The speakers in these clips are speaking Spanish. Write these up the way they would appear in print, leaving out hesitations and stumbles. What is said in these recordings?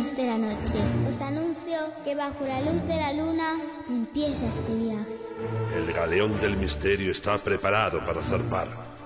caballeros de la noche, os anuncio que bajo la luz de la luna empieza este viaje. El galeón del misterio está preparado para zarpar.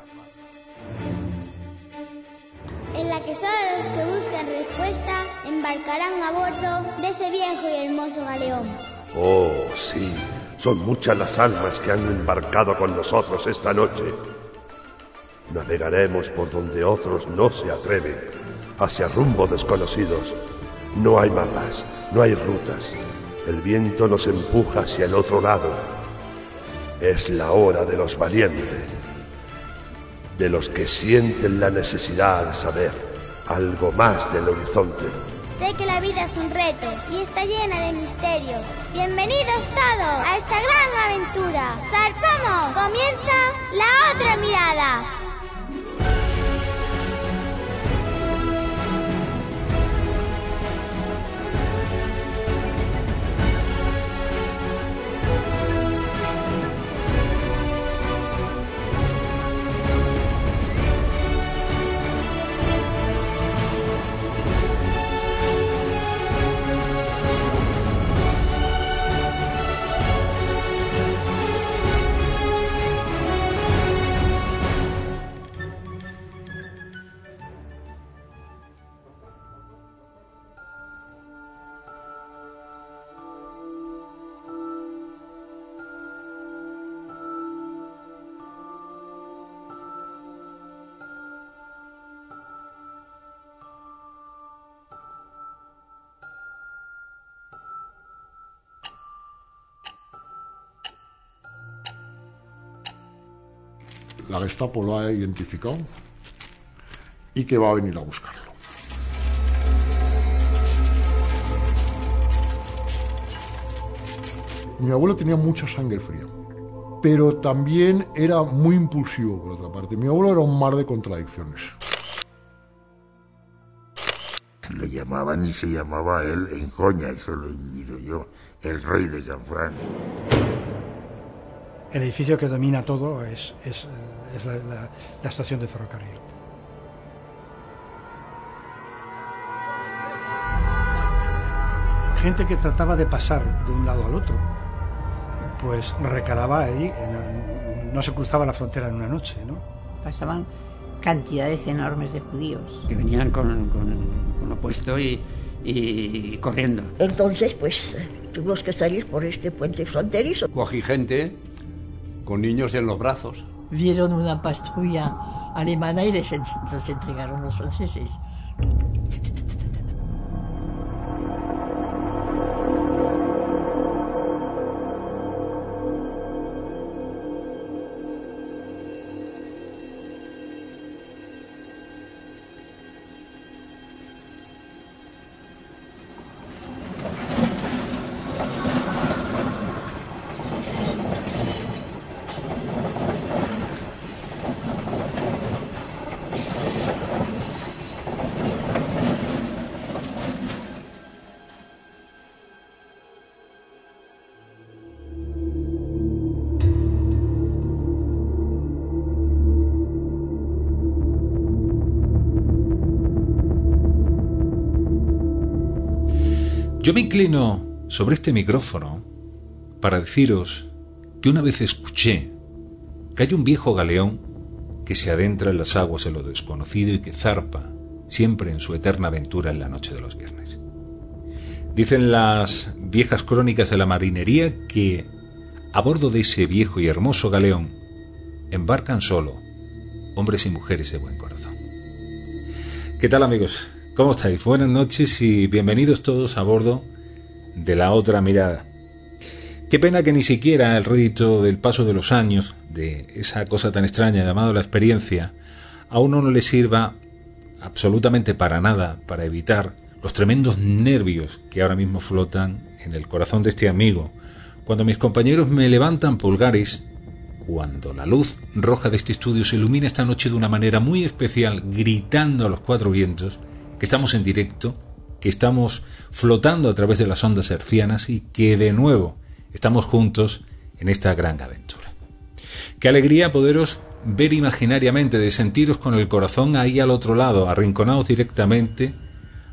En la que solo los que buscan respuesta embarcarán a bordo de ese viejo y hermoso galeón. Oh, sí, son muchas las almas que han embarcado con nosotros esta noche. Navegaremos por donde otros no se atreven, hacia rumbos desconocidos. No hay mapas, no hay rutas. El viento nos empuja hacia el otro lado. Es la hora de los valientes, de los que sienten la necesidad de saber algo más del horizonte. Sé que la vida es un reto y está llena de misterios. Bienvenidos todos a esta gran aventura. ¡Zarpamos! Comienza la otra mirada. La Gestapo lo ha identificado y que va a venir a buscarlo. Mi abuelo tenía mucha sangre fría, pero también era muy impulsivo, por otra parte. Mi abuelo era un mar de contradicciones. Le llamaban y se llamaba él en coña, eso lo invito yo, el rey de Chanfrán. El edificio que domina todo es la estación de ferrocarril. Gente que trataba de pasar de un lado al otro, pues recalaba ahí, no se cruzaba la frontera en una noche, ¿no? Pasaban cantidades enormes de judíos. Que venían con lo puesto y corriendo. Entonces, pues, tuvimos que salir por este puente fronterizo. Cogí gente con niños en los brazos. Vieron una patrulla alemana y los entregaron los franceses. Yo me inclino sobre este micrófono para deciros que una vez escuché que hay un viejo galeón que se adentra en las aguas de lo desconocido y que zarpa siempre en su eterna aventura en la noche de los viernes. Dicen las viejas crónicas de la marinería que a bordo de ese viejo y hermoso galeón embarcan solo hombres y mujeres de buen corazón. ¿Qué tal, amigos? ¿Cómo estáis? Buenas noches y bienvenidos todos a bordo de La Otra Mirada. Qué pena que ni siquiera el rédito del paso de los años, de esa cosa tan extraña llamada la experiencia, a uno no le sirva absolutamente para nada para evitar los tremendos nervios que ahora mismo flotan en el corazón de este amigo, cuando mis compañeros me levantan pulgares, cuando la luz roja de este estudio se ilumina esta noche de una manera muy especial, gritando a los cuatro vientos, que estamos en directo, que estamos flotando a través de las ondas hercianas y que de nuevo estamos juntos en esta gran aventura. Qué alegría poderos ver imaginariamente, de sentiros con el corazón ahí al otro lado, arrinconados directamente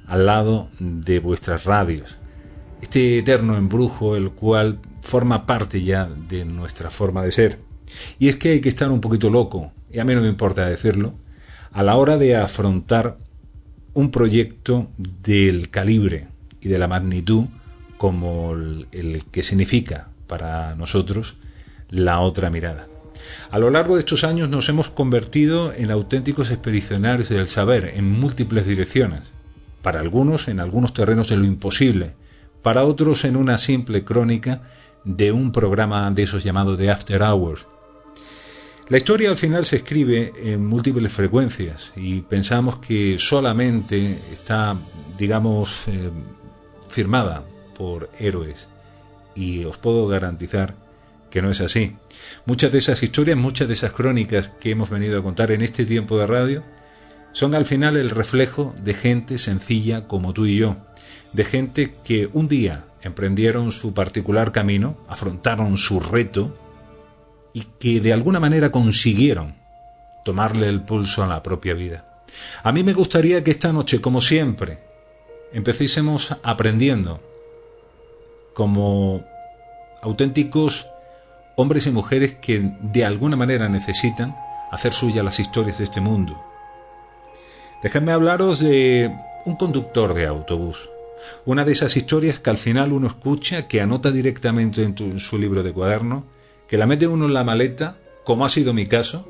al lado de vuestras radios. Este eterno embrujo, el cual forma parte ya de nuestra forma de ser. Y es que hay que estar un poquito loco, y a mí no me importa decirlo, a la hora de afrontar un proyecto del calibre y de la magnitud como el que significa para nosotros La Otra Mirada. A lo largo de estos años nos hemos convertido en auténticos expedicionarios del saber en múltiples direcciones. Para algunos en algunos terrenos de lo imposible, para otros en una simple crónica de un programa de esos llamados de After Hours. La historia al final se escribe en múltiples frecuencias y pensamos que solamente está, digamos, firmada por héroes, y os puedo garantizar que no es así. Muchas de esas historias, muchas de esas crónicas que hemos venido a contar en este tiempo de radio son al final el reflejo de gente sencilla como tú y yo, de gente que un día emprendieron su particular camino, afrontaron su reto y que de alguna manera consiguieron tomarle el pulso a la propia vida. A mí me gustaría que esta noche, como siempre, empecésemos aprendiendo como auténticos hombres y mujeres que de alguna manera necesitan hacer suyas las historias de este mundo. Dejadme hablaros de un conductor de autobús. Una de esas historias que al final uno escucha, que anota directamente en su libro de cuaderno, que la mete uno en la maleta, como ha sido mi caso,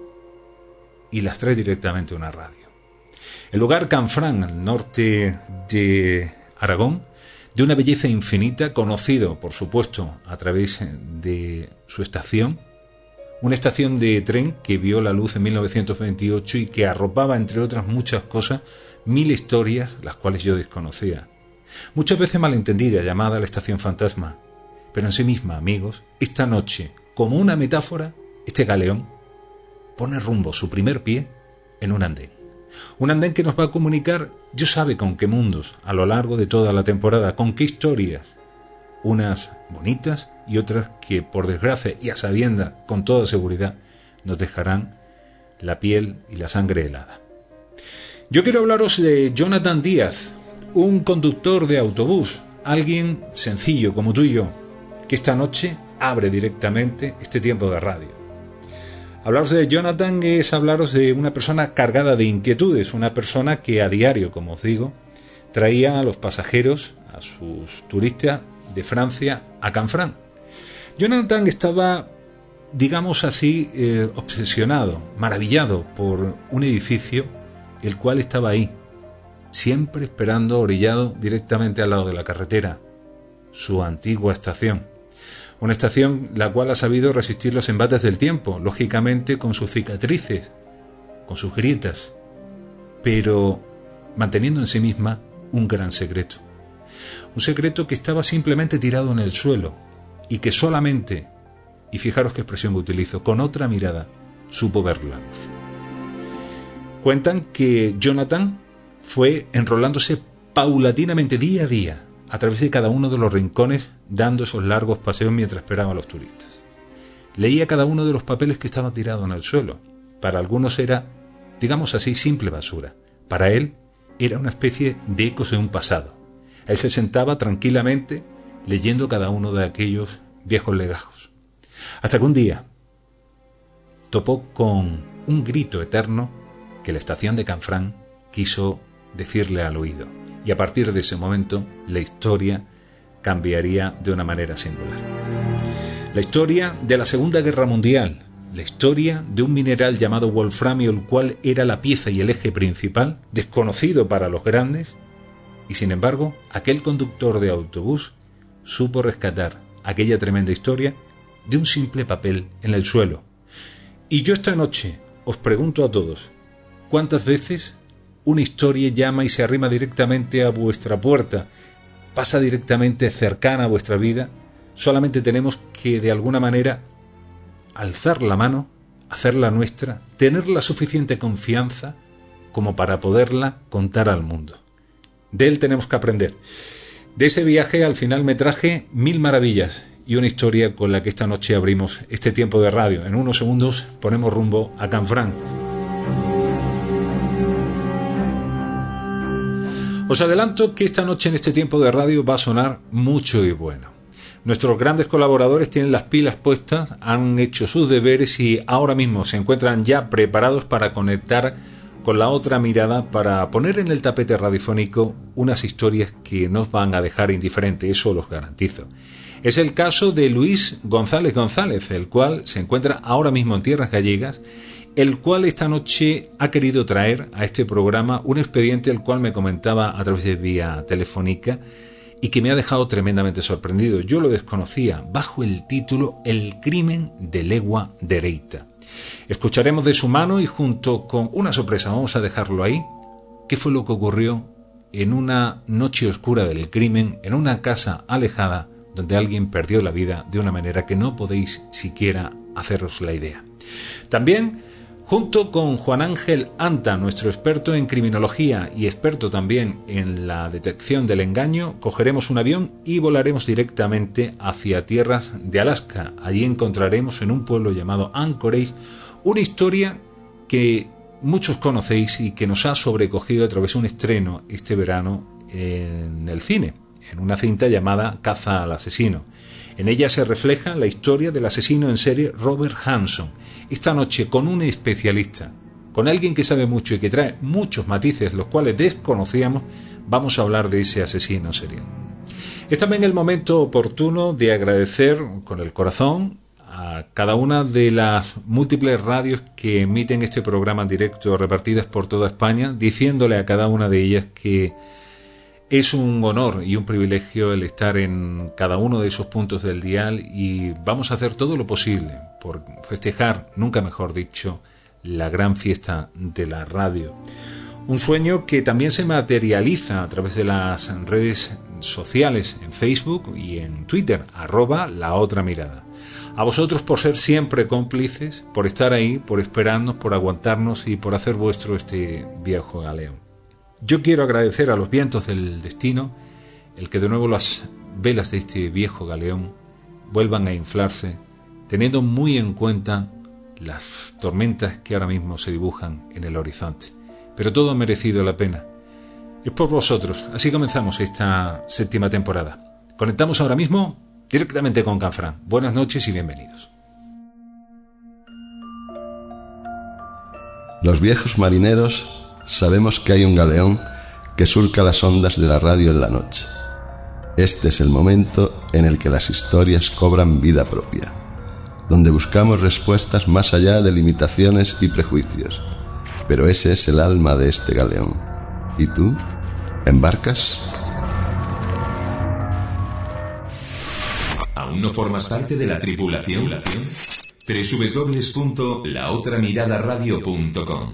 y las trae directamente a una radio. El lugar Canfranc, al norte de Aragón, de una belleza infinita, conocido, por supuesto, a través de su estación, una estación de tren que vio la luz en 1928 y que arropaba, entre otras muchas cosas, 1000 historias, las cuales yo desconocía. Muchas veces malentendida, llamada la estación fantasma, pero en sí misma, amigos, esta noche, como una metáfora, este galeón pone rumbo su primer pie en un andén. Un andén que nos va a comunicar, Dios sabe con qué mundos, a lo largo de toda la temporada, con qué historias, unas bonitas y otras que, por desgracia y a sabiendas, con toda seguridad, nos dejarán la piel y la sangre helada. Yo quiero hablaros de Jonathan Díaz, un conductor de autobús, alguien sencillo como tú y yo, que esta noche abre directamente este tiempo de radio. Hablaros de Jonathan es hablaros de una persona cargada de inquietudes, una persona que a diario, como os digo, traía a los pasajeros, a sus turistas de Francia a Canfranc. Jonathan estaba, digamos así, obsesionado, maravillado por un edificio, el cual estaba ahí, siempre esperando, orillado directamente al lado de la carretera, su antigua estación. Una estación la cual ha sabido resistir los embates del tiempo, lógicamente con sus cicatrices, con sus grietas, pero manteniendo en sí misma un gran secreto. Un secreto que estaba simplemente tirado en el suelo y que solamente, y fijaros qué expresión utilizo, con otra mirada supo ver la luz. Cuentan que Jonathan fue enrolándose paulatinamente día a día a través de cada uno de los rincones, dando esos largos paseos mientras esperaban a los turistas. Leía cada uno de los papeles que estaban tirados en el suelo. Para algunos era, digamos así, simple basura. Para él era una especie de ecos de un pasado. Él se sentaba tranquilamente leyendo cada uno de aquellos viejos legajos. Hasta que un día topó con un grito eterno que la estación de Canfranc quiso decirle al oído. Y a partir de ese momento la historia cambiaría de una manera singular. La historia de la Segunda Guerra Mundial, la historia de un mineral llamado wolframio, el cual era la pieza y el eje principal, desconocido para los grandes, y sin embargo aquel conductor de autobús supo rescatar aquella tremenda historia de un simple papel en el suelo. Y yo esta noche os pregunto a todos, ¿cuántas veces una historia llama y se arrima directamente a vuestra puerta, pasa directamente cercana a vuestra vida? Solamente tenemos que de alguna manera alzar la mano, hacerla nuestra, tener la suficiente confianza como para poderla contar al mundo. De él tenemos que aprender. De ese viaje al final me traje 1000 maravillas y una historia con la que esta noche abrimos este tiempo de radio. En unos segundos ponemos rumbo a Canfranc. Os adelanto que esta noche en este tiempo de radio va a sonar mucho y bueno. Nuestros grandes colaboradores tienen las pilas puestas, han hecho sus deberes y ahora mismo se encuentran ya preparados para conectar con la otra mirada, para poner en el tapete radiofónico unas historias que nos van a dejar indiferentes, eso los garantizo. Es el caso de Luis González González, el cual se encuentra ahora mismo en tierras gallegas, el cual esta noche ha querido traer a este programa un expediente el cual me comentaba a través de vía telefónica y que me ha dejado tremendamente sorprendido. Yo lo desconocía, bajo el título El crimen de Legua Dereita. Escucharemos de su mano y junto con una sorpresa, vamos a dejarlo ahí, qué fue lo que ocurrió en una noche oscura del crimen, en una casa alejada donde alguien perdió la vida de una manera que no podéis siquiera haceros la idea. También, junto con Juan Ángel Anta, nuestro experto en criminología y experto también en la detección del engaño, cogeremos un avión y volaremos directamente hacia tierras de Alaska. Allí encontraremos en un pueblo llamado Anchorage una historia que muchos conocéis y que nos ha sobrecogido a través de un estreno este verano en el cine, en una cinta llamada Caza al asesino. En ella se refleja la historia del asesino en serie Robert Hanson. Esta noche con un especialista, con alguien que sabe mucho y que trae muchos matices, los cuales desconocíamos, vamos a hablar de ese asesino serial. Es también el momento oportuno de agradecer con el corazón a cada una de las múltiples radios que emiten este programa en directo repartidas por toda España, diciéndole a cada una de ellas que es un honor y un privilegio el estar en cada uno de esos puntos del dial y vamos a hacer todo lo posible por festejar, nunca mejor dicho, la gran fiesta de la radio. Un sueño que también se materializa a través de las redes sociales, en Facebook y en Twitter, @laotramirada. A vosotros por ser siempre cómplices, por estar ahí, por esperarnos, por aguantarnos y por hacer vuestro este viejo galeón. Yo quiero agradecer a los vientos del destino el que de nuevo las velas de este viejo galeón vuelvan a inflarse, teniendo muy en cuenta las tormentas que ahora mismo se dibujan en el horizonte. Pero todo ha merecido la pena. Es por vosotros. Así comenzamos esta 7ª temporada. Conectamos ahora mismo directamente con Canfrán. Buenas noches y bienvenidos. Los viejos marineros sabemos que hay un galeón que surca las ondas de la radio en la noche. Este es el momento en el que las historias cobran vida propia, donde buscamos respuestas más allá de limitaciones y prejuicios. Pero ese es el alma de este galeón. ¿Y tú? ¿Embarcas? ¿Aún no formas parte de la tripulación? www.laotramiradaradio.com.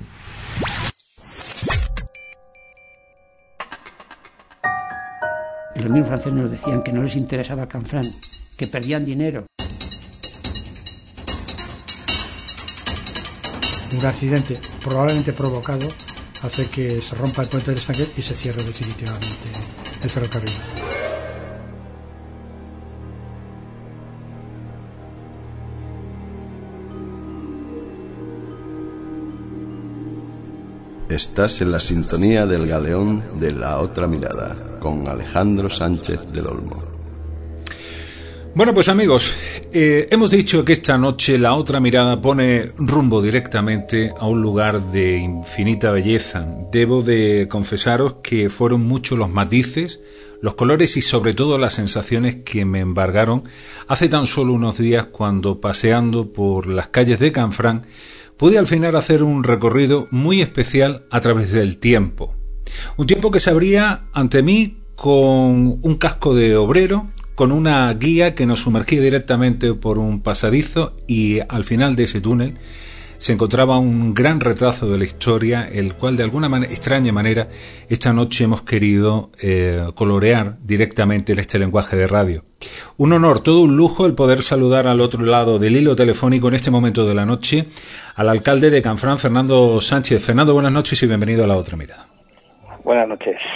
En los mismos franceses nos decían que no les interesaba Canfrán, que perdían dinero. Un accidente probablemente provocado hace que se rompa el puente del estanque y se cierre definitivamente el ferrocarril. Estás en la sintonía del galeón de La Otra Mirada, con Alejandro Sánchez del Olmo. Bueno, pues amigos, hemos dicho que esta noche La Otra Mirada pone rumbo directamente a un lugar de infinita belleza. Debo de confesaros que fueron muchos los matices, los colores y sobre todo las sensaciones que me embargaron hace tan solo unos días cuando, paseando por las calles de Canfrán, pude al final hacer un recorrido muy especial a través del tiempo. Un tiempo que se abría ante mí con un casco de obrero, con una guía que nos sumergía directamente por un pasadizo y al final de ese túnel se encontraba un gran retraso de la historia, el cual de alguna extraña manera esta noche hemos querido colorear directamente en este lenguaje de radio. Un honor, todo un lujo el poder saludar al otro lado del hilo telefónico en este momento de la noche al alcalde de Canfrán, Fernando Sánchez. Fernando, buenas noches y bienvenido a La Otra Mirada. Buenas noches.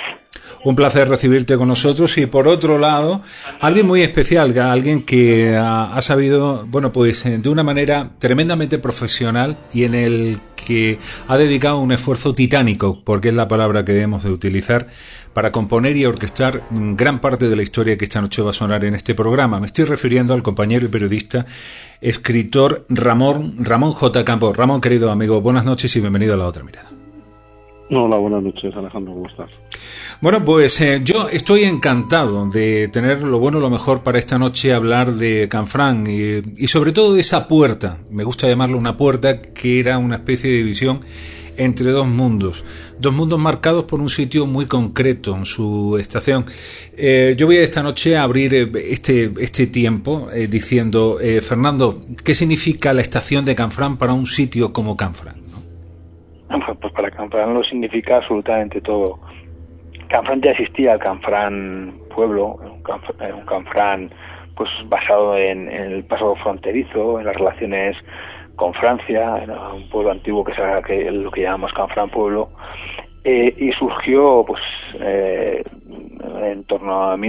Un placer recibirte con nosotros y por otro lado, alguien muy especial, alguien que ha sabido, bueno, pues de una manera tremendamente profesional y en el que ha dedicado un esfuerzo titánico, porque es la palabra que debemos de utilizar, para componer y orquestar gran parte de la historia que esta noche va a sonar en este programa. Me estoy refiriendo al compañero y periodista, escritor Ramón J. Campo. Ramón, querido amigo, buenas noches y bienvenido a La Otra Mirada. Hola, buenas noches, Alejandro, ¿cómo estás? Bueno, pues yo estoy encantado de tener lo bueno y lo mejor para esta noche, hablar de Canfrán y sobre todo de esa puerta, me gusta llamarlo una puerta, que era una especie de división entre dos mundos marcados por un sitio muy concreto en su estación. Yo voy esta noche a abrir este tiempo diciendo, Fernando, ¿qué significa la estación de Canfrán para un sitio como Canfrán? Pues para Canfrán lo significa absolutamente todo. Canfrán ya existía, el Canfrán pueblo, un Canfrán pues basado en el paso fronterizo, en las relaciones con Francia, era un pueblo antiguo que es lo que llamamos Canfrán pueblo, y surgió pues en torno a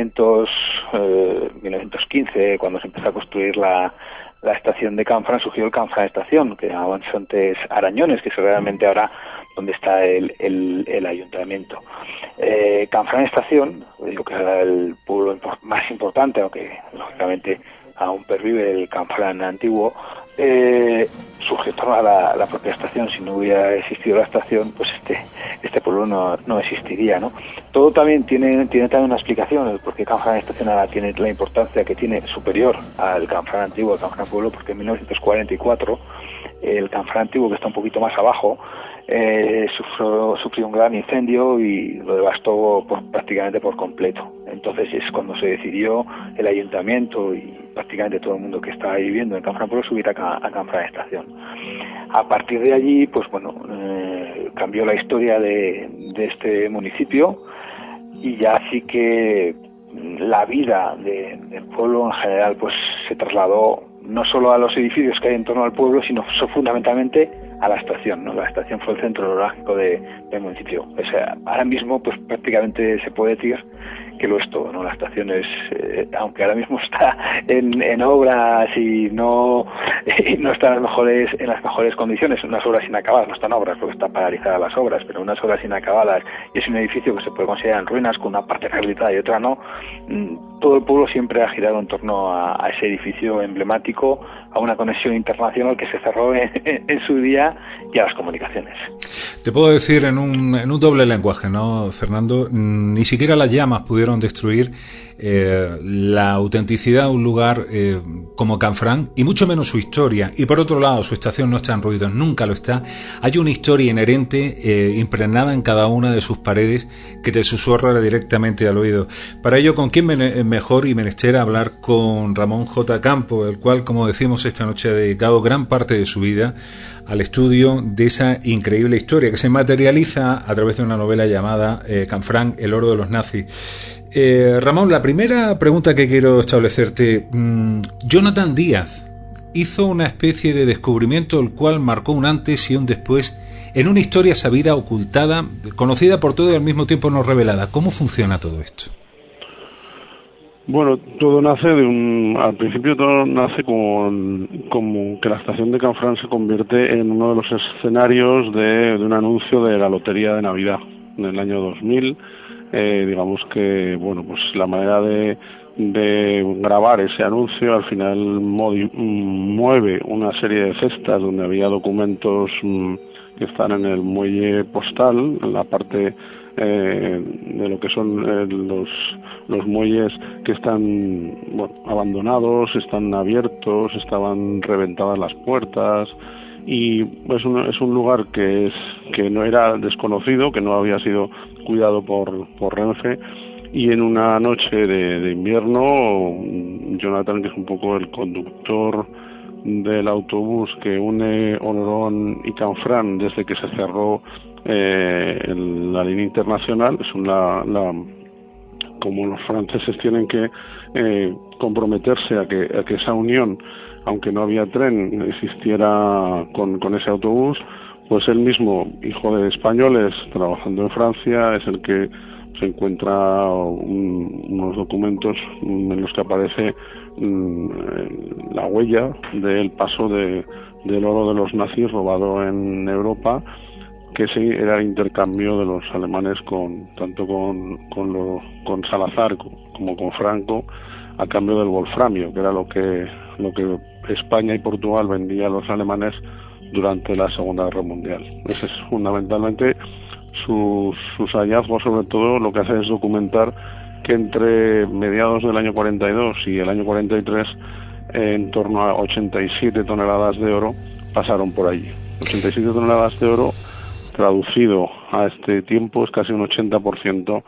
1915, cuando se empezó a construir la estación de Canfrán, surgió el Canfrán Estación, que llamaban antes Arañones, que es realmente ahora donde está el ayuntamiento. Canfrán Estación, digo que era el pueblo más importante, aunque lógicamente aún pervive el Canfrán antiguo, surgió en torno a la propia estación. Si no hubiera existido la estación, pues este pueblo no existiría, ¿no? Todo también tiene también una explicación, el por qué Canfrán Estación ahora tiene la importancia que tiene, superior al Canfrán antiguo, al Canfrán pueblo, porque en 1944 el Canfrán antiguo, que está un poquito más abajo, sufrió un gran incendio y lo devastó prácticamente por completo. Entonces es cuando se decidió el ayuntamiento y prácticamente todo el mundo que estaba viviendo en Canfrán pueblo subir a Canfrán Estación. A partir de allí, pues bueno, cambió la historia de este municipio y ya sí que la vida del pueblo en general pues se trasladó no solo a los edificios que hay en torno al pueblo, sino fundamentalmente a la estación, ¿no? La estación fue el centro neurálgico del municipio. O sea, ahora mismo pues prácticamente se puede decir que lo es todo, ¿no? La estación es, aunque ahora mismo está en obras y no está en las mejores condiciones, unas obras inacabadas, no están obras porque están paralizadas las obras, pero unas obras inacabadas, y es un edificio que se puede considerar en ruinas con una parte rehabilitada y otra no. Todo el pueblo siempre ha girado en torno a ese edificio emblemático, a una conexión internacional que se cerró en su día y a las comunicaciones. Te puedo decir en un doble lenguaje, ¿no, Fernando? Ni siquiera las llamas pudieron destruir la autenticidad de un lugar como Canfrán, y mucho menos su historia. Y por otro lado, su estación no está en ruidos, nunca lo está. Hay una historia inherente, impregnada en cada una de sus paredes, que te susurra directamente al oído. Para ello, ¿con quién mejor y menester hablar con Ramón J. Campo, el cual, como decimos esta noche, ha dedicado gran parte de su vida al estudio de esa increíble historia que se materializa a través de una novela llamada Canfrán, el oro de los nazis. Ramón, la primera pregunta que quiero establecerte, Jonathan Díaz hizo una especie de descubrimiento el cual marcó un antes y un después en una historia sabida, ocultada, conocida por todos y al mismo tiempo no revelada. ¿Cómo funciona todo esto? Bueno, todo nace al principio todo nace como que la estación de Canfrán se convierte en uno de los escenarios de un anuncio de la lotería de Navidad en el año 2000. Digamos que, bueno, pues la manera de grabar ese anuncio al final mueve una serie de cestas donde había documentos que están en el muelle postal, en la parte de lo que son los muelles que están abandonados, están abiertos, estaban reventadas las puertas, y es un lugar que no era desconocido, que no había sido cuidado por Renfe, y en una noche de invierno, Jonathan, que es un poco el conductor del autobús que une Olorón y Canfrán desde que se cerró la línea internacional, como los franceses tienen que comprometerse a que esa unión, aunque no había tren, existiera con ese autobús, pues él mismo, hijo de españoles trabajando en Francia, es el que se encuentra unos documentos en los que aparece la huella del paso del oro de los nazis robado en Europa, que era el intercambio de los alemanes tanto con Salazar como con Franco, a cambio del wolframio, que era lo que España y Portugal vendía a los alemanes durante la Segunda Guerra Mundial. Ese es fundamentalmente sus hallazgos. Sobre todo lo que hace es documentar que entre mediados del año 42 y el año 43 en torno a 87 toneladas de oro pasaron por allí. 87 toneladas de oro, traducido a este tiempo, es casi un 80%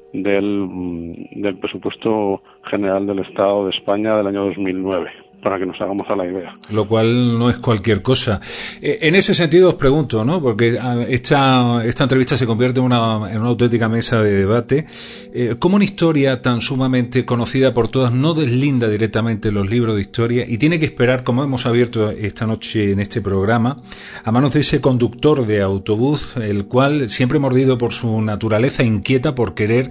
del presupuesto general del Estado de España del año 2009, para que nos hagamos a la idea. Lo cual no es cualquier cosa. En ese sentido os pregunto, ¿no? Porque esta entrevista se convierte en una auténtica mesa de debate. ¿Cómo una historia tan sumamente conocida por todas no deslinda directamente los libros de historia y tiene que esperar, como hemos abierto esta noche en este programa, a manos de ese conductor de autobús, el cual, siempre mordido por su naturaleza inquieta por querer,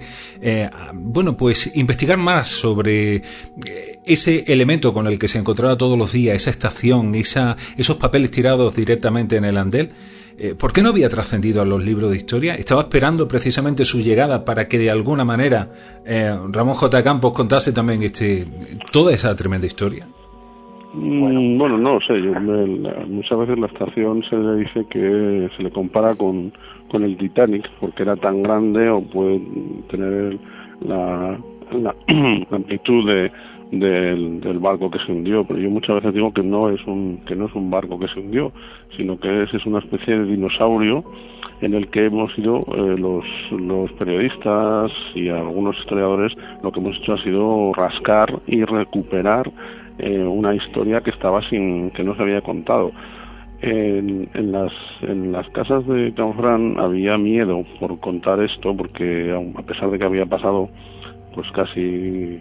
pues investigar más sobre ese elemento con el que se encontraba todos los días, esa estación, esos papeles tirados directamente en el andén? ¿Por qué no había trascendido a los libros de historia? ¿Estaba esperando precisamente su llegada para que de alguna manera Ramón J. Campos contase también toda esa tremenda historia? Bueno, no sé, muchas veces la estación se le dice que se le compara con el Titanic, porque era tan grande o puede tener la amplitud del barco que se hundió, pero yo muchas veces digo que no es un barco que se hundió, sino que es una especie de dinosaurio en el que hemos ido los periodistas y algunos historiadores, lo que hemos hecho ha sido rascar y recuperar una historia que que no se había contado. En las casas de Canfrán había miedo por contar esto, porque a pesar de que había pasado pues casi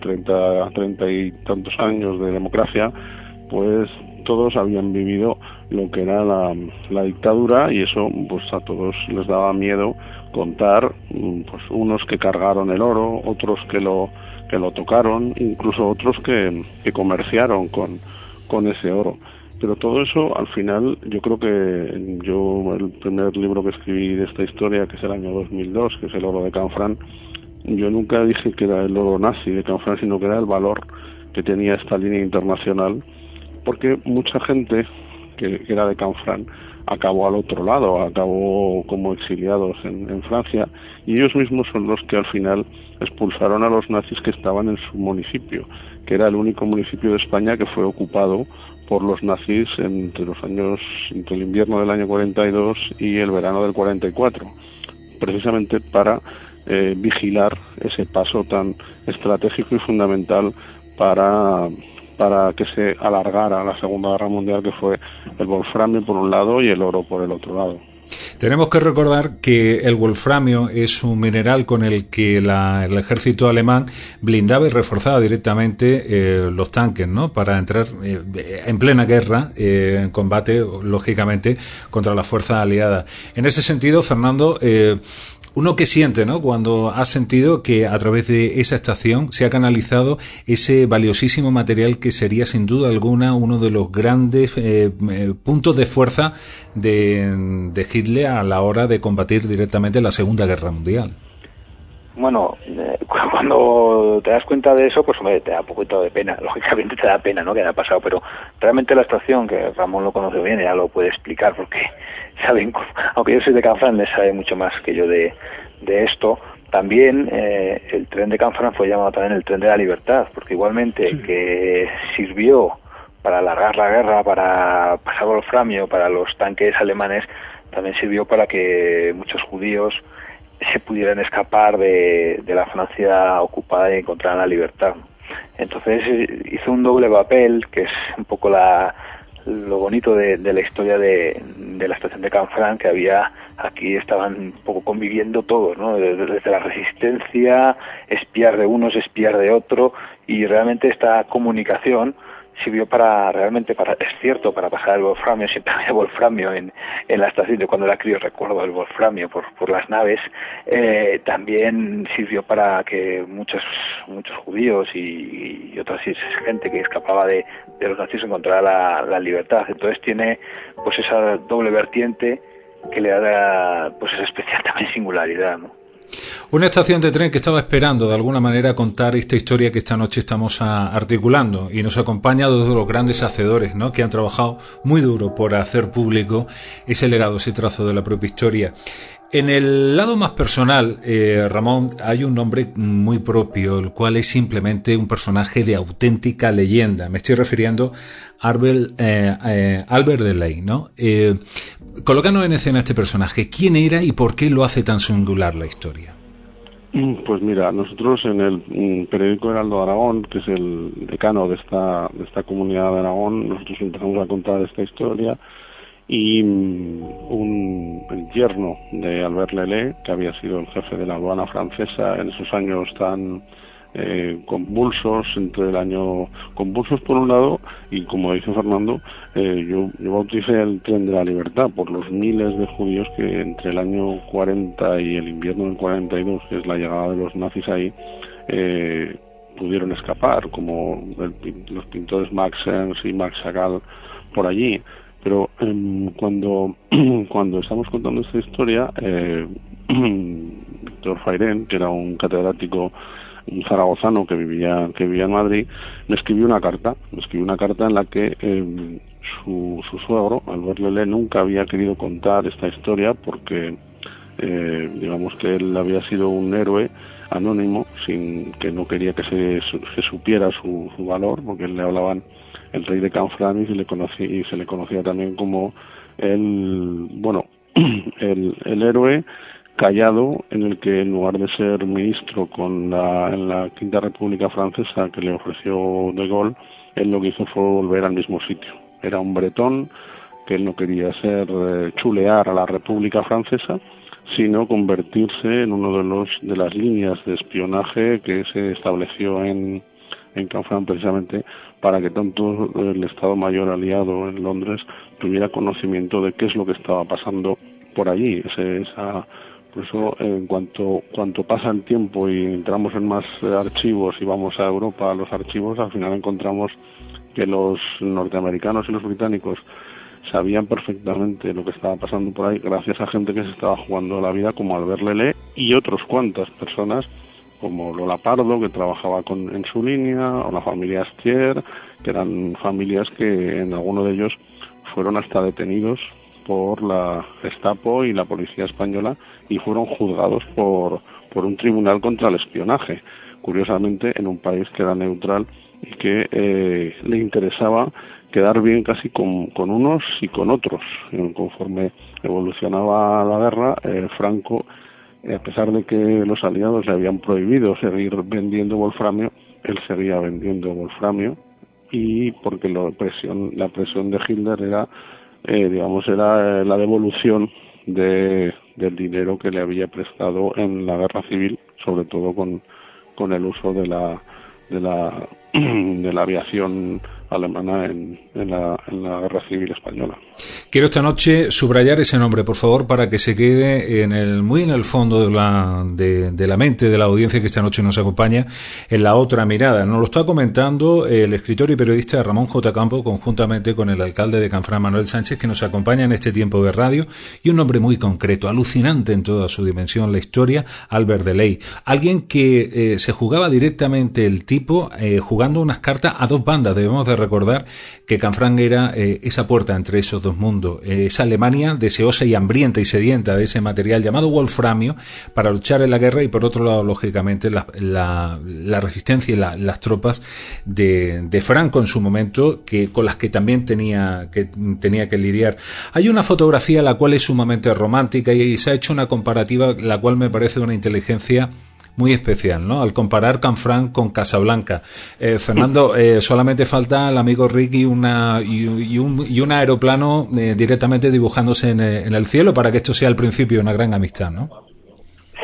30 y tantos años de democracia, pues todos habían vivido lo que era la dictadura, y eso pues a todos les daba miedo contar, pues unos que cargaron el oro, otros que lo tocaron, incluso otros que comerciaron con ese oro. Pero todo eso, al final, yo creo que el primer libro que escribí de esta historia, que es el año 2002, que es El oro de Canfrán, yo nunca dije que era el oro nazi de Canfrán, sino que era el valor que tenía esta línea internacional, porque mucha gente que era de Canfrán acabó al otro lado, acabó como exiliados en Francia, y ellos mismos son los que al final expulsaron a los nazis que estaban en su municipio, que era el único municipio de España que fue ocupado por los nazis entre el invierno del año 42 y el verano del 44, precisamente para vigilar ese paso tan estratégico y fundamental para que se alargara la Segunda Guerra Mundial, que fue el wolframio por un lado y el oro por el otro lado. Tenemos que recordar que el wolframio es un mineral con el que el ejército alemán blindaba y reforzaba directamente los tanques, ¿no? Para entrar en plena guerra, en combate, lógicamente, contra las fuerzas aliadas. En ese sentido, Fernando, uno que siente, ¿no?, cuando ha sentido que a través de esa estación se ha canalizado ese valiosísimo material que sería sin duda alguna uno de los grandes puntos de fuerza de Hitler a la hora de combatir directamente la Segunda Guerra Mundial. Bueno, cuando te das cuenta de eso, pues hombre, te da un poquito de pena, lógicamente te da pena, ¿no?, que haya pasado, pero realmente la estación, que Ramón lo conoce bien, ya lo puede explicar, porque saben, aunque yo soy de Canfrán, le sabe mucho más que yo de esto. También el tren de Canfrán fue llamado también el tren de la libertad, porque igualmente que sirvió para alargar la guerra, para pasar wolframio, para los tanques alemanes, también sirvió para que muchos judíos se pudieran escapar de la Francia ocupada y encontraran la libertad. Entonces hizo un doble papel, que es un poco lo bonito de la historia de la estación de Canfrán, que aquí estaban un poco conviviendo todos, ¿no? Desde la resistencia, espiar de unos, espiar de otro, y realmente esta comunicación sirvió es cierto, para pasar el wolframio. Siempre había wolframio en la estación. Yo cuando era crío recuerdo el wolframio por las naves. También sirvió para que muchos judíos y otra gente que escapaba de los nazis encontrara la libertad. Entonces tiene pues esa doble vertiente que le da pues esa especial también singularidad, ¿no? Una estación de tren que estaba esperando de alguna manera contar esta historia que esta noche estamos articulando, y nos acompaña dos de los grandes hacedores, ¿no?, que han trabajado muy duro por hacer público ese legado, ese trazo de la propia historia. En el lado más personal, Ramón, hay un nombre muy propio, el cual es simplemente un personaje de auténtica leyenda. Me estoy refiriendo a Albert Delay, ¿no? Colócanos en escena este personaje. ¿Quién era y por qué lo hace tan singular la historia? Pues mira, nosotros en el periódico Heraldo de Aragón, que es el decano de esta comunidad de Aragón, nosotros empezamos a contar esta historia, y el yerno de Albert Lelé, que había sido el jefe de la aduana francesa en esos años tan convulsos, convulsos por un lado, y como dice Fernando, yo bauticé el tren de la libertad por los miles de judíos que entre el año 40 y el invierno del 42, que es la llegada de los nazis ahí, pudieron escapar, como los pintores Max Ernst y Max Chagall por allí. Pero cuando estamos contando esta historia, Víctor Fairén, que era un catedrático, un zaragozano que vivía en Madrid, me escribió una carta en la que su suegro, Albert Lelé, nunca había querido contar esta historia porque digamos que él había sido un héroe anónimo, sin que no quería que se supiera su valor, porque le hablaban el rey de Canfranc y se le conocía también como el héroe callado, en el que en lugar de ser ministro en la Quinta República Francesa que le ofreció De Gaulle, él lo que hizo fue volver al mismo sitio. Era un bretón que él no quería chulear a la República Francesa, sino convertirse en uno de las líneas de espionaje que se estableció en Canfranc, precisamente para que tanto el Estado Mayor aliado en Londres tuviera conocimiento de qué es lo que estaba pasando por allí. Por eso, en cuanto pasa el tiempo y entramos en más archivos y vamos a Europa a los archivos, al final encontramos que los norteamericanos y los británicos sabían perfectamente lo que estaba pasando por ahí, gracias a gente que se estaba jugando la vida, como Albert Lelé y otras cuantas personas, como Lola Pardo, que trabajaba en su línea, o la familia Astier, que eran familias que en alguno de ellos fueron hasta detenidos por la Gestapo y la policía española y fueron juzgados por un tribunal contra el espionaje, curiosamente en un país que era neutral y que le interesaba quedar bien casi con unos y con otros. Conforme evolucionaba la guerra, Franco, a pesar de que los aliados le habían prohibido seguir vendiendo wolframio, él seguía vendiendo wolframio, y porque la presión de Hitler era la devolución del dinero que le había prestado en la guerra civil, sobre todo con el uso de la aviación alemana en la guerra civil española. Quiero esta noche subrayar ese nombre, por favor, para que se quede muy en el fondo de la mente de la audiencia que esta noche nos acompaña en La Otra Mirada. Nos lo está comentando el escritor y periodista Ramón J. Campo, conjuntamente con el alcalde de Canfranc, Manuel Sánchez, que nos acompaña en este tiempo de radio, y un nombre muy concreto, alucinante en toda su dimensión, la historia, Albert Delay. Alguien que se jugaba directamente el tipo, jugando unas cartas a dos bandas. Debemos de recordar que Canfranc era esa puerta entre esos dos mundos, esa Alemania deseosa y hambrienta y sedienta de ese material llamado wolframio para luchar en la guerra, y por otro lado, lógicamente, la resistencia y las tropas de Franco en su momento, con las que también tenía que lidiar. Hay una fotografía la cual es sumamente romántica y se ha hecho una comparativa la cual me parece de una inteligencia muy especial, ¿no? Al comparar Canfranc con Casablanca. Fernando, solamente falta el amigo Ricky y un aeroplano directamente dibujándose en el cielo para que esto sea el principio de una gran amistad, ¿no?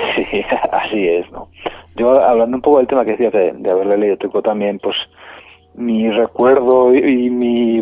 Sí, así es, ¿no? Yo, hablando un poco del tema que decías de haberle leído, tengo también, pues, mi recuerdo y mi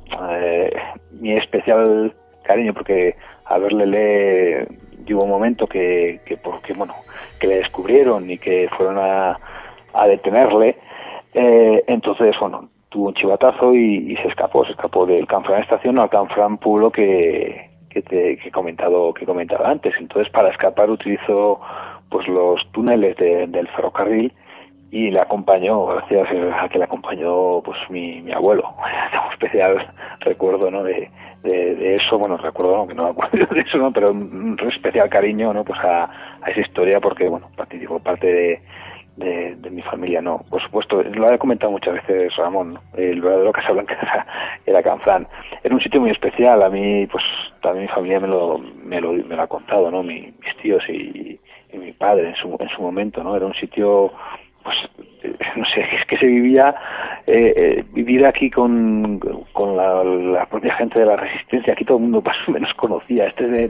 mi especial cariño, porque a verle llegó un momento que le descubrieron y que fueron a detenerle, entonces tuvo un chivatazo y se escapó del Canfranc Estación al Canfranc Pueblo que he comentado antes. Entonces, para escapar utilizó pues los túneles del ferrocarril y le acompañó, gracias a que le acompañó pues mi abuelo. Tengo un especial recuerdo, ¿no?, de eso. Bueno, recuerdo, no, que no me acuerdo de eso, ¿no?, pero un especial cariño, ¿no?, pues a esa historia, porque participó parte de mi familia, ¿no? Por supuesto, lo he comentado muchas veces Ramón, ¿no? El verdadero Casablanca era Canfranc. Era un sitio muy especial. A mí, pues también mi familia me lo ha contado, ¿no? Mis tíos y mi padre en su momento, ¿no? Era un sitio, pues no sé, es que se vivía vivir aquí con la propia gente de la resistencia. Aquí todo el mundo más o menos conocía, de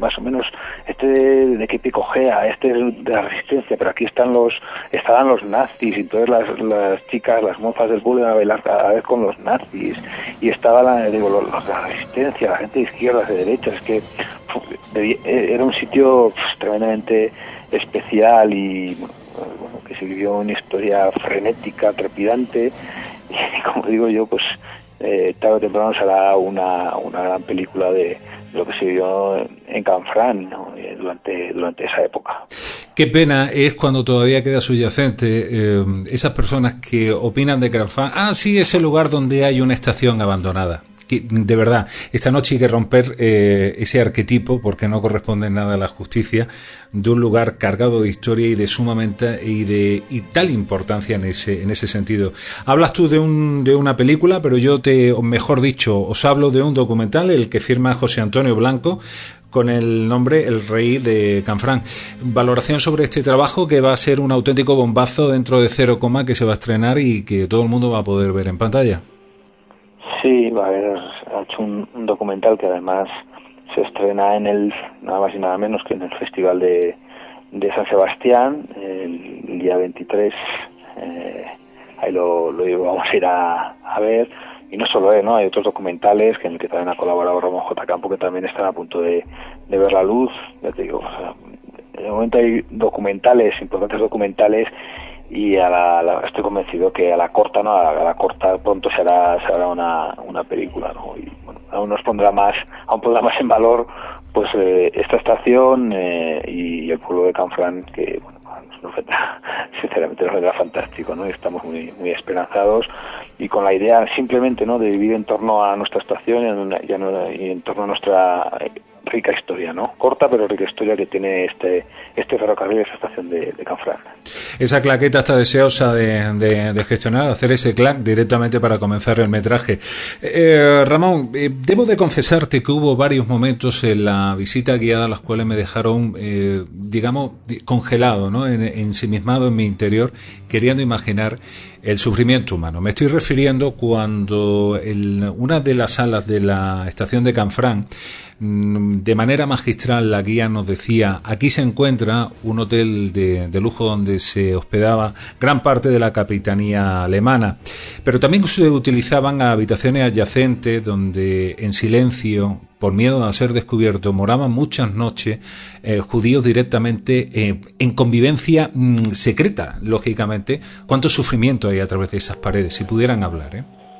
que picojea, de la resistencia, pero aquí estaban los nazis, y entonces las chicas, las mozas del pueblo iban a bailar a ver con los nazis, y estaba la resistencia, la gente de izquierdas, de derechas. Es que era un sitio tremendamente especial y que se vivió una historia frenética, trepidante, y como digo yo, pues tarde o temprano será una gran película de lo que se vivió en Canfranc, ¿no?, durante esa época. Qué pena es cuando todavía queda subyacente esas personas que opinan de Canfranc, sí, ese lugar donde hay una estación abandonada. De verdad, esta noche hay que romper ese arquetipo, porque no corresponde nada a la justicia, de un lugar cargado de historia y de sumamente y tal importancia en ese sentido. Hablas tú de una película, pero yo os hablo de un documental, el que firma José Antonio Blanco, con el nombre El Rey de Canfranc. Valoración sobre este trabajo, que va a ser un auténtico bombazo dentro de 0, que se va a estrenar y que todo el mundo va a poder ver en pantalla. Sí, ha hecho un documental que además se estrena nada más y nada menos que en el Festival de San Sebastián, el día 23. Ahí lo vamos a ir a ver. Y no solo él, ¿no? Hay otros documentales en el que también ha colaborado Ramón J. Campo, que también están a punto de ver la luz. Ya te digo, de momento hay importantes documentales, y estoy convencido que a la corta pronto se hará una película, ¿no? Y aún pondrá más en valor pues esta estación y el pueblo de Canfranc, que sinceramente nos vendrá fantástico, ¿no? Y estamos muy, muy esperanzados, y con la idea simplemente, ¿no?, de vivir en torno a nuestra estación y en torno a nuestra rica historia, ¿no? Corta pero rica historia que tiene este ferrocarril, esta estación de Canfranc. Esa claqueta está deseosa de gestionar, hacer ese clac directamente para comenzar el metraje. Ramón, debo de confesarte que hubo varios momentos en la visita guiada a los cuales me dejaron, congelado, ¿no?, ensimismado en mi interior, queriendo imaginar el sufrimiento humano. Me estoy refiriendo cuando una de las salas de la estación de Canfranc, de manera magistral, la guía nos decía: aquí se encuentra un hotel de lujo donde se hospedaba gran parte de la capitanía alemana, pero también se utilizaban habitaciones adyacentes donde, en silencio, por miedo a ser descubierto, moraban muchas noches judíos directamente en convivencia secreta, lógicamente. ¿Cuánto sufrimiento hay a través de esas paredes? Si pudieran hablar,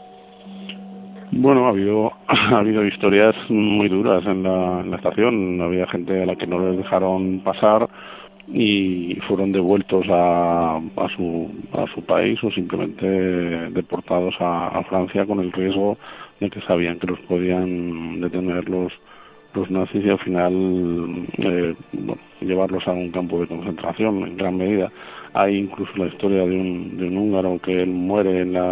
Bueno, ha habido historias muy duras en la estación. Había gente a la que no les dejaron pasar y fueron devueltos a su país, o simplemente deportados a Francia, con el riesgo de que sabían que los podían detener los nazis y al final llevarlos a un campo de concentración en gran medida. Hay incluso la historia de un húngaro que él muere en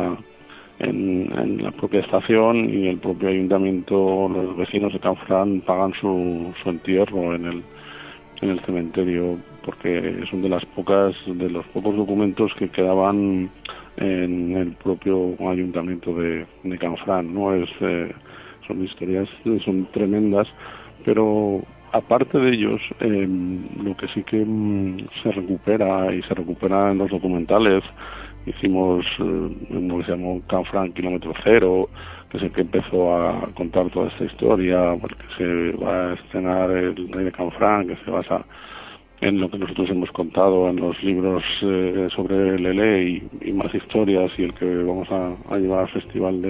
la propia estación, y el propio ayuntamiento, los vecinos de Canfranc, pagan su entierro en el cementerio, porque son de los pocos documentos que quedaban en el propio ayuntamiento de Canfranc, ¿no? Son historias, son tremendas, pero aparte de ellos, lo que sí que se recupera en los documentales hicimos uno que se llamó Canfranc Kilómetro Cero, que es el que empezó a contar toda esta historia, porque se va a estrenar El Rey de Canfranc, que se basa en lo que nosotros hemos contado en los libros sobre Lelé y más historias, y el que vamos a llevar al Festival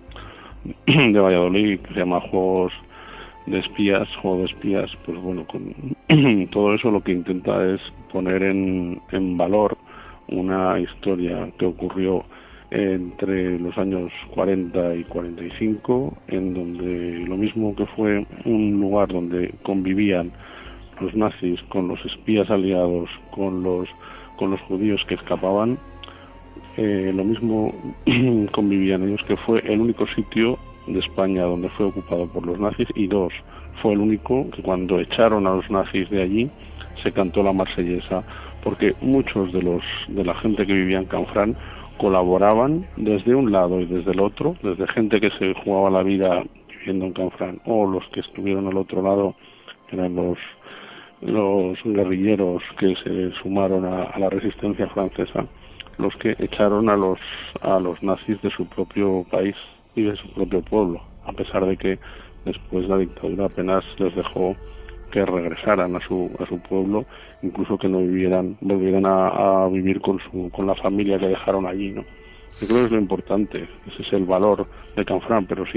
de Valladolid, que se llama Juego de Espías, pues bueno, con todo eso lo que intenta es poner en valor una historia que ocurrió entre los años 40 y 45, en donde lo mismo que fue un lugar donde convivían los nazis con los espías aliados, con los judíos que escapaban, lo mismo convivían ellos, que fue el único sitio de España donde fue ocupado por los nazis, y dos, fue el único que cuando echaron a los nazis de allí se cantó la Marsellesa, porque muchos de la gente que vivía en Canfranc colaboraban desde un lado y desde el otro, desde gente que se jugaba la vida viviendo en Canfranc, o los que estuvieron al otro lado, eran los guerrilleros que se sumaron a la resistencia francesa, los que echaron a los nazis de su propio país y de su propio pueblo, a pesar de que después la dictadura apenas les dejó que regresaran a su pueblo, incluso que no volvieran a vivir con la familia que dejaron allí, ¿no? Yo creo que es lo importante, ese es el valor de Canfranc, pero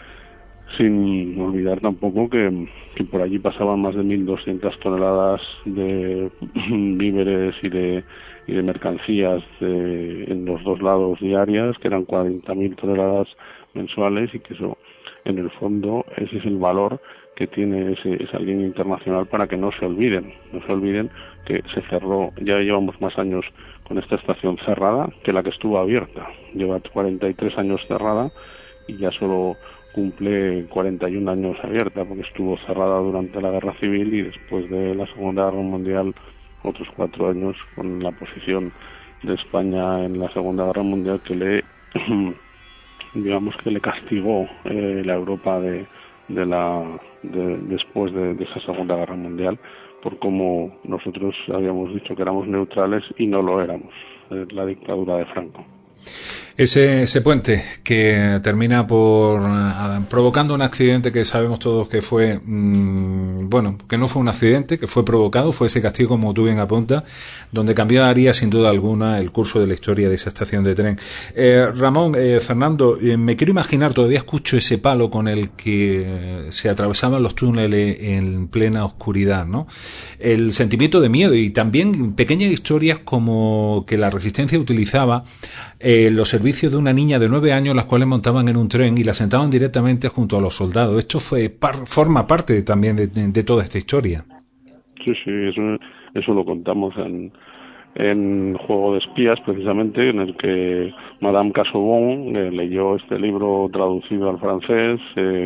sin olvidar tampoco que por allí pasaban más de 1.200 toneladas de víveres y de mercancías en los dos lados diarias, que eran 40.000 toneladas mensuales, y que eso, en el fondo, ese es el valor que tiene esa línea internacional, para que no se olviden que se cerró. Ya llevamos más años con esta estación cerrada que la que estuvo abierta. Lleva 43 años cerrada y ya solo cumple 41 años abierta, porque estuvo cerrada durante la Guerra Civil y después de la Segunda Guerra Mundial otros 4 años, con la posición de España en la Segunda Guerra Mundial que le castigó la Europa después de esa Segunda Guerra Mundial, por cómo nosotros habíamos dicho que éramos neutrales y no lo éramos, la dictadura de Franco. Ese puente que termina por provocando un accidente que sabemos todos que fue, que no fue un accidente, que fue provocado, fue ese castigo, como tú bien apuntas, donde cambiaría sin duda alguna el curso de la historia de esa estación de tren. Ramón, Fernando, me quiero imaginar, todavía escucho ese palo con el que se atravesaban los túneles en plena oscuridad, ¿no? El sentimiento de miedo, y también pequeñas historias como que la resistencia utilizaba los servicios de una niña de 9 años, las cuales montaban en un tren y la sentaban directamente junto a los soldados. Esto forma parte también de toda esta historia. Sí, eso lo contamos en Juego de Espías, precisamente, en el que Madame Casaubon leyó este libro traducido al francés,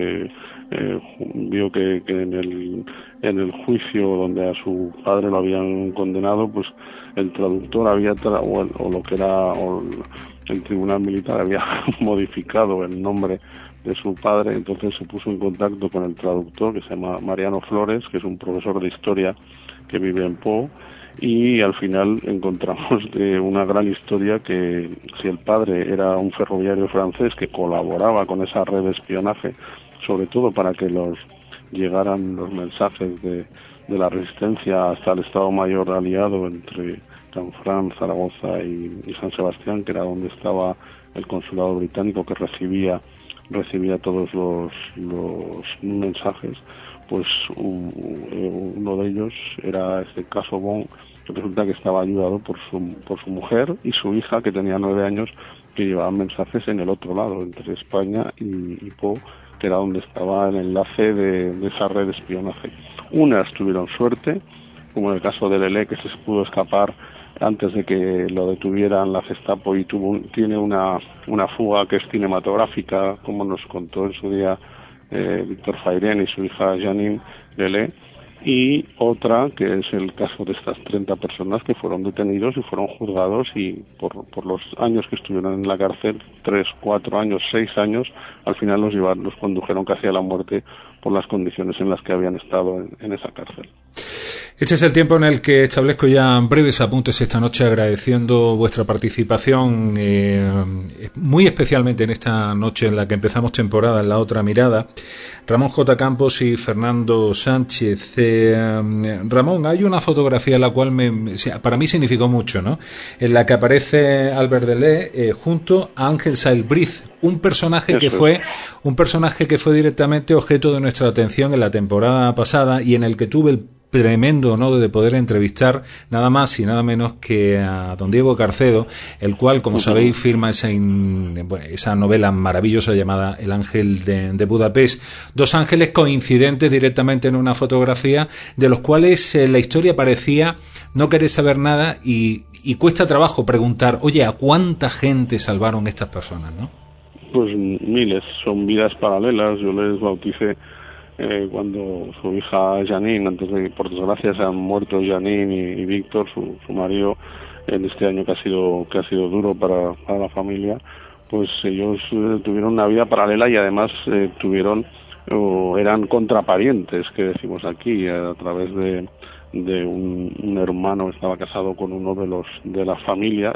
vio que en el juicio donde a su padre lo habían condenado, pues el traductor había el tribunal militar había modificado el nombre de su padre. Entonces se puso en contacto con el traductor, que se llama Mariano Flores, que es un profesor de historia que vive en Pau, y al final encontramos una gran historia, que si el padre era un ferroviario francés que colaboraba con esa red de espionaje, sobre todo para que llegaran los mensajes de la resistencia hasta el Estado Mayor aliado entre Canfranc, Zaragoza y San Sebastián, que era donde estaba el consulado británico que recibía todos los mensajes, pues uno de ellos era este Casaubon, que resulta que estaba ayudado por su mujer y su hija, que tenía 9 años, que llevaban mensajes en el otro lado, entre España y Pau, que era donde estaba el enlace de esa red de espionaje. Unas tuvieron suerte, como en el caso de Lelé, que se pudo escapar antes de que lo detuvieran la Gestapo, y tiene una fuga que es cinematográfica, como nos contó en su día Víctor Fairén y su hija Janine Lelé, y otra que es el caso de estas 30 personas que fueron detenidos y fueron juzgados, y por los años que estuvieron en la cárcel, 3, 4 años, 6 años, al final los condujeron casi a la muerte por las condiciones en las que habían estado en esa cárcel. Este es el tiempo en el que establezco ya breves apuntes esta noche, agradeciendo vuestra participación, muy especialmente en esta noche en la que empezamos temporada en La Otra Mirada, Ramón J. Campos y Fernando Sánchez. Ramón, hay una fotografía la cual para mí significó mucho, ¿no? En la que aparece Albert Deleuze junto a Ángel Sailbriz, un personaje que fue directamente objeto de nuestra atención en la temporada pasada y en el que tuve el tremendo honor de poder entrevistar nada más y nada menos que a don Diego Carcedo, el cual, como sabéis, firma esa novela maravillosa llamada El Ángel de Budapest. Dos ángeles coincidentes directamente en una fotografía, de los cuales la historia parecía no querer saber nada y cuesta trabajo preguntar, oye, ¿a cuánta gente salvaron estas personas, no? Pues miles, son vidas paralelas. Yo les bauticé cuando su hija Janine, antes de que por desgracia se han muerto Janine y Víctor, su marido, en este año que ha sido duro para la familia, pues ellos tuvieron una vida paralela y además eran contraparientes, que decimos aquí, a través de un hermano. Estaba casado con uno de la familia,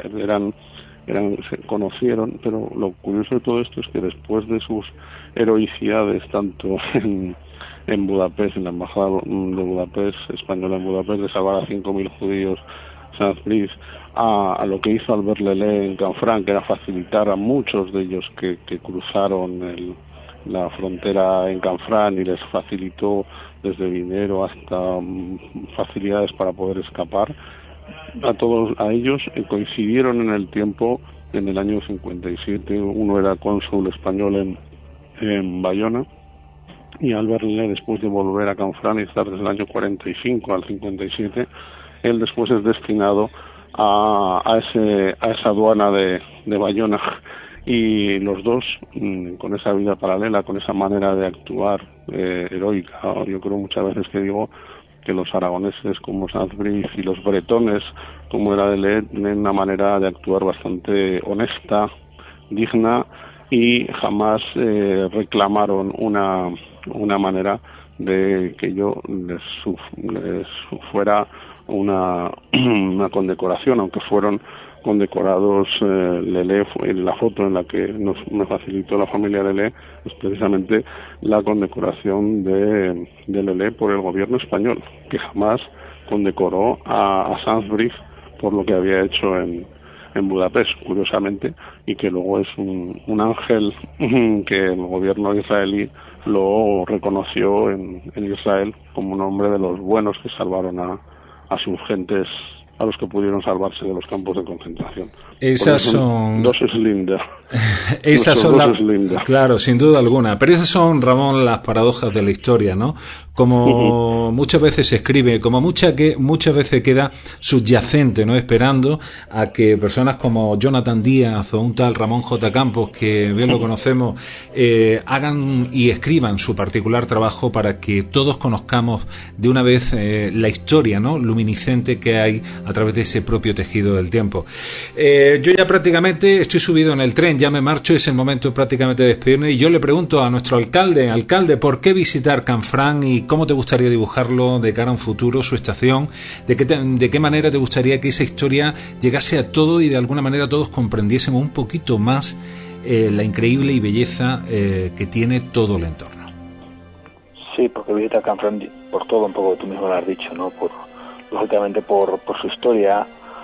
se conocieron, pero lo curioso de todo esto es que después de sus heroicidades, tanto en Budapest, en la embajada de Budapest, española en Budapest, de salvar a 5.000 judíos, Saint-Brice, a lo que hizo Albert Lelé en Canfranc, que era facilitar a muchos de ellos que cruzaron la frontera en Canfranc, y les facilitó desde dinero hasta facilidades para poder escapar. A ellos coincidieron en el tiempo, en el año 57. Uno era cónsul español en Bayona, y Albert Lelé, después de volver a Canfranc y estar desde el año 45 al 57, él después es destinado a esa aduana de Bayona, y los dos, con esa vida paralela, con esa manera de actuar heroica. Yo creo muchas veces que digo que los aragoneses como Saint-Brice y los bretones como era Deleuze tienen una manera de actuar bastante honesta, digna, y jamás reclamaron una manera de que yo les fuera una condecoración, aunque fueron condecorados. Lelé, en la foto en la que me facilitó la familia Lelé, es precisamente la condecoración de Lelé por el gobierno español, que jamás condecoró a Saint-Brice por lo que había hecho en Budapest, curiosamente, y que luego es un ángel que el gobierno israelí lo reconoció en Israel como un hombre de los buenos que salvaron a sus gentes, a los que pudieron salvarse de los campos de concentración. Esas son dosis lindas. Esas son claro, sin duda alguna. Pero esas son, Ramón, las paradojas de la historia, ¿no? Como muchas veces se escribe, como muchas veces queda subyacente, ¿no? Esperando a que personas como Jonathan Díaz o un tal Ramón J. Campos, que bien lo conocemos, hagan y escriban su particular trabajo para que todos conozcamos de una vez la historia, ¿no? Luminiscente que hay a través de ese propio tejido del tiempo. Yo ya prácticamente estoy subido en el tren, ya me marcho, es el momento prácticamente de despedirme, y yo le pregunto a nuestro alcalde, ¿por qué visitar Canfranc y cómo te gustaría dibujarlo de cara a un futuro, su estación? ¿De qué manera te gustaría que esa historia llegase a todo y de alguna manera todos comprendiésemos un poquito más la increíble y belleza que tiene todo el entorno? Sí, porque visita Canfranc por todo, un poco tú mismo lo has dicho, ¿no? Lógicamente por su historia,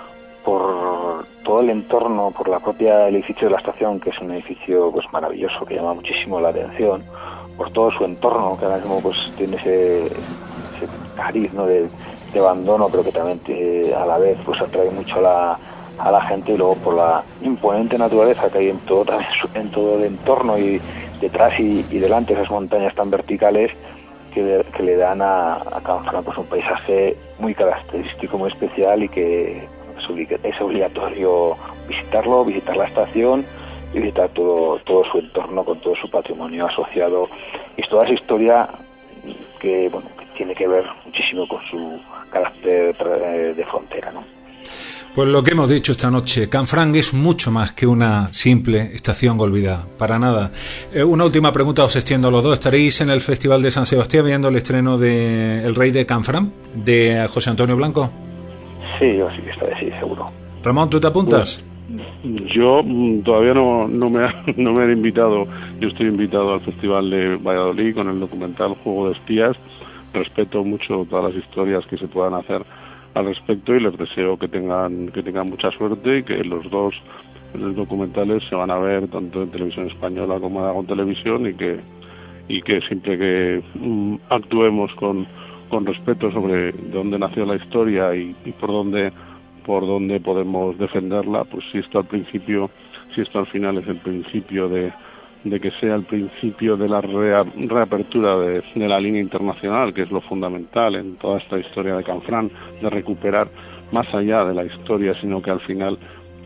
por todo el entorno, por la propia edificio de la estación, que es un edificio pues maravilloso, que llama muchísimo la atención, por todo su entorno, que ahora mismo pues tiene ese cariz, ¿no? de abandono, pero que también a la vez pues atrae mucho a la gente, y luego por la imponente naturaleza que hay en todo el entorno, y detrás y delante, esas montañas tan verticales que le dan a Canfranc pues un paisaje muy característico, muy especial, y que es obligatorio visitarlo, visitar la estación y visitar todo su entorno con todo su patrimonio asociado y toda esa historia que tiene que ver muchísimo con su carácter de frontera, ¿no? Pues lo que hemos dicho esta noche, Canfranc es mucho más que una simple estación olvidada, para nada. Una última pregunta, os extiendo a los dos. ¿Estaréis en el Festival de San Sebastián viendo el estreno de El Rey de Canfranc, de José Antonio Blanco? Sí, yo sí que estaré, sí, seguro. Ramón, ¿tú te apuntas? Yo todavía no me han invitado. Yo estoy invitado al Festival de Valladolid con el documental Juego de Espías. Respeto mucho todas las historias que se puedan hacer al respecto y les deseo que tengan mucha suerte y que los dos documentales se van a ver tanto en Televisión Española como en Aragón Televisión y que siempre que actuemos con respeto sobre de dónde nació la historia y por dónde podemos defenderla, pues si esto al final es el principio de que sea el principio de la reapertura de la línea internacional, que es lo fundamental en toda esta historia de Canfranc, de recuperar más allá de la historia, sino que al final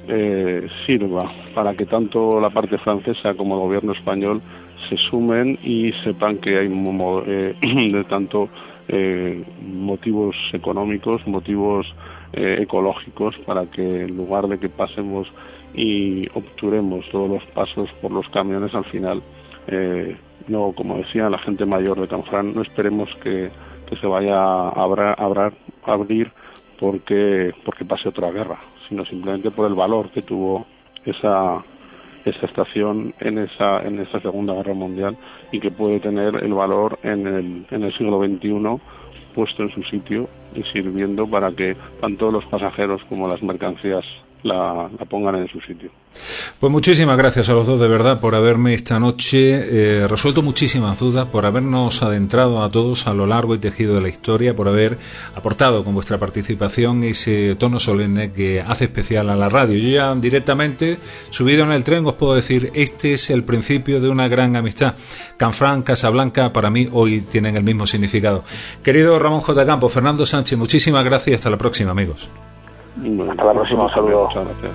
sirva para que tanto la parte francesa como el gobierno español se sumen y sepan que hay de tanto motivos económicos, motivos ecológicos, para que en lugar de que pasemos y obturemos todos los pasos por los camiones, al final no, como decía la gente mayor de Canfranc, no esperemos que se vaya a abrir porque pase otra guerra, sino simplemente por el valor que tuvo esa estación en esa Segunda Guerra Mundial y que puede tener el valor en el siglo XXI puesto en su sitio y sirviendo para que tanto los pasajeros como las mercancías la pongan en su sitio. Pues muchísimas gracias a los dos, de verdad, por haberme esta noche resuelto muchísimas dudas, por habernos adentrado a todos a lo largo y tejido de la historia, por haber aportado con vuestra participación ese tono solemne que hace especial a la radio. Yo ya directamente, subido en el tren, os puedo decir, este es el principio de una gran amistad. Canfranc, Casablanca, para mí hoy tienen el mismo significado. Querido Ramón J. Campos, Fernando Sánchez, muchísimas gracias y hasta la próxima, amigos. Hasta la próxima, un saludo. Muchas gracias.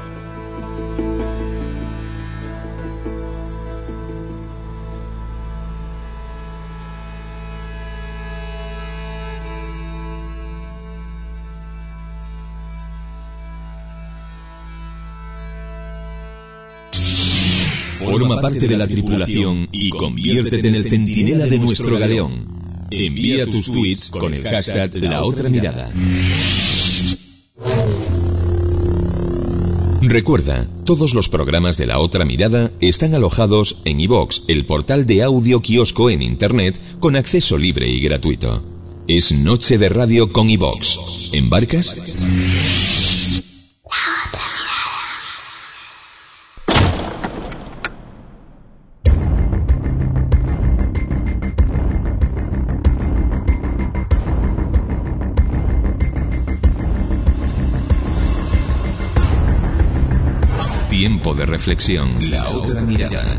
Forma parte de la tripulación y conviértete en el centinela de nuestro galeón. Envía tus tweets con el hashtag La Otra Mirada. Recuerda, todos los programas de La Otra Mirada están alojados en iVox, el portal de audio kiosco en Internet con acceso libre y gratuito. Es Noche de Radio con iVox. ¿Embarcas? Tiempo de reflexión. La Otra Mirada.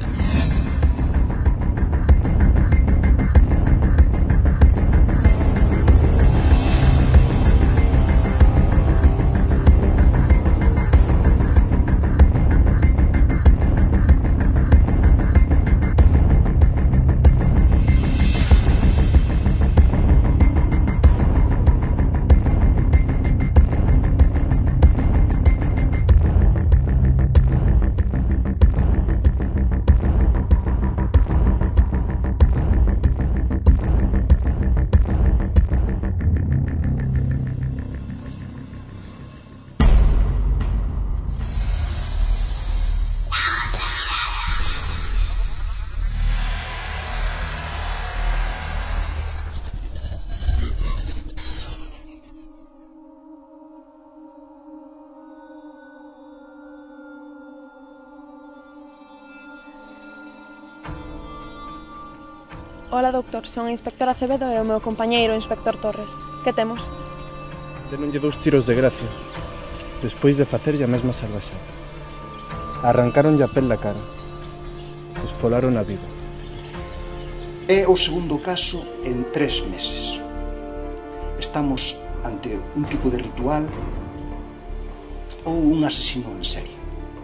Ola, doutor, son a inspectora Acevedo e o meu compañeiro, o inspector Torres. Que temos? Denonlle 2 tiros de gracia, despois de facerlle a mesma salvaxada. Arrancaronlle a pel da cara, esfolaron a vida. É o segundo caso en 3 meses. Estamos ante un tipo de ritual ou un asesino en serie.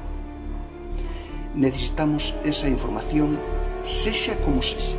Necesitamos esa información, sexa como sexa.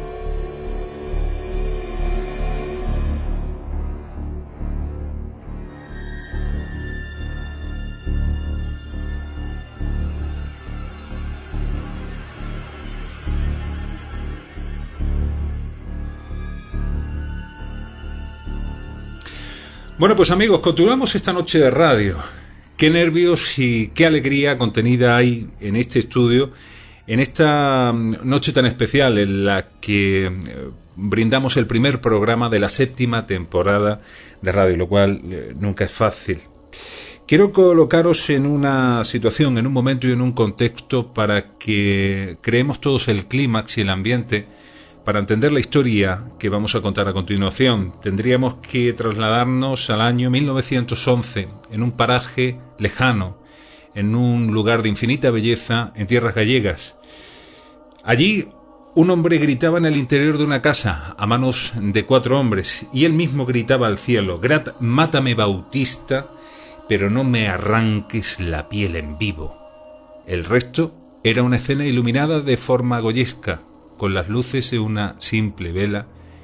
Bueno, pues amigos, continuamos esta noche de radio. Qué nervios y qué alegría contenida hay en este estudio, en esta noche tan especial en la que brindamos el primer programa de la 7ª temporada de radio, lo cual nunca es fácil. Quiero colocaros en una situación, en un momento y en un contexto para que creemos todos el clímax y el ambiente. Para entender la historia que vamos a contar a continuación, tendríamos que trasladarnos al año 1911, en un paraje lejano, en un lugar de infinita belleza, en tierras gallegas. Allí, un hombre gritaba en el interior de una casa, a manos de 4 hombres, y él mismo gritaba al cielo: «Mátame, Bautista, pero no me arranques la piel en vivo». El resto era una escena iluminada de forma goyesca, con las luces de una simple vela,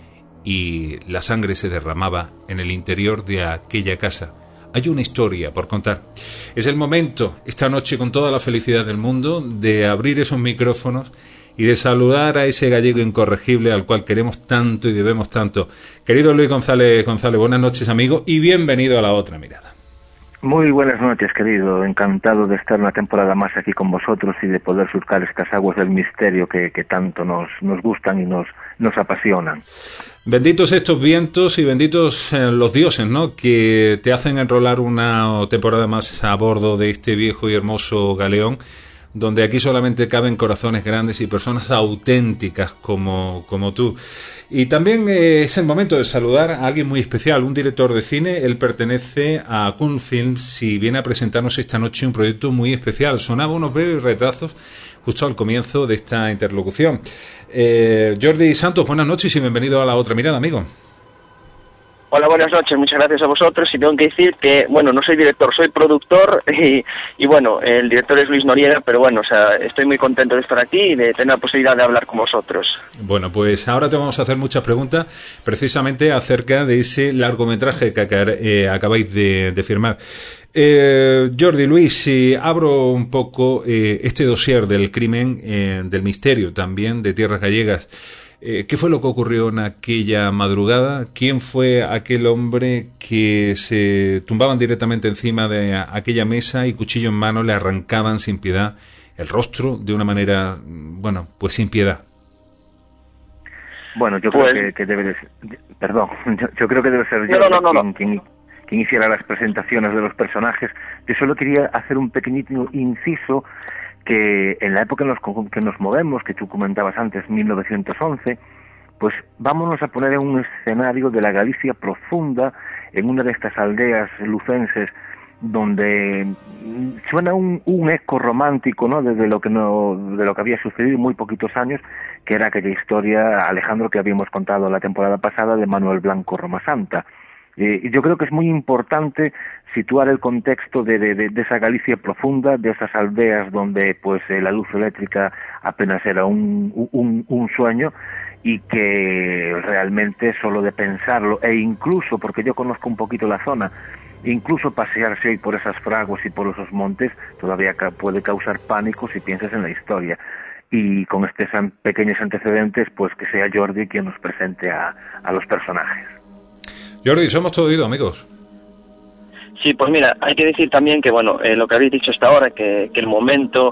y la sangre se derramaba en el interior de aquella casa. Hay una historia por contar. Es el momento, esta noche, con toda la felicidad del mundo, de abrir esos micrófonos y de saludar a ese gallego incorregible al cual queremos tanto y debemos tanto. Querido Luis González, buenas noches, amigo, y bienvenido a La Otra Mirada. Muy buenas noches, querido. Encantado de estar una temporada más aquí con vosotros y de poder surcar estas aguas del misterio que tanto nos gustan y nos apasionan. Benditos estos vientos y benditos los dioses, ¿no?, que te hacen enrolar una temporada más a bordo de este viejo y hermoso galeón, donde aquí solamente caben corazones grandes y personas auténticas como tú. Y también es el momento de saludar a alguien muy especial, un director de cine. Él pertenece a Cult Films y viene a presentarnos esta noche un proyecto muy especial. Sonaba unos breves retrazos justo al comienzo de esta interlocución. Jordi Santos, buenas noches y bienvenido a La Otra Mirada, amigo. Hola, buenas noches, muchas gracias a vosotros, y tengo que decir que, bueno, no soy director, soy productor, y bueno, el director es Luis Noriega, pero bueno, o sea, estoy muy contento de estar aquí y de tener la posibilidad de hablar con vosotros. Bueno, pues ahora te vamos a hacer muchas preguntas, precisamente acerca de ese largometraje que acabáis de firmar. Jordi, Luis, si abro un poco este dossier del crimen, del misterio también, de tierras gallegas. ¿Qué fue lo que ocurrió en aquella madrugada? ¿Quién fue aquel hombre que se tumbaban directamente encima de aquella mesa y cuchillo en mano le arrancaban sin piedad el rostro de una manera, bueno, pues sin piedad? Bueno, yo creo que debe de ser... Perdón, yo creo que debe ser yo quien hiciera las presentaciones de los personajes. Yo solo quería hacer un pequeñito inciso, que en la época en que nos movemos, que tú comentabas antes, 1911, pues vámonos a poner en un escenario de la Galicia profunda, en una de estas aldeas lucenses, donde suena un eco romántico, ¿no?, de lo que había sucedido muy poquitos años, que era aquella historia, Alejandro, que habíamos contado la temporada pasada, de Manuel Blanco Roma Santa. Y yo creo que es muy importante situar el contexto de esa Galicia profunda, de esas aldeas donde pues la luz eléctrica apenas era un sueño, y que realmente solo de pensarlo, e incluso, porque yo conozco un poquito la zona, incluso pasearse hoy por esas fraguas y por esos montes todavía puede causar pánico si piensas en la historia. Y con estos pequeños antecedentes, pues que sea Jordi quien nos presente a los personajes. Jordi, somos todo oído, amigos. Sí, pues mira, hay que decir también que, bueno, lo que habéis dicho hasta ahora, que el momento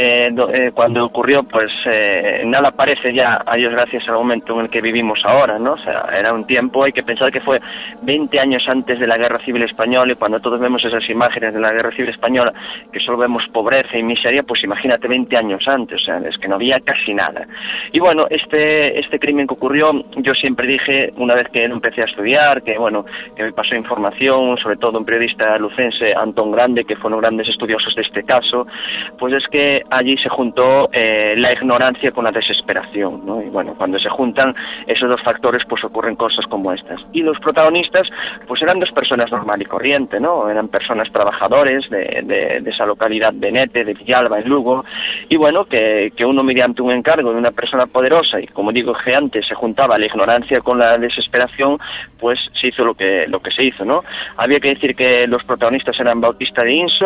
cuando ocurrió, pues nada parece ya, a Dios gracias, al momento en el que vivimos ahora, ¿no? O sea, era un tiempo, hay que pensar que fue 20 años antes de la Guerra Civil Española, y cuando todos vemos esas imágenes de la Guerra Civil Española, que solo vemos pobreza y miseria, pues imagínate 20 años antes, o sea, es que no había casi nada. Y bueno, este crimen que ocurrió, yo siempre dije, una vez que empecé a estudiar, que bueno, que me pasó información, sobre todo un periodista lucense, Antón Grande, que fueron grandes estudiosos de este caso, pues es que allí se juntó la ignorancia con la desesperación, ¿no? Y bueno, cuando se juntan esos dos factores, pues ocurren cosas como estas. Y los protagonistas, pues eran dos personas normal y corriente, ¿no? Eran personas trabajadores de esa localidad de Nete, de Villalba, en Lugo, y bueno, que uno, mediante un encargo de una persona poderosa, y como digo que antes se juntaba la ignorancia con la desesperación, pues se hizo lo que se hizo, ¿no? Había que decir que los protagonistas eran Bautista de Insua,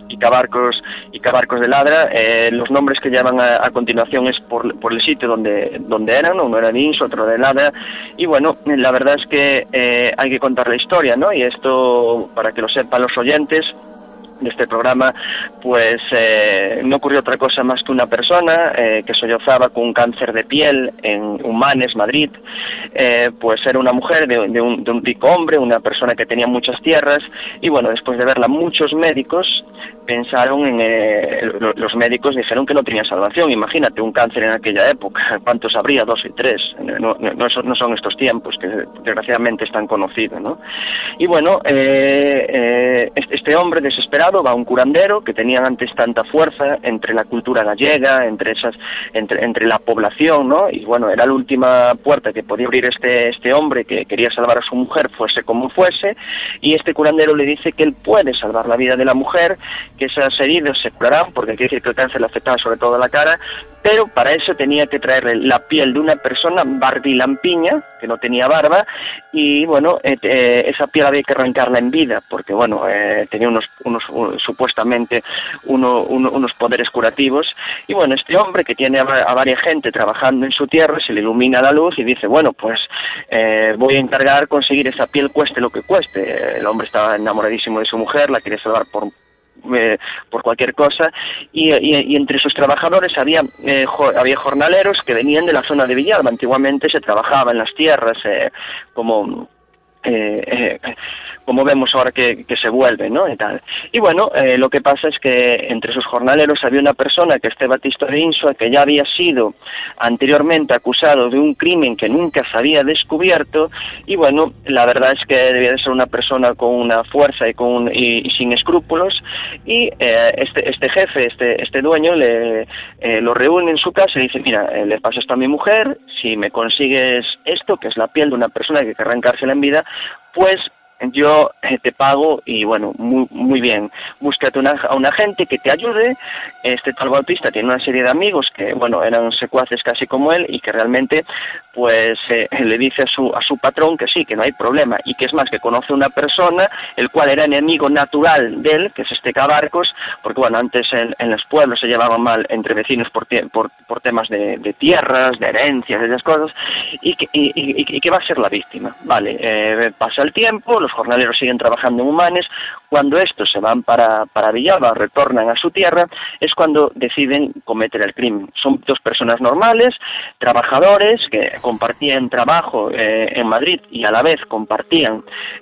Cabarcos de Ladra. Los nombres que llevan a continuación es por el sitio donde eran, uno era de Inso, otro de Ladra, y bueno, la verdad es que hay que contar la historia, ¿no? Y esto, para que lo sepan los oyentes de este programa, pues no ocurrió otra cosa más que una persona que sollozaba con un cáncer de piel en Humanes, Madrid. Pues era una mujer de un rico hombre, una persona que tenía muchas tierras, y bueno, después de verla muchos médicos pensaron los médicos dijeron que no tenía salvación. Imagínate un cáncer en aquella época, ¿cuántos habría? 2 y 3, no son estos tiempos que desgraciadamente están conocidos, ¿no? Y bueno, este hombre desesperado va a un curandero que tenían antes tanta fuerza entre la cultura gallega, entre la población, ¿no? Y bueno, era la última puerta que podía abrir este hombre que quería salvar a su mujer, fuese como fuese, y este curandero le dice que él puede salvar la vida de la mujer, que esas heridas se curarán, porque quiere decir que el cáncer le afectaba sobre todo a la cara, pero para eso tenía que traerle la piel de una persona barbilampiña, que no tenía barba, y bueno, esa piel había que arrancarla en vida, porque bueno, tenía supuestamente unos poderes curativos, y bueno, este hombre que tiene a varias gente trabajando en su tierra, se le ilumina la luz y dice, bueno, pues voy a encargar conseguir esa piel cueste lo que cueste. El hombre estaba enamoradísimo de su mujer, la quería salvar por cualquier cosa, y entre sus trabajadores había jornaleros que venían de la zona de Villalba. Antiguamente se trabajaba en las tierras como vemos ahora que se vuelve, ¿no? Y tal. Y bueno, lo que pasa es que entre sus jornaleros había una persona, que Batista de Insua, que ya había sido anteriormente acusado de un crimen que nunca se había descubierto, y bueno, la verdad es que debía de ser una persona con una fuerza y sin escrúpulos, y este jefe, este dueño, lo reúne en su casa y dice, mira, le paso esto a mi mujer, si me consigues esto, que es la piel de una persona que hay que arrancársela en vida, pues yo te pago, y bueno, muy bien, búscate a una gente que te ayude. Este tal Bautista tiene una serie de amigos que, bueno, eran secuaces casi como él, y que realmente, pues, le dice a su patrón que sí, que no hay problema, y que es más, que conoce una persona, el cual era enemigo natural de él, que es este Cabarcos, porque bueno, antes en los pueblos se llevaban mal entre vecinos por temas de tierras, de herencias, de esas cosas, y que va a ser la víctima. Vale, pasa el tiempo, los jornaleros siguen trabajando en Humanes. Cuando estos se van para Villalba, retornan a su tierra, es cuando deciden cometer el crimen. Son 2 personas normales, trabajadores, que compartían trabajo en Madrid, y a la vez compartían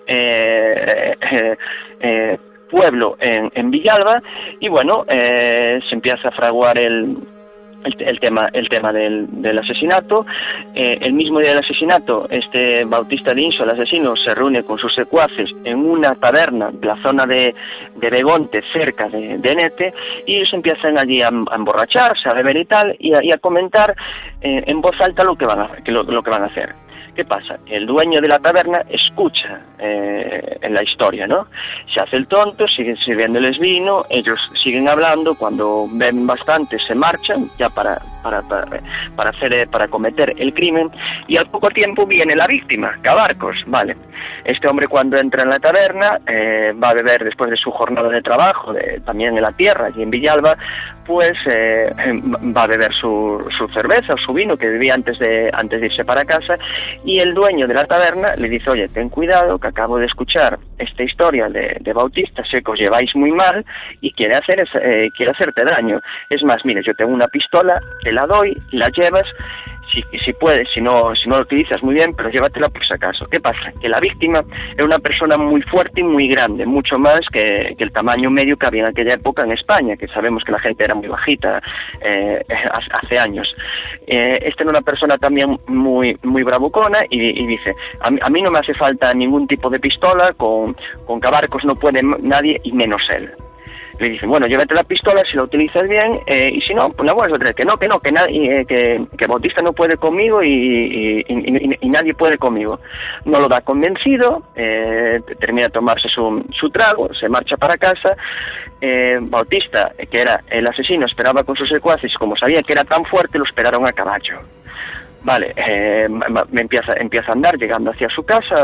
pueblo en Villalba, y bueno, se empieza a fraguar el tema del asesinato. El mismo día del asesinato, este Bautista de Insua, el asesino, se reúne con sus secuaces en una taberna de la zona de Begonte, cerca de Nete, y ellos empiezan allí a emborracharse, a beber y tal, y a comentar en voz alta lo que van a hacer. ¿Qué pasa? El dueño de la taberna escucha en la historia, ¿no? Se hace el tonto, sigue sirviéndoles vino, ellos siguen hablando, cuando ven bastante se marchan ya para cometer el crimen, y al poco tiempo viene la víctima, Cabarcos, ¿vale? Este hombre, cuando entra en la taberna, va a beber después de su jornada de trabajo, también en la tierra y en Villalba, pues va a beber su cerveza o su vino que bebía antes de irse para casa, y el dueño de la taberna le dice, oye, ten cuidado, que acabo de escuchar esta historia de Bautista, sé que os lleváis muy mal y quiere hacerte daño. Es más, mire, yo tengo una pistola, te la doy, la llevas, si puedes, si no lo utilizas muy bien, pero llévatela por si acaso. ¿Qué pasa? Que la víctima era una persona muy fuerte y muy grande, mucho más que el tamaño medio que había en aquella época en España, que sabemos que la gente era muy bajita hace años. Esta era una persona también muy bravucona, y dice, a mí no me hace falta ningún tipo de pistola, con Cabarcos no puede nadie, y menos él. Le dicen, bueno, llévate la pistola si la utilizas bien, y si no, pues la vuelves a traer. Que Bautista no puede conmigo y nadie puede conmigo. No lo da convencido, termina de tomarse su trago, se marcha para casa. Bautista, que era el asesino, esperaba con sus secuaces, como sabía que era tan fuerte, lo esperaron a caballo. Vale, empieza a andar llegando hacia su casa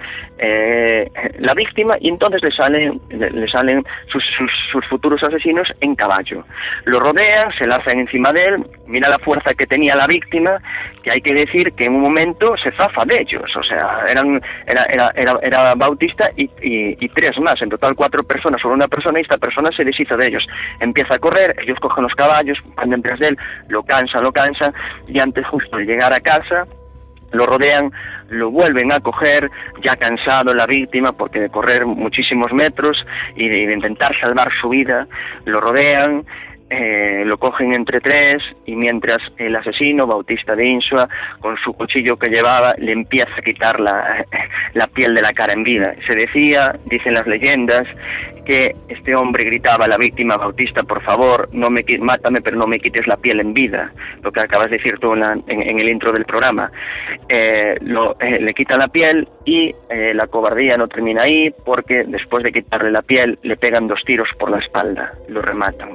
la víctima, y entonces le salen sus futuros asesinos en caballo. Lo rodean, se lanzan encima de él. Mira la fuerza que tenía la víctima, que hay que decir que en un momento se zafa de ellos. O sea, era Bautista y 3 más, en total 4 personas sobre una persona, y esta persona se deshizo de ellos. Empieza a correr, ellos cogen los caballos, van detrás de él, lo cansan, y antes justo de llegar a casa lo rodean, lo vuelven a coger, ya cansado la víctima porque de correr muchísimos metros y de intentar salvar su vida, lo rodean, lo cogen entre 3, y mientras el asesino, Bautista de Insua, con su cuchillo que llevaba, le empieza a quitar la piel de la cara en vida. Se decía, dicen las leyendas, que este hombre gritaba a la víctima: Bautista, por favor, mátame, pero no me quites la piel en vida, lo que acabas de decir tú en el intro del programa. Le quita la piel, y la cobardía no termina ahí, porque después de quitarle la piel le pegan 2 tiros por la espalda, lo rematan.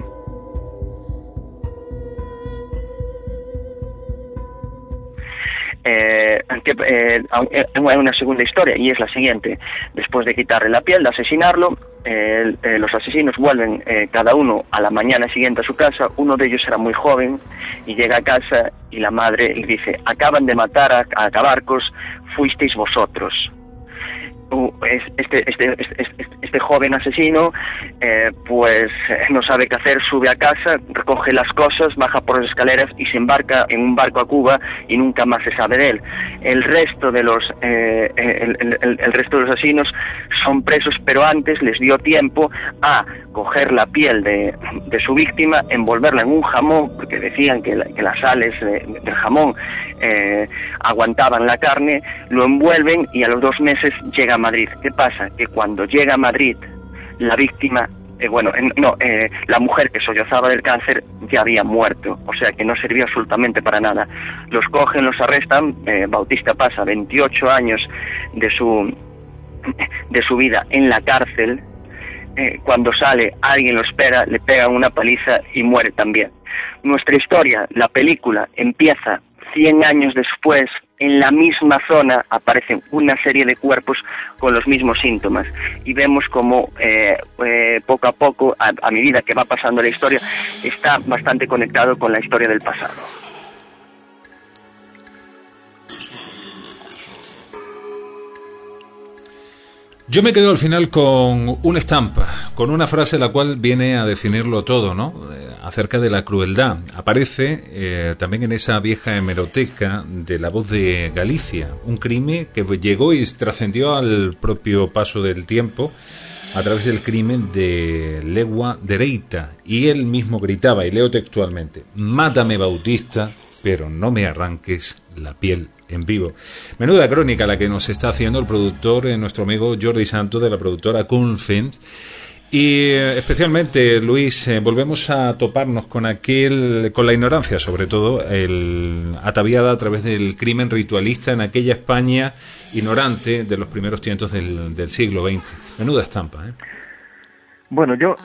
Hay una segunda historia, y es la siguiente. Después de quitarle la piel, de asesinarlo, los asesinos vuelven cada uno a la mañana siguiente a su casa. Uno de ellos era muy joven y llega a casa, y la madre le dice: acaban de matar a Cabarcos, fuisteis vosotros. Este joven asesino pues no sabe qué hacer, sube a casa, recoge las cosas, baja por las escaleras y se embarca en un barco a Cuba, y nunca más se sabe de él. El resto de los asesinos son presos, pero antes les dio tiempo a coger la piel de su víctima, envolverla en un jamón, porque decían que las sales del jamón aguantaban la carne, lo envuelven, y a los 2 meses llega a Madrid. ¿Qué pasa? Que cuando llega a Madrid, la víctima, la mujer que sollozaba del cáncer ya había muerto, o sea que no sirvió absolutamente para nada. Los cogen, los arrestan. Bautista pasa 28 años de su vida en la cárcel. Cuando sale, alguien lo espera, le pegan una paliza y muere también. Nuestra historia, la película, empieza 100 años después. En la misma zona aparecen una serie de cuerpos con los mismos síntomas, y vemos como poco a poco, a medida que va pasando la historia, está bastante conectado con la historia del pasado. Yo me quedo al final con una estampa, con una frase la cual viene a definirlo todo, ¿no? Acerca de la crueldad. Aparece también en esa vieja hemeroteca de La Voz de Galicia, un crimen que llegó y trascendió al propio paso del tiempo a través del crimen de Legua Dereita, y él mismo gritaba, y leo textualmente: mátame, Bautista, pero no me arranques la piel en vivo. Menuda crónica la que nos está haciendo el productor, nuestro amigo Jordi Santos, de la productora Kun Films. Y especialmente, Luis, volvemos a toparnos con la ignorancia, sobre todo, ataviada a través del crimen ritualista en aquella España ignorante de los primeros tiempos del siglo XX. Menuda estampa, ¿eh? Bueno, yo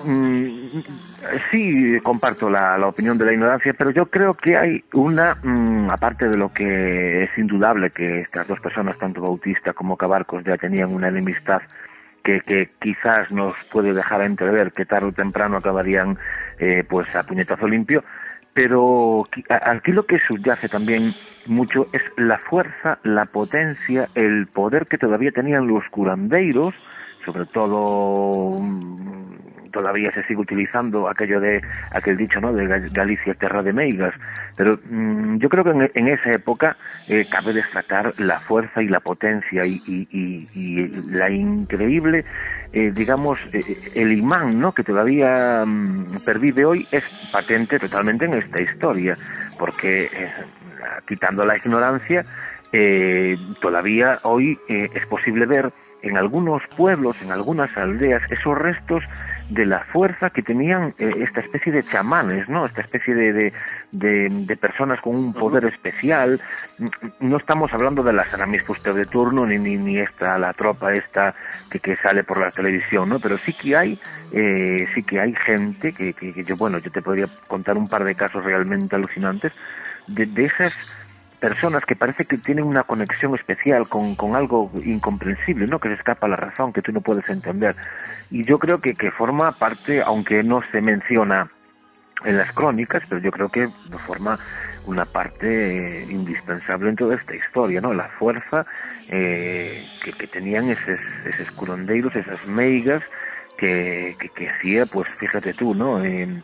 sí comparto la opinión de la ignorancia, pero yo creo que hay aparte de lo que es indudable, que estas 2 personas, tanto Bautista como Cabarcos, ya tenían una enemistad que quizás nos puede dejar entrever que tarde o temprano acabarían pues a puñetazo limpio, pero aquí lo que subyace también mucho es la fuerza, la potencia, el poder que todavía tenían los curandeiros. Sobre todo, todavía se sigue utilizando aquel dicho, ¿no?, de Galicia, terra de meigas, pero yo creo que en esa época cabe destacar la fuerza y la potencia y la increíble, digamos, el imán, ¿no?, que todavía pervive hoy, es patente totalmente en esta historia, porque quitando la ignorancia, todavía hoy es posible ver en algunos pueblos, en algunas aldeas, esos restos de la fuerza que tenían esta especie de chamanes, ¿no? Esta especie de personas con un poder especial. No estamos hablando de las Aramispuster de turno, ni la tropa esta que sale por la televisión, ¿no? Pero sí que hay gente que yo te podría contar un par de casos realmente alucinantes de esas personas que parece que tienen una conexión especial con algo incomprensible, ¿no? Que se escapa a la razón, que tú no puedes entender. Y yo creo que forma parte, aunque no se menciona en las crónicas, pero yo creo que forma una parte indispensable en toda esta historia, ¿no? La fuerza que tenían esos curandeiros, esas meigas que hacía, pues fíjate tú, ¿no?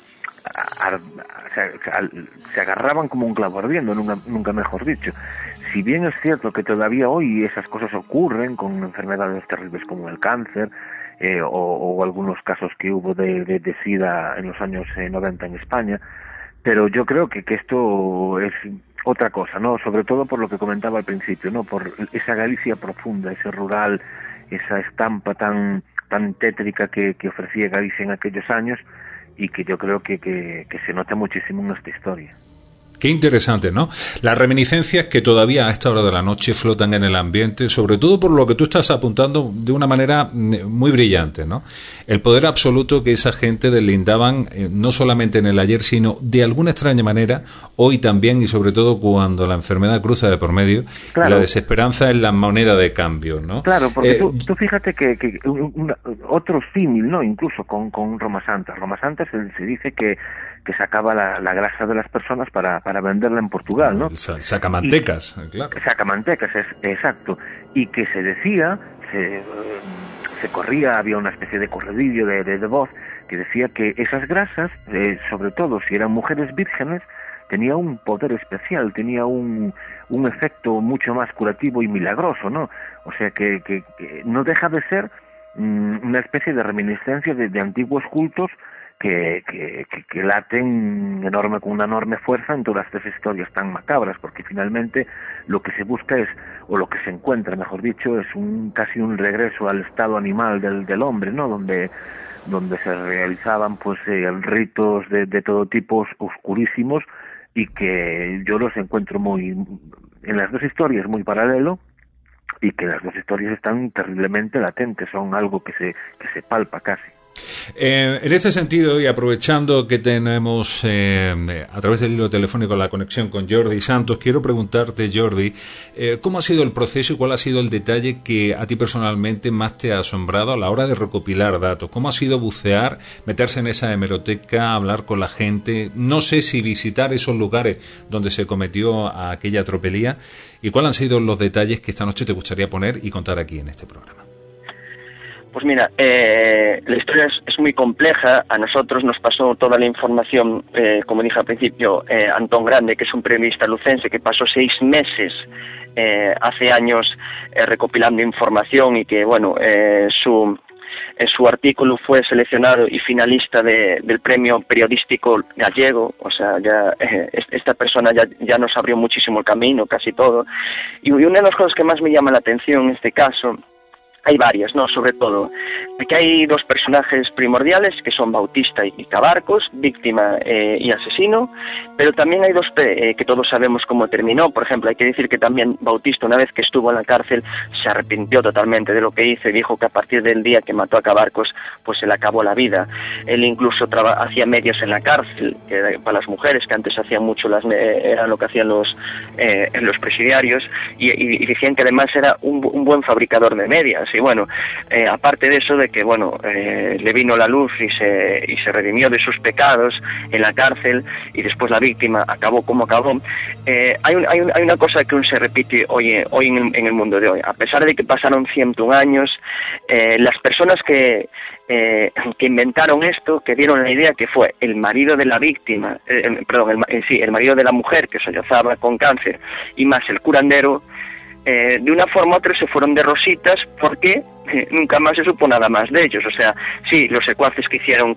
Se agarraban como un clavo ardiendo, nunca mejor dicho. Si bien es cierto que todavía hoy esas cosas ocurren con enfermedades terribles como el cáncer, o algunos casos que hubo de SIDA en los años 90 en España, pero yo creo que esto es otra cosa, ¿no? Sobre todo por lo que comentaba al principio, ¿no? Por esa Galicia profunda, ese rural, esa estampa tan tétrica que ofrecía Galicia en aquellos años, y que yo creo que se nota muchísimo en esta historia. Qué interesante, ¿no? Las reminiscencias que todavía a esta hora de la noche flotan en el ambiente, sobre todo por lo que tú estás apuntando de una manera muy brillante, ¿no? El poder absoluto que esa gente deslindaban, no solamente en el ayer, sino de alguna extraña manera, hoy también, y sobre todo cuando la enfermedad cruza de por medio, claro. La desesperanza es la moneda de cambio, ¿no? Claro, porque tú fíjate que otro símil, ¿no? Incluso con Roma Santa. Roma Santa se dice que sacaba la grasa de las personas para venderla en Portugal, ¿no? Sacamantecas, claro. Sacamantecas, exacto. Y que se decía, se corría, había una especie de corredillo de voz que decía que esas grasas, sobre todo si eran mujeres vírgenes, tenía un poder especial, tenía un efecto mucho más curativo y milagroso, ¿no? O sea que no deja de ser una especie de reminiscencia de antiguos cultos que laten con una enorme fuerza en todas estas historias tan macabras, porque finalmente lo que se busca es, o lo que se encuentra, mejor dicho, es casi un regreso al estado animal del hombre, ¿no? Donde se realizaban pues ritos de todo tipo oscurísimos, y que yo los encuentro en las dos historias muy paralelo, y que las dos historias están terriblemente latentes, son algo que se palpa casi. En ese sentido, y aprovechando que tenemos a través del hilo telefónico la conexión con Jordi Santos, quiero preguntarte, Jordi, ¿cómo ha sido el proceso y cuál ha sido el detalle que a ti personalmente más te ha asombrado a la hora de recopilar datos? ¿Cómo ha sido bucear, meterse en esa hemeroteca, hablar con la gente? No sé si visitar esos lugares donde se cometió aquella tropelía, y cuáles han sido los detalles que esta noche te gustaría poner y contar aquí en este programa. Pues mira, la historia es muy compleja. A nosotros nos pasó toda la información, como dije al principio, Antón Grande, que es un periodista lucense que pasó 6 meses hace años recopilando información, y que, bueno, su artículo fue seleccionado y finalista del premio periodístico gallego. O sea, ya esta persona ya nos abrió muchísimo el camino, casi todo. Y una de las cosas que más me llama la atención en este caso, hay varias, ¿no? Sobre todo, que hay 2 personajes primordiales, que son Bautista y Cabarcos, víctima y asesino, pero también hay 2 que todos sabemos cómo terminó. Por ejemplo, hay que decir que también Bautista, una vez que estuvo en la cárcel, se arrepintió totalmente de lo que hizo, y dijo que a partir del día que mató a Cabarcos, pues se le acabó la vida. Él incluso hacía medias en la cárcel, para las mujeres, que antes hacían mucho era lo que hacían los presidiarios, y decían que además era un buen fabricador de medias. Y bueno, aparte de eso, de que bueno, le vino la luz y se redimió de sus pecados en la cárcel, y después la víctima acabó como acabó. Hay una cosa que aún se repite hoy en el mundo de hoy. A pesar de que pasaron 101 años, las personas que inventaron esto, que dieron la idea, que fue el marido de la víctima, el marido de la mujer que sollozaba con cáncer, y más el curandero, de una forma u otra se fueron de rositas, porque nunca más se supo nada más de ellos. O sea, sí, los secuaces que hicieron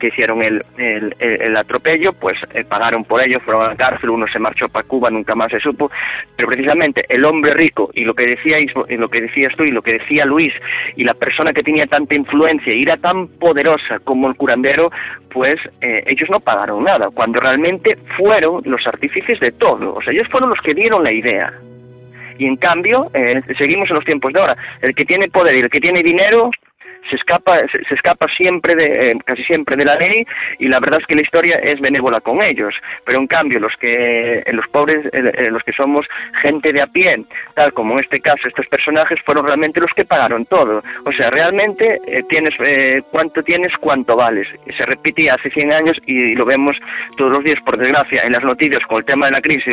el atropello, pues pagaron por ello, fueron a la cárcel, uno se marchó para Cuba, nunca más se supo, pero precisamente el hombre rico, y lo que decías tú, y lo que decía Luis, y la persona que tenía tanta influencia y era tan poderosa como el curandero, pues ellos no pagaron nada, cuando realmente fueron los artífices de todo. O sea, ellos fueron los que dieron la idea. Y en cambio, seguimos en los tiempos de ahora. El que tiene poder y el que tiene dinero, se escapa siempre casi siempre de la ley, y la verdad es que la historia es benévola con ellos, pero en cambio los pobres, los que somos gente de a pie, tal como en este caso estos personajes, fueron realmente los que pagaron todo. O sea, realmente cuánto tienes, cuánto vales. Se repetía hace 100 años y lo vemos todos los días, por desgracia, en las noticias con el tema de la crisis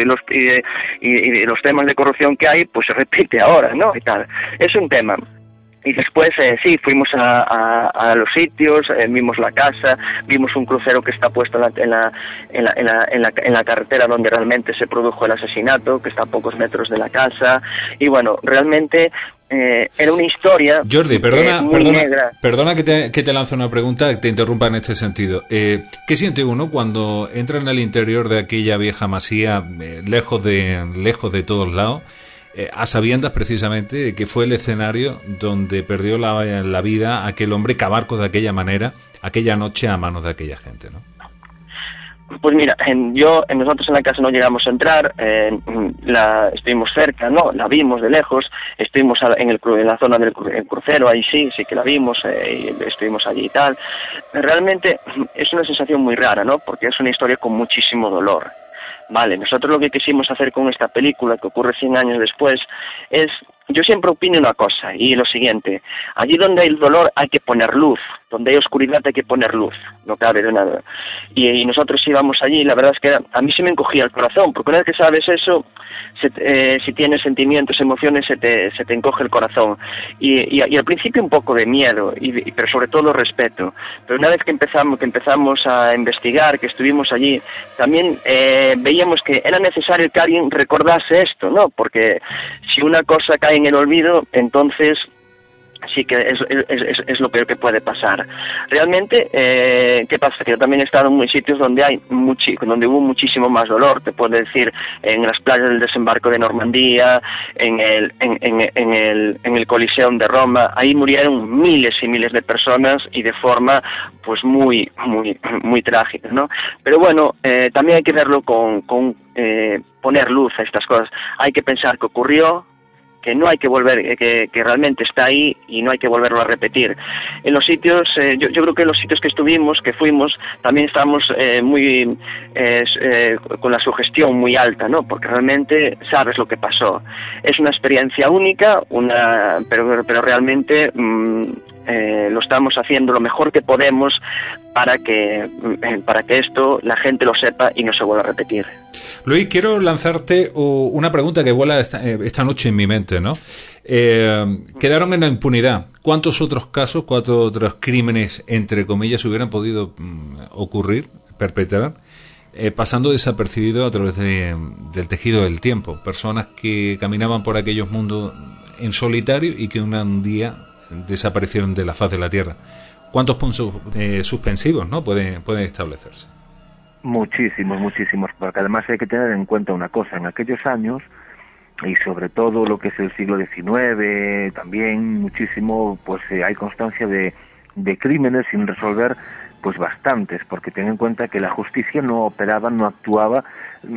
y los temas de corrupción que hay, pues se repite ahora, ¿no? Y tal. Es un tema. Y después, sí, fuimos a los sitios, vimos la casa, vimos un crucero que está puesto en la carretera donde realmente se produjo el asesinato, que está a pocos metros de la casa, y bueno, realmente era una historia. Jordi, negra. Perdona que te lance una pregunta, que te interrumpa en este sentido. ¿Qué siente uno cuando entra en el interior de aquella vieja masía, lejos de todos lados, a sabiendas precisamente de que fue el escenario donde perdió la vida aquel hombre cabarco de aquella manera, aquella noche a manos de aquella gente, ¿no? Pues mira, nosotros en la casa no llegamos a entrar, estuvimos cerca, no, la vimos de lejos, estuvimos en la zona del crucero, ahí sí que la vimos, y estuvimos allí y tal. Realmente es una sensación muy rara, ¿no? Porque es una historia con muchísimo dolor. Vale, nosotros lo que quisimos hacer con esta película, que ocurre 100 años después, es, yo siempre opino una cosa, y lo siguiente: allí donde hay dolor hay que poner luz, donde hay oscuridad hay que poner luz, no cabe de nada. Y nosotros íbamos allí, y la verdad es que a mí se me encogía el corazón, porque una vez que sabes eso, si tienes sentimientos, emociones, se te encoge el corazón. Y al principio un poco de miedo, pero sobre todo respeto. Pero una vez que empezamos a investigar, que estuvimos allí, también veíamos que era necesario que alguien recordase esto, ¿no? Porque si una cosa cae en el olvido, entonces sí que es lo peor que puede pasar. Realmente, ¿qué pasa? Que yo también he estado en muy sitios donde hubo muchísimo más dolor. Te puedo decir, en las playas del desembarco de Normandía, en el Coliseum de Roma. Ahí murieron miles y miles de personas, y de forma pues muy trágica, ¿no? Pero bueno, también hay que verlo con poner luz a estas cosas. Hay que pensar que ocurrió, que no hay que volver, que realmente está ahí y no hay que volverlo a repetir. En los sitios, yo creo que en los sitios que fuimos, también estábamos con la sugestión muy alta, ¿no? Porque realmente sabes lo que pasó. Es una experiencia única, pero realmente lo estamos haciendo lo mejor que podemos para que esto la gente lo sepa y no se vuelva a repetir. Luis, quiero lanzarte una pregunta que vuela esta noche en mi mente, ¿no? Quedaron en la impunidad. ¿Cuántos otros casos, cuántos otros crímenes, entre comillas, hubieran podido ocurrir, perpetrar, pasando desapercibido a través del tejido del tiempo? Personas que caminaban por aquellos mundos en solitario y que un día desaparecieron de la faz de la Tierra. ¿Cuántos puntos suspensivos, no, pueden establecerse? Muchísimos, porque además hay que tener en cuenta una cosa: en aquellos años, y sobre todo lo que es el siglo XIX, también muchísimo, pues hay constancia de crímenes sin resolver, pues bastantes, porque ten en cuenta que la justicia no actuaba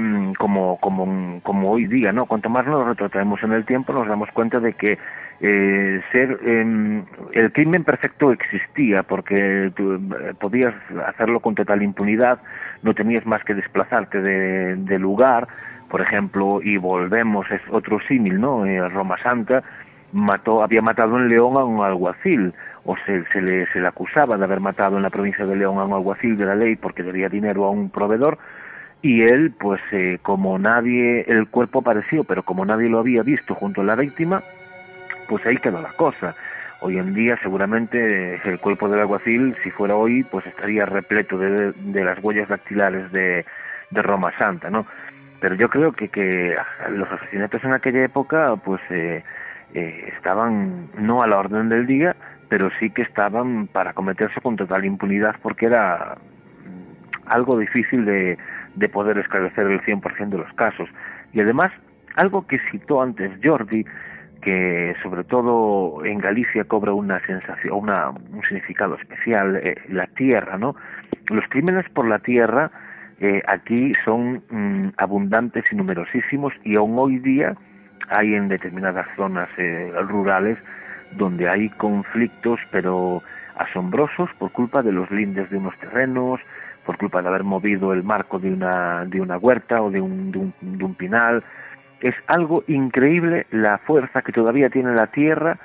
como hoy día, ¿no? Cuanto más nos retrotraemos en el tiempo, nos damos cuenta de que el crimen perfecto existía, porque tú podías hacerlo con total impunidad, no tenías más que desplazarte de lugar. Por ejemplo, y volvemos, es otro símil, ¿no? Roma Santa había matado en León a un alguacil, o se le acusaba de haber matado en la provincia de León a un alguacil de la ley porque debía dinero a un proveedor, y él, pues como el cuerpo apareció, pero como nadie lo había visto junto a la víctima, pues ahí quedó la cosa. Hoy en día seguramente el cuerpo del alguacil, si fuera hoy, pues estaría repleto de las huellas dactilares de Roma Santa, ¿no? Pero yo creo que los asesinatos en aquella época pues estaban no a la orden del día, pero sí que estaban para cometerse con total impunidad, porque era algo difícil de poder esclarecer el 100% de los casos. Y además, algo que citó antes Jordi, que sobre todo en Galicia cobra una sensación, un significado especial, la tierra, ¿no? Los crímenes por la tierra aquí son abundantes y numerosísimos, y aún hoy día hay en determinadas zonas rurales donde hay conflictos, pero asombrosos, por culpa de los lindes de unos terrenos, por culpa de haber movido el marco de una huerta o de un pinal. Es algo increíble la fuerza que todavía tiene la tierra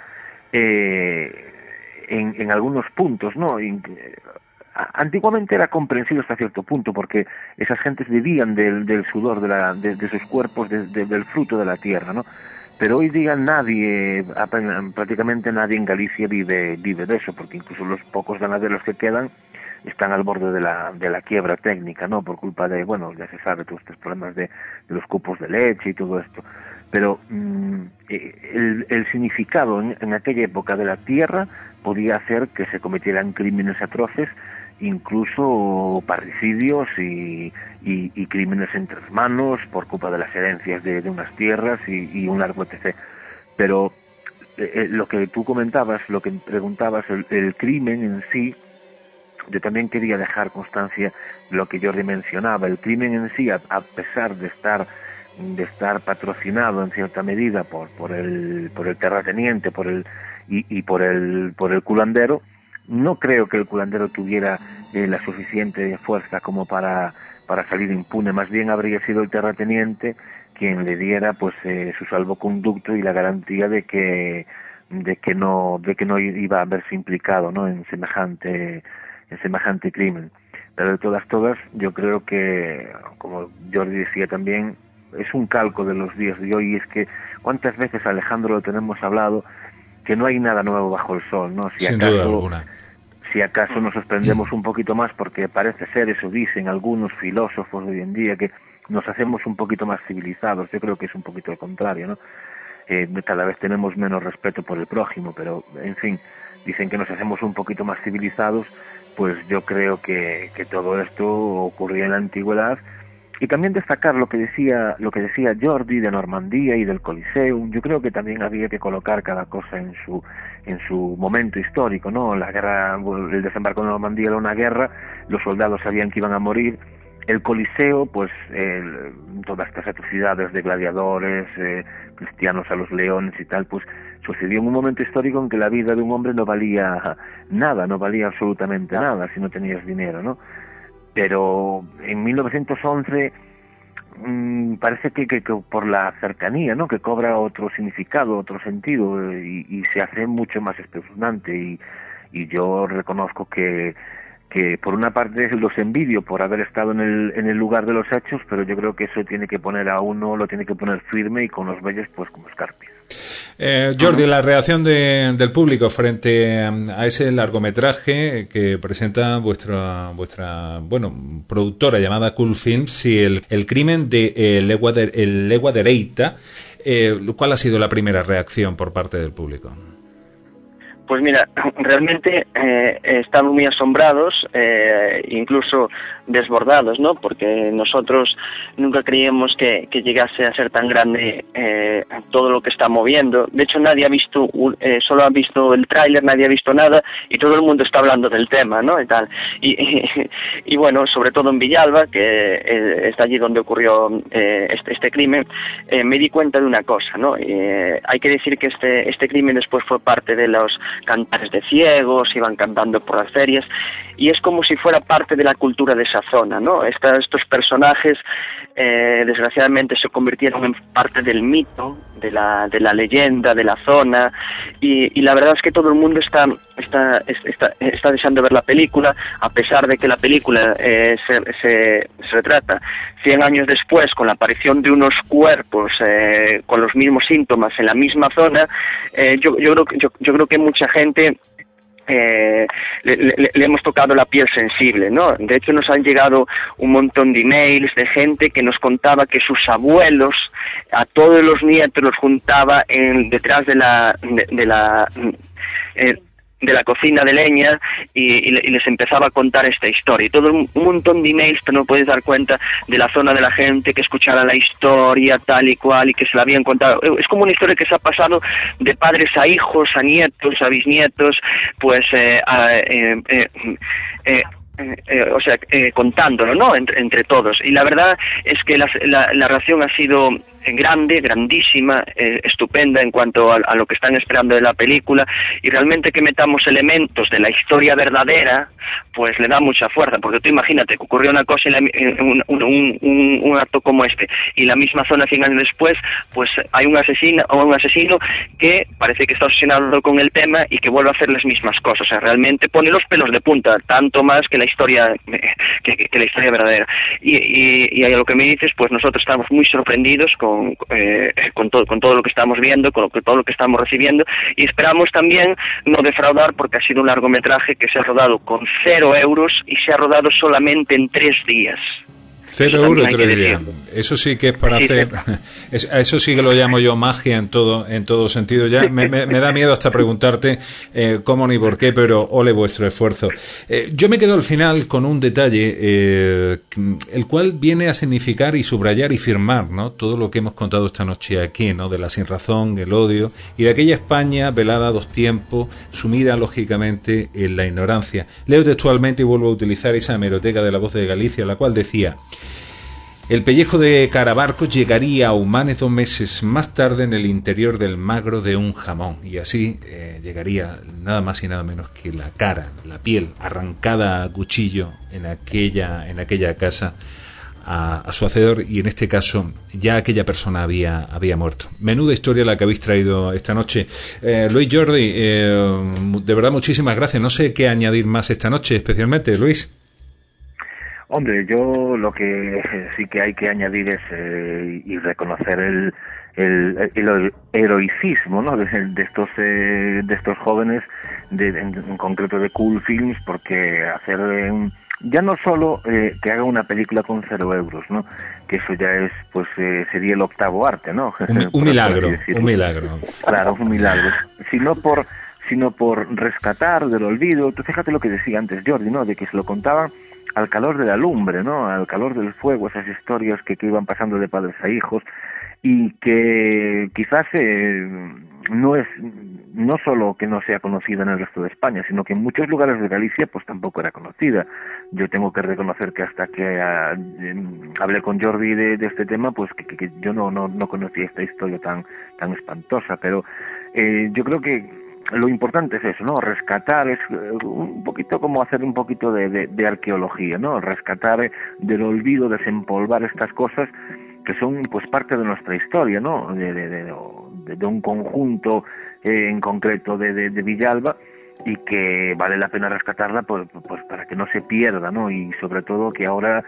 en algunos puntos, ¿no? Antiguamente era comprensible hasta cierto punto, porque esas gentes vivían del sudor de sus cuerpos, del fruto de la tierra, ¿no? Pero hoy día prácticamente nadie en Galicia vive de eso, porque incluso los pocos ganaderos que quedan están al borde de la quiebra técnica, ¿no? Por culpa de, bueno, ya se sabe, todos estos problemas de los cupos de leche y todo esto. Pero el significado en aquella época de la tierra podía hacer que se cometieran crímenes atroces, incluso parricidios y crímenes entre hermanos por culpa de las herencias de unas tierras y un largo etc. Pero lo que tú comentabas, lo que preguntabas, el crimen en sí, yo también quería dejar constancia de lo que Jordi mencionaba. El crimen en sí, a pesar de estar patrocinado en cierta medida por el terrateniente, por el culandero, no creo que el culandero tuviera la suficiente fuerza como para salir impune. Más bien habría sido el terrateniente quien le diera pues su salvoconducto y la garantía de que no iba a verse implicado, ¿no?, en semejante crimen. Pero de todas yo creo que, como Jordi decía también, es un calco de los días de hoy. Y es que cuántas veces, Alejandro, lo tenemos hablado, que no hay nada nuevo bajo el sol, ¿no? Sin duda alguna. Si acaso nos sorprendemos un poquito más, porque parece ser, eso dicen algunos filósofos de hoy en día, que nos hacemos un poquito más civilizados. Yo creo que es un poquito lo contrario, ¿no? Cada vez tenemos menos respeto por el prójimo, pero, en fin, dicen que nos hacemos un poquito más civilizados. Pues yo creo que todo esto ocurría en la antigüedad. Y también destacar lo que decía Jordi de Normandía y del Coliseum. Yo creo que también había que colocar cada cosa en su momento histórico, ¿no? La guerra, el desembarco de Normandía era una guerra, los soldados sabían que iban a morir. El Coliseo, pues todas estas atrocidades de gladiadores, cristianos a los leones y tal, pues sucedió en un momento histórico en que la vida de un hombre no valía nada, no valía absolutamente nada si no tenías dinero, ¿no? Pero en 1911 parece que por la cercanía, ¿no?, que cobra otro significado, otro sentido, y se hace mucho más espeluznante. Y yo reconozco que por una parte los envidio por haber estado en el lugar de los hechos, pero yo creo que eso tiene que poner a uno, lo tiene que poner firme y con los bueyes pues como escarpias. Jordi, la reacción del público frente a ese largometraje que presenta vuestra productora llamada Cool Films, y el crimen de Legua Dereita, ¿cuál ha sido la primera reacción por parte del público? Pues mira, realmente estamos muy asombrados, incluso desbordados, ¿no? Porque nosotros nunca creíamos que llegase a ser tan grande todo lo que está moviendo. De hecho, nadie ha visto, solo ha visto el tráiler, nadie ha visto nada, y todo el mundo está hablando del tema, ¿no? Y tal. Y bueno, sobre todo en Villalba, que está allí donde ocurrió este crimen, me di cuenta de una cosa, ¿no? Hay que decir que este crimen después fue parte de los cantares de ciegos, iban cantando por las ferias, y es como si fuera parte de la cultura de esa zona, ¿no? Estos personajes desgraciadamente se convirtieron en parte del mito, de la leyenda de la zona, y la verdad es que todo el mundo está deseando ver la película, a pesar de que la película se retrata 100 años después, con la aparición de unos cuerpos con los mismos síntomas en la misma zona. Yo creo que mucha gente le hemos tocado la piel sensible, ¿no? De hecho, nos han llegado un montón de emails de gente que nos contaba que sus abuelos a todos los nietos los juntaba detrás de la cocina de leña y les empezaba a contar esta historia. Y todo un montón de emails, pero no puedes dar cuenta de la zona de la gente que escuchara la historia tal y cual y que se la habían contado. Es como una historia que se ha pasado de padres a hijos, a nietos, a bisnietos, pues contándolo, ¿no? Entre todos. Y la verdad es que la reacción ha sido grande, grandísima, estupenda en cuanto a lo que están esperando de la película, y realmente que metamos elementos de la historia verdadera, pues le da mucha fuerza, porque tú imagínate que ocurrió una cosa un acto como este, y la misma zona 100 años después, pues hay un asesino que parece que está obsesionado con el tema y que vuelve a hacer las mismas cosas. O sea, realmente pone los pelos de punta, tanto más que la historia que la historia verdadera. Y a lo que me dices, pues nosotros estamos muy sorprendidos con todo lo que estamos viendo, todo lo que estamos recibiendo, y esperamos también no defraudar, porque ha sido un largometraje que se ha rodado con 0 euros y se ha rodado solamente en 3 días. 0 euros 3 días. Eso sí que es para hacer. Eso sí que lo llamo yo magia en todo sentido. Ya me da miedo hasta preguntarte cómo ni por qué, pero ole vuestro esfuerzo. Yo me quedo al final con un detalle, el cual viene a significar y subrayar y firmar, ¿no? Todo lo que hemos contado esta noche aquí, ¿no? De la sinrazón, el odio y de aquella España velada a 2 tiempos, sumida lógicamente en la ignorancia. Leo textualmente y vuelvo a utilizar esa hemeroteca de La Voz de Galicia, la cual decía: el pellejo de Carabarco llegaría a Humanes 2 meses más tarde en el interior del magro de un jamón, y así llegaría nada más y nada menos que la cara, la piel arrancada a cuchillo en aquella casa a su hacedor, y en este caso ya aquella persona había muerto. Menuda historia la que habéis traído esta noche. Luis, Jordi, de verdad muchísimas gracias. No sé qué añadir más esta noche especialmente, Luis. Hombre, yo lo que sí que hay que añadir es y reconocer el heroicismo, ¿no? de estos jóvenes, en concreto de Cool Films, porque hacer ya no solo que haga una película con 0 euros, ¿no? Que eso ya es, pues sería el 8º arte, ¿no? Un milagro. Claro, un milagro. Sino por rescatar del olvido. Tú fíjate lo que decía antes Jordi, ¿no? De que se lo contaban al calor de la lumbre, ¿no? Al calor del fuego, esas historias que iban pasando de padres a hijos, y que quizás no solo que no sea conocida en el resto de España, sino que en muchos lugares de Galicia pues tampoco era conocida. Yo tengo que reconocer que hasta que hablé con Jordi de este tema, pues que yo no conocía esta historia tan espantosa, pero yo creo que lo importante es eso, ¿no? Rescatar, es un poquito como hacer un poquito de arqueología, ¿no? Rescatar del olvido, desempolvar estas cosas que son pues parte de nuestra historia, ¿no? De un conjunto en concreto de Villalba, y que vale la pena rescatarla pues para que no se pierda, ¿no? Y sobre todo que ahora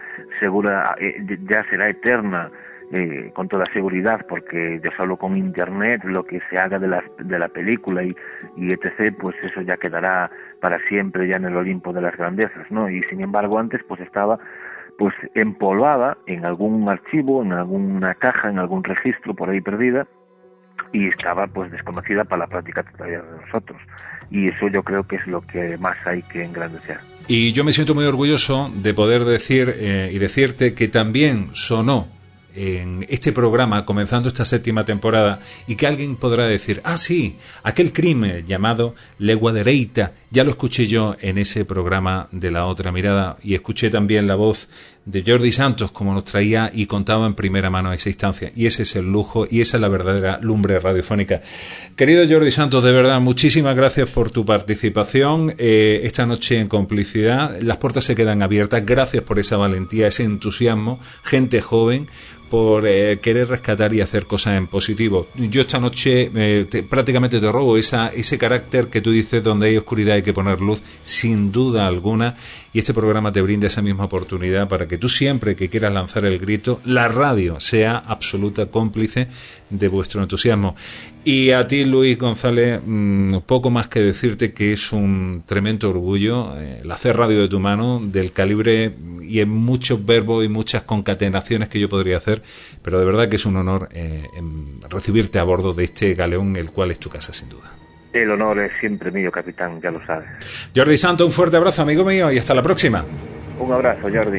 ya será eterna, con toda seguridad, porque ya solo con internet lo que se haga de la película y etc, pues eso ya quedará para siempre ya en el Olimpo de las grandezas, ¿no? Y sin embargo antes pues estaba pues empolvada en algún archivo, en alguna caja, en algún registro por ahí perdida, y estaba pues desconocida para la práctica totalidad de nosotros, y eso yo creo que es lo que más hay que engrandecer. Y yo me siento muy orgulloso de poder decir y decirte que también sonó en este programa, comenzando esta 7ª temporada, y que alguien podrá decir: ah, sí, aquel crimen llamado Legua Dereita, ya lo escuché yo en ese programa de La Otra Mirada, y escuché también la voz de Jordi Santos, como nos traía y contaba en primera mano esa instancia, y ese es el lujo, y esa es la verdadera lumbre radiofónica. Querido Jordi Santos, de verdad, muchísimas gracias por tu participación esta noche en Complicidad. Las puertas se quedan abiertas, gracias por esa valentía, ese entusiasmo, gente joven, por querer rescatar y hacer cosas en positivo. Yo esta noche prácticamente te robo ese carácter que tú dices: donde hay oscuridad hay que poner luz, sin duda alguna, y este programa te brinda esa misma oportunidad para que tú, siempre que quieras lanzar el grito, la radio sea absoluta cómplice de vuestro entusiasmo. Y a ti, Luis González, poco más que decirte que es un tremendo orgullo el hacer radio de tu mano, del calibre y en muchos verbos y muchas concatenaciones que yo podría hacer, pero de verdad que es un honor recibirte a bordo de este galeón, el cual es tu casa, sin duda. El honor es siempre mío, capitán, ya lo sabes. Jordi Santos, un fuerte abrazo, amigo mío, y hasta la próxima. Un abrazo, Jordi.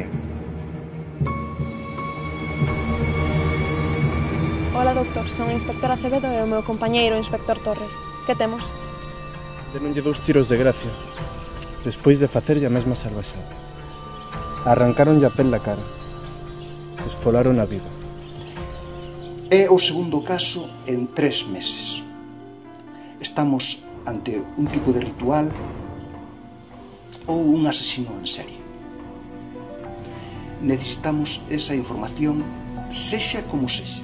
Hola, doctor, son a inspectora Acevedo e o meu compañeiro, inspector Torres. Que temos? Denonlle 2 tiros de gracia, despois de facerlle a mesma salvaxada. Arrancaronlle a pel da cara. Esfolaron a viva. É o segundo caso en 3 meses. Estamos ante un tipo de ritual ou un asesino en serie. Necesitamos esa información, sexa como sexa.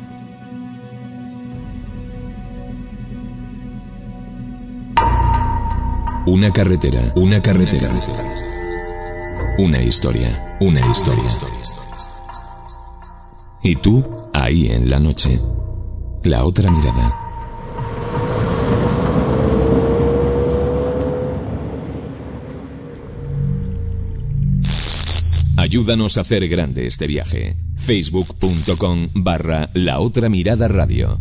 Una carretera. Una historia. Y tú, ahí en la noche. La otra mirada. Ayúdanos a hacer grande este viaje. Facebook.com/La Otra Mirada Radio.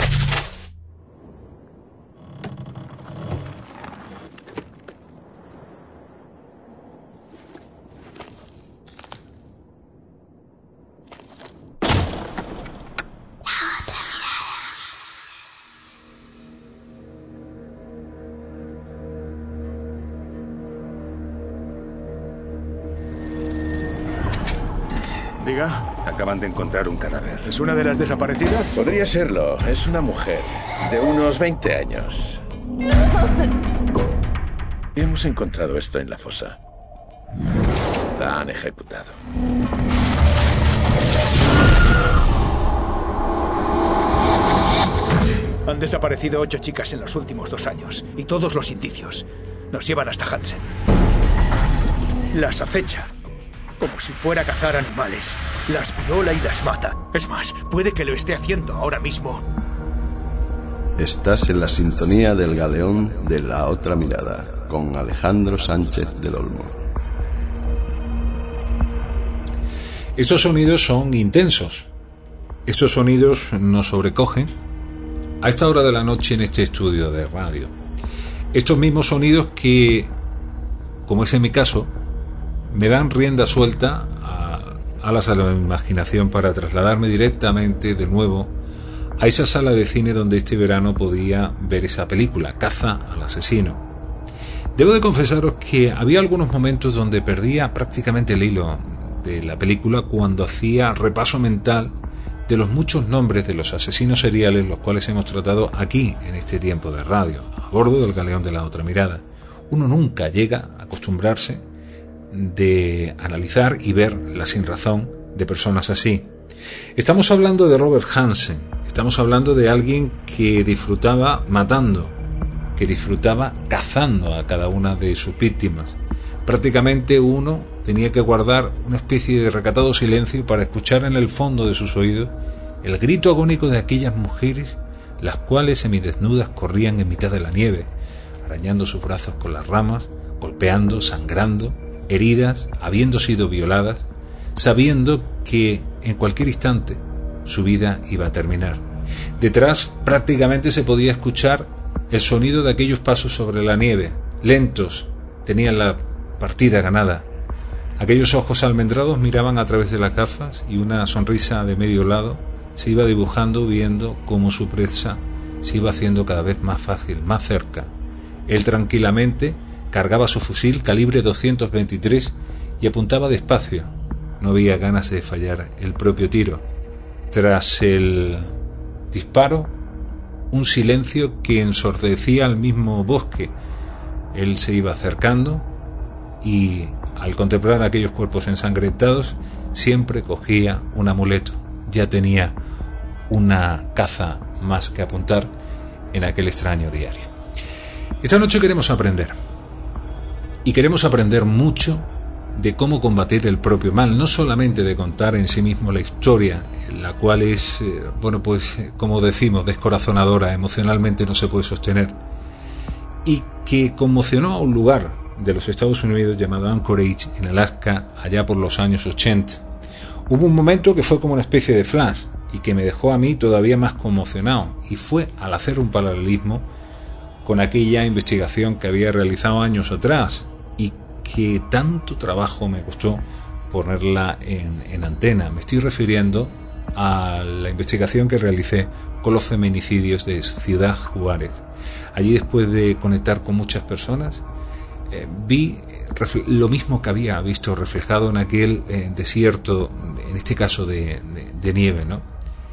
Diga. Acaban de encontrar un cadáver. ¿Es una de las desaparecidas? Podría serlo. Es una mujer de unos 20 años. Y hemos encontrado esto en la fosa. La han ejecutado. Han desaparecido 8 chicas en los últimos 2 años. Y todos los indicios nos llevan hasta Hansen. Las acecha. Como si fuera a cazar animales. Las viola y las mata. Es más, puede que lo esté haciendo ahora mismo. Estás en la sintonía del galeón de La Otra Mirada, con Alejandro Sánchez del Olmo. Estos sonidos son intensos. Estos sonidos nos sobrecogen a esta hora de la noche en este estudio de radio. Estos mismos sonidos que, como es en mi caso, me dan rienda suelta a la imaginación para trasladarme directamente de nuevo a esa sala de cine donde este verano podía ver esa película, Caza al asesino. Debo de confesaros que había algunos momentos donde perdía prácticamente el hilo de la película cuando hacía repaso mental de los muchos nombres de los asesinos seriales los cuales hemos tratado aquí en este tiempo de radio, a bordo del galeón de La Otra Mirada. Uno nunca llega a acostumbrarse de analizar y ver la sinrazón de personas así. Estamos hablando de Robert Hansen, estamos hablando de alguien que disfrutaba matando, que disfrutaba cazando a cada una de sus víctimas. Prácticamente uno tenía que guardar una especie de recatado silencio para escuchar en el fondo de sus oídos el grito agónico de aquellas mujeres, las cuales semidesnudas corrían en mitad de la nieve, arañando sus brazos con las ramas, golpeando, sangrando, heridas, habiendo sido violadas, sabiendo que en cualquier instante su vida iba a terminar. Detrás prácticamente se podía escuchar el sonido de aquellos pasos sobre la nieve, lentos, tenían la partida ganada. Aquellos ojos almendrados miraban a través de las gafas y una sonrisa de medio lado se iba dibujando viendo cómo su presa se iba haciendo cada vez más fácil, más cerca. Él tranquilamente cargaba su fusil calibre 223 y apuntaba despacio. No había ganas de fallar el propio tiro. Tras el disparo, un silencio que ensordecía al mismo bosque. Él se iba acercando y, al contemplar aquellos cuerpos ensangrentados, siempre cogía un amuleto. Ya tenía una caza más que apuntar en aquel extraño diario. Esta noche queremos aprender. Y queremos aprender mucho de cómo combatir el propio mal, no solamente de contar en sí mismo la historia, la cual es, como decimos, descorazonadora, emocionalmente no se puede sostener, y que conmocionó a un lugar de los Estados Unidos llamado Anchorage, en Alaska, allá por los años 80. Hubo un momento que fue como una especie de flash, y que me dejó a mí todavía más conmocionado, y fue al hacer un paralelismo con aquella investigación que había realizado años atrás, y que tanto trabajo me costó ponerla en antena. Me estoy refiriendo a la investigación que realicé con los feminicidios de Ciudad Juárez. Allí, después de conectar con muchas personas, vi lo mismo que había visto reflejado en aquel desierto, en este caso de nieve, ¿no?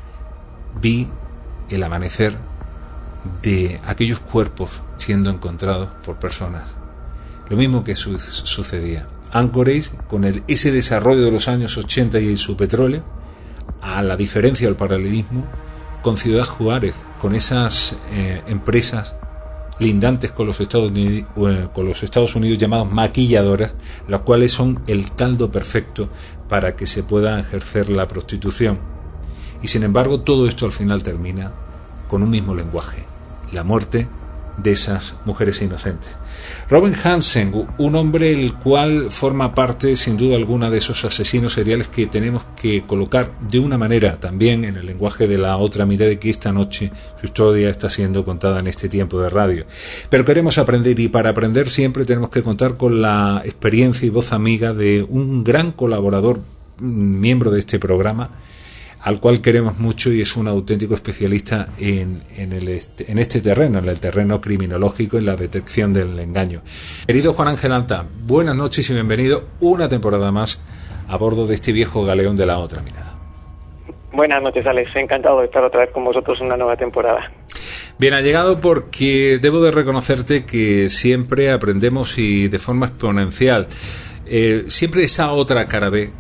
Vi el amanecer de aquellos cuerpos siendo encontrados por personas. Lo mismo que sucedía. Anchorage, con ese desarrollo de los años 80 y su petróleo, a la diferencia del paralelismo con Ciudad Juárez, con esas empresas lindantes con los Estados Unidos llamadas maquilladoras, las cuales son el caldo perfecto para que se pueda ejercer la prostitución. Y sin embargo, todo esto al final termina con un mismo lenguaje: la muerte de esas mujeres inocentes. Robin Hansen, un hombre el cual forma parte sin duda alguna de esos asesinos seriales que tenemos que colocar de una manera también en el lenguaje de la otra mirada, que esta noche su historia está siendo contada en este tiempo de radio. Pero queremos aprender, y para aprender siempre tenemos que contar con la experiencia y voz amiga de un gran colaborador, miembro de este programa, al cual queremos mucho, y es un auténtico especialista en este terreno, en el terreno criminológico, en la detección del engaño. Querido Juan Ángel Alta, buenas noches y bienvenido una temporada más a bordo de este viejo galeón de La Otra Mirada. Buenas noches, Alex. Encantado de estar otra vez con vosotros en una nueva temporada. Bien, ha llegado porque debo de reconocerte que siempre aprendemos, y de forma exponencial. Siempre esa otra cara B,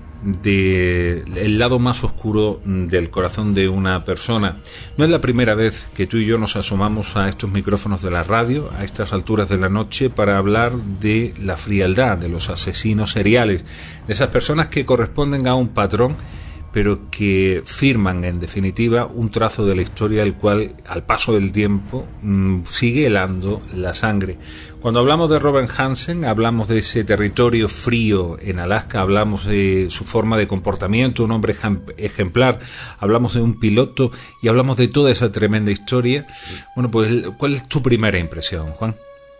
del lado más oscuro del corazón de una persona. No es la primera vez que tú y yo nos asomamos a estos micrófonos de la radio a estas alturas de la noche para hablar de la frialdad de los asesinos seriales, de esas personas que corresponden a un patrón, pero que firman en definitiva un trazo de la historia, el cual al paso del tiempo sigue helando la sangre. Cuando hablamos de Robin Hansen, hablamos de ese territorio frío en Alaska, hablamos de su forma de comportamiento, un hombre ejemplar, hablamos de un piloto y hablamos de toda esa tremenda historia. Bueno, pues, ¿cuál es tu primera impresión, Juan?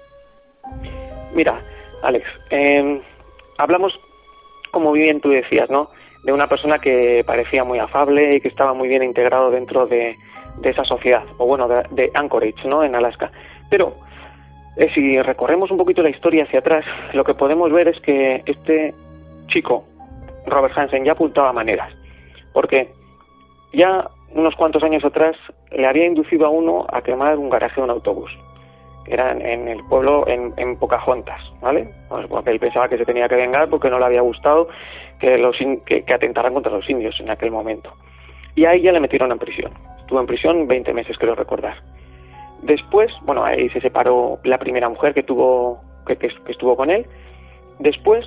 Mira, Alex, hablamos, como bien tú decías, ¿no?, de una persona que parecía muy afable y que estaba muy bien integrado dentro de esa sociedad, o bueno, de Anchorage, ¿no?, en Alaska. Pero si recorremos un poquito la historia hacia atrás, lo que podemos ver es que este chico, Robert Hansen, ya apuntaba maneras, porque ya unos cuantos años atrás le había inducido a uno a quemar un garaje de un autobús. Era en el pueblo, en Pocahontas, ¿vale? Pues porque él pensaba que se tenía que vengar porque no le había gustado que atentaran contra los indios en aquel momento. Y ahí ya le metieron en prisión. Estuvo en prisión 20 meses, creo recordar. Después, bueno, ahí se separó la primera mujer que estuvo con él. Después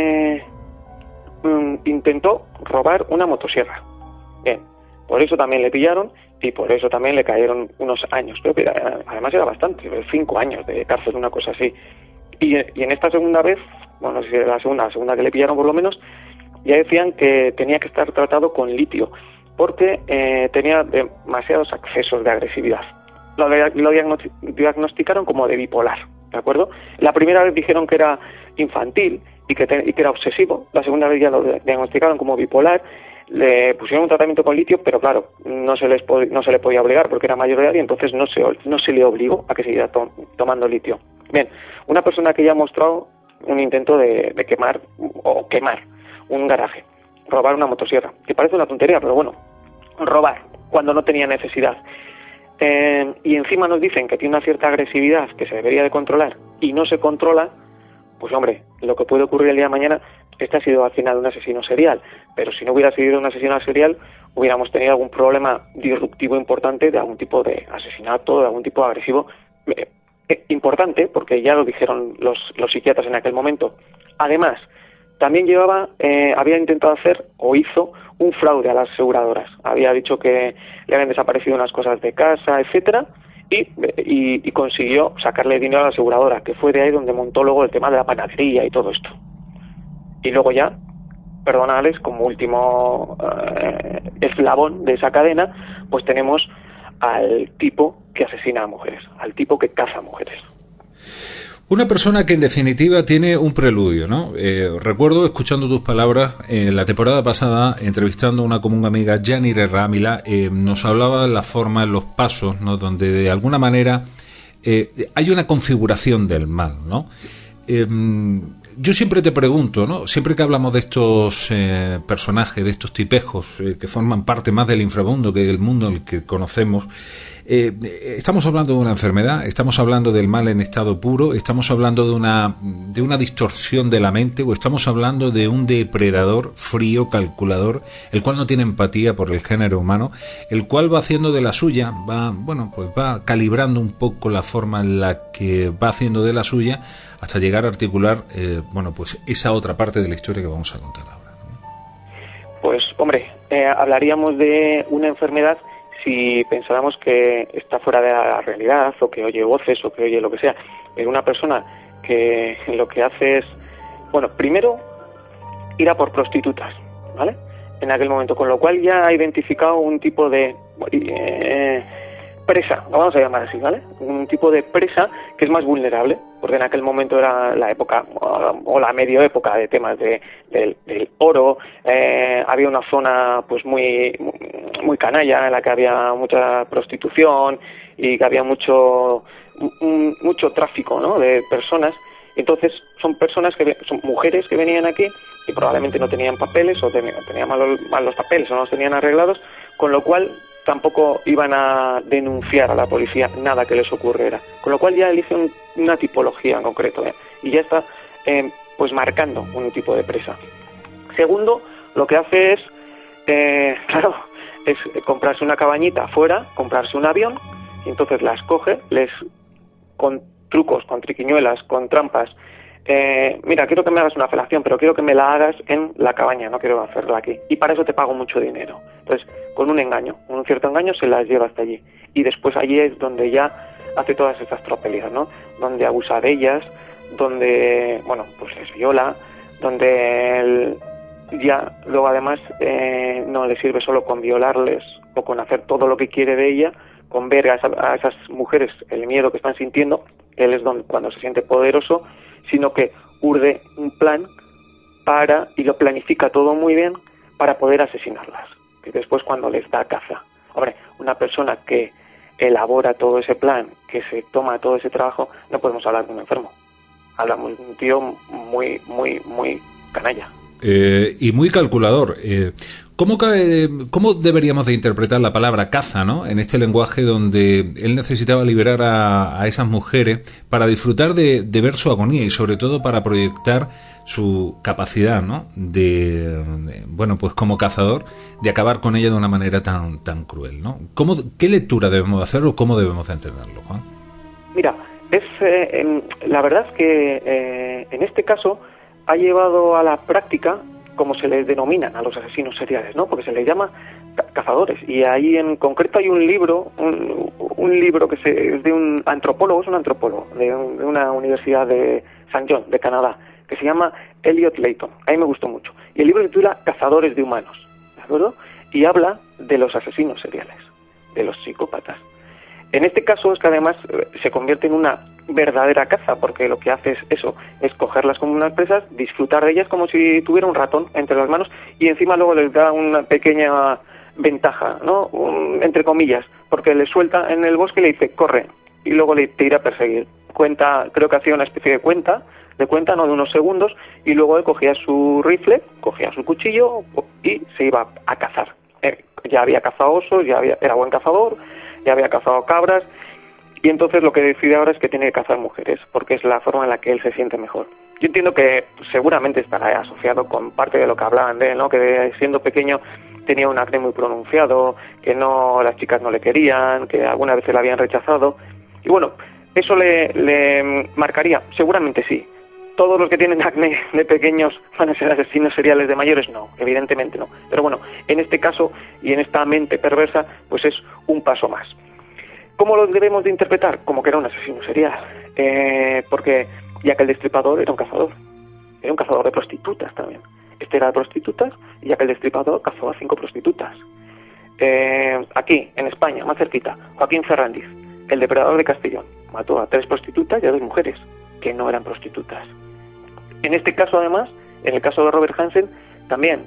intentó robar una motosierra. Bien, por eso también le pillaron y por eso también le cayeron unos años. Creo que además era bastante, 5 años de cárcel, una cosa así. Y en esta segunda vez, bueno, no sé si era la segunda que le pillaron por lo menos, ya decían que tenía que estar tratado con litio, porque tenía demasiados accesos de agresividad. Lo diagnosticaron como de bipolar, ¿de acuerdo? La primera vez dijeron que era infantil y que era obsesivo. La segunda vez ya lo diagnosticaron como bipolar. Le pusieron un tratamiento con litio, pero claro, no se le podía obligar porque era mayor de edad, y entonces no se le obligó a que siguiera tomando litio. Bien, una persona que ya ha mostrado un intento de quemar un garaje, robar una motosierra, que parece una tontería, pero bueno, robar cuando no tenía necesidad. Y encima nos dicen que tiene una cierta agresividad que se debería de controlar y no se controla. Pues hombre, lo que puede ocurrir el día de mañana, este ha sido al final un asesino serial, pero si no hubiera sido un asesino serial, hubiéramos tenido algún problema disruptivo importante de algún tipo de asesinato, de algún tipo de agresivo importante, porque ya lo dijeron los psiquiatras en aquel momento. Además, también había intentado hacer o hizo un fraude a las aseguradoras. Había dicho que le habían desaparecido unas cosas de casa, etcétera, y consiguió sacarle dinero a la aseguradora, que fue de ahí donde montó luego el tema de la panadería y todo esto. Y luego ya, perdonadles, como último eslabón de esa cadena, pues tenemos al tipo que asesina a mujeres, al tipo que caza a mujeres. Una persona que en definitiva tiene un preludio, ¿no? Recuerdo, escuchando tus palabras, la temporada pasada, entrevistando a una común amiga, Yanire Rámila, nos hablaba de la forma, los pasos, ¿no?, donde de alguna manera hay una configuración del mal, ¿no? yo siempre te pregunto, ¿no? Siempre que hablamos de estos personajes, de estos tipejos que forman parte más del inframundo que del mundo en el que conocemos, estamos hablando de una enfermedad, estamos hablando del mal en estado puro, estamos hablando de una distorsión de la mente, o estamos hablando de un depredador frío, calculador, el cual no tiene empatía por el género humano, el cual va haciendo de la suya, va calibrando un poco la forma en la que va haciendo de la suya hasta llegar a articular, esa otra parte de la historia que vamos a contar ahora, ¿no? Pues, hombre, hablaríamos de una enfermedad si pensáramos que está fuera de la realidad, o que oye voces, o que oye lo que sea. Pero una persona que lo que hace es, primero, ir a por prostitutas, ¿vale? En aquel momento, con lo cual ya ha identificado un tipo de presa, lo vamos a llamar así, ¿vale? Un tipo de presa que es más vulnerable, porque en aquel momento era la época, o la medio época de temas del oro, había una zona pues muy canalla, en la que había mucha prostitución y que había mucho tráfico, ¿no?, de personas. Entonces son mujeres que venían aquí y probablemente no tenían papeles, o tenían mal los papeles, o no los tenían arreglados, con lo cual tampoco iban a denunciar a la policía nada que les ocurriera, con lo cual ya elige una tipología en concreto, y ya está pues marcando un tipo de presa. Segundo, lo que hace es comprarse una cabañita afuera, comprarse un avión, y entonces las coge, con trucos, con triquiñuelas, con trampas. Mira, quiero que me hagas una felación, pero quiero que me la hagas en la cabaña, no quiero hacerla aquí, y para eso te pago mucho dinero. Entonces, con un cierto engaño, se las lleva hasta allí, y después allí es donde ya hace todas estas tropelías, ¿no? Donde abusa de ellas, donde, pues les viola, donde ya luego además no le sirve solo con violarles o con hacer todo lo que quiere de ella, con ver a esas mujeres el miedo que están sintiendo, él es cuando se siente poderoso, sino que urde un plan y lo planifica todo muy bien para poder asesinarlas. Y después, cuando les da caza, hombre, una persona que elabora todo ese plan, que se toma todo ese trabajo, no podemos hablar de un enfermo. Hablamos de un tío muy, muy, muy canalla. Y muy calculador. ¿Cómo deberíamos de interpretar la palabra caza, ¿no?, en este lenguaje donde él necesitaba liberar a esas mujeres para disfrutar de ver su agonía, y sobre todo para proyectar su capacidad, ¿no?, pues como cazador, de acabar con ella de una manera tan cruel, ¿no? ¿Qué lectura debemos hacer, o cómo debemos de entenderlo, Juan? Mira, la verdad es que en este caso ha llevado a la práctica, como se les denominan a los asesinos seriales, ¿no?, porque se les llama cazadores, y ahí en concreto hay un libro que es de un antropólogo, de una universidad de St. John, de Canadá, que se llama Elliot Layton. A mí me gustó mucho, y el libro se titula Cazadores de humanos, ¿de acuerdo? Y habla de los asesinos seriales, de los psicópatas. En este caso es que además se convierte en una verdadera caza, porque lo que hace es eso, es cogerlas como unas presas, disfrutar de ellas como si tuviera un ratón entre las manos, y encima luego les da una pequeña ventaja, ¿no?, entre comillas, porque le suelta en el bosque y le dice corre, y luego te irá a perseguir. Creo que hacía una especie de cuenta, ¿no?, de unos segundos, y luego él cogía su rifle, cogía su cuchillo y se iba a cazar. Ya había cazado osos, era buen cazador, ya había cazado cabras, y entonces lo que decide ahora es que tiene que cazar mujeres, porque es la forma en la que él se siente mejor. Yo entiendo que seguramente estará asociado con parte de lo que hablaban de él, ¿no?, que siendo pequeño tenía un acné muy pronunciado, que las chicas no le querían, que alguna vez le habían rechazado, y eso le marcaría, seguramente sí. ¿Todos los que tienen acné de pequeños van a ser asesinos seriales de mayores? No, evidentemente no. Pero en este caso y en esta mente perversa, pues es un paso más. ¿Cómo lo debemos de interpretar? Como que era un asesino serial. Porque Jack el Destripador era un cazador de prostitutas también. Este era de prostitutas, y Jack el Destripador cazó a 5 prostitutas. Aquí, en España, más cerquita, Joaquín Ferrandiz, el depredador de Castellón, mató a 3 prostitutas y a 2 mujeres, que no eran prostitutas. En este caso, además, en el caso de Robert Hansen, también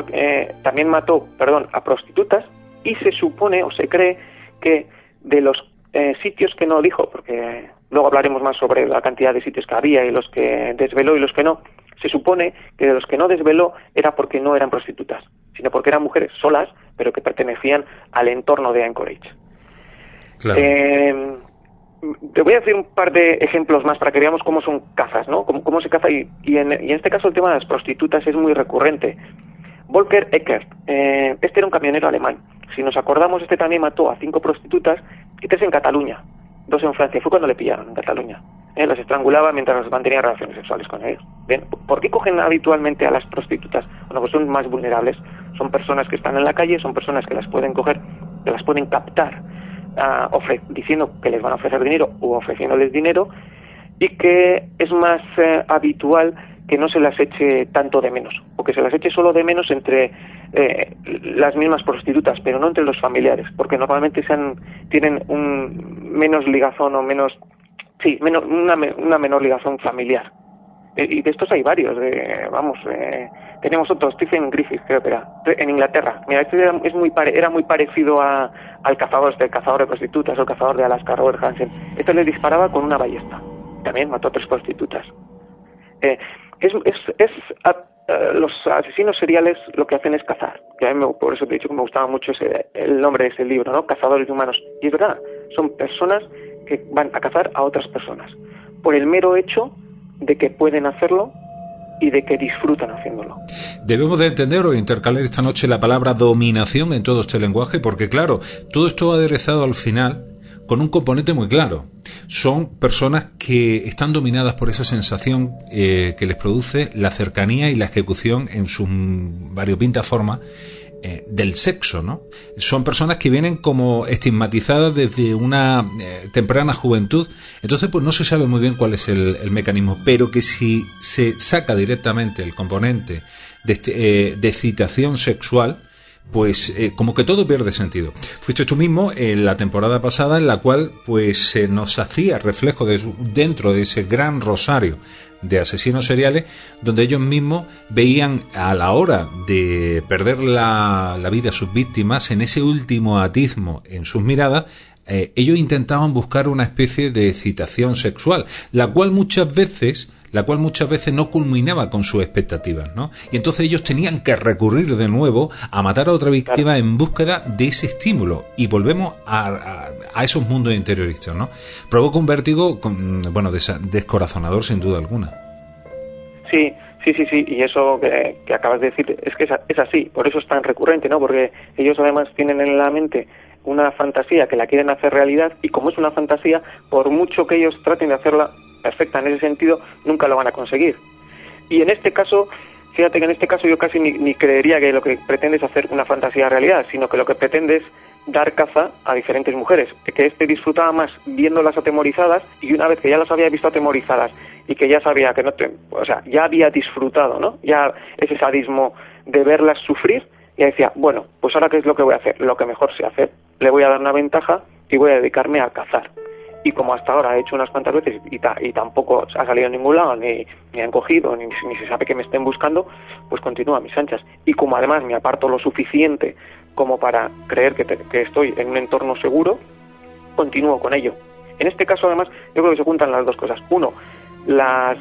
mató a prostitutas, y se supone o se cree que de los sitios que no dijo, porque luego hablaremos más sobre la cantidad de sitios que había y los que desveló y los que no. Se supone que de los que no desveló era porque no eran prostitutas, sino porque eran mujeres solas, pero que pertenecían al entorno de Anchorage. Claro. Te voy a decir un par de ejemplos más para que veamos cómo son cazas, ¿no? Cómo se caza y en este caso el tema de las prostitutas es muy recurrente. Volker Eckert, este era un camionero alemán. Si nos acordamos, este también mató a 5 prostitutas y 3 en Cataluña, 2 en Francia. Fue cuando le pillaron en Cataluña. Las estrangulaba mientras mantenía relaciones sexuales con ellos. Bien, ¿por qué cogen habitualmente a las prostitutas? Bueno, pues son más vulnerables. Son personas que están en la calle, son personas que las pueden coger, que las pueden captar, diciendo que les van a ofrecer dinero o ofreciéndoles dinero, y que es más habitual que no se las eche tanto de menos, o que se las eche solo de menos entre las mismas prostitutas, pero no entre los familiares, porque normalmente tienen un menos ligazón o una menor ligazón familiar. Y de estos hay varios. Tenemos otro, Stephen Griffith, creo que era, en Inglaterra. Mira, este era muy parecido al cazador de prostitutas o el cazador de Alaska, Robert Hansen. Este le disparaba con una ballesta. También mató a 3 prostitutas. Los asesinos seriales lo que hacen es cazar. Que a mí por eso te he dicho que me gustaba mucho el nombre de ese libro, ¿no? Cazadores de humanos. Y es verdad, son personas que van a cazar a otras personas por el mero hecho de que pueden hacerlo y de que disfrutan haciéndolo. Debemos de entender o intercalar esta noche la palabra dominación en todo este lenguaje, porque claro, todo esto va aderezado al final con un componente muy claro. Son personas que están dominadas por esa sensación que les produce la cercanía y la ejecución en sus variopintas formas del sexo, ¿no? Son personas que vienen como estigmatizadas desde una temprana juventud. Entonces pues no se sabe muy bien cuál es el mecanismo, pero que si se saca directamente el componente de excitación sexual, pues como que todo pierde sentido. Fuiste tú mismo en la temporada pasada en la cual pues nos hacía reflejo dentro de ese gran rosario de asesinos seriales, donde ellos mismos veían a la hora de perder la vida a sus víctimas, en ese último atismo en sus miradas, ellos intentaban buscar una especie de excitación sexual, la cual muchas veces no culminaba con sus expectativas, ¿no? Y entonces ellos tenían que recurrir de nuevo a matar a otra víctima en búsqueda de ese estímulo, y volvemos a esos mundos interioristas, ¿no? Provoca un vértigo, descorazonador sin duda alguna. Sí, y eso que acabas de decir es que es así, por eso es tan recurrente, ¿no? Porque ellos además tienen en la mente una fantasía que la quieren hacer realidad, y como es una fantasía, por mucho que ellos traten de hacerla perfecta en ese sentido, nunca lo van a conseguir. Y en este caso, fíjate que en este caso yo casi ni creería que lo que pretende es hacer una fantasía realidad, sino que lo que pretende es dar caza a diferentes mujeres, que disfrutaba más viéndolas atemorizadas, y una vez que ya las había visto atemorizadas y que ya sabía que ya había disfrutado, ¿no? Ya ese sadismo de verlas sufrir, ya decía, bueno, pues ahora ¿qué es lo que voy a hacer? Lo que mejor sé hacer, le voy a dar una ventaja y voy a dedicarme a cazar. Y como hasta ahora he hecho unas cuantas veces y tampoco ha salido en ningún lado, ni han cogido, ni se sabe que me estén buscando, pues continúo a mis anchas. Y como además me aparto lo suficiente como para creer que estoy en un entorno seguro, continúo con ello. En este caso además yo creo que se juntan las dos cosas. Uno, la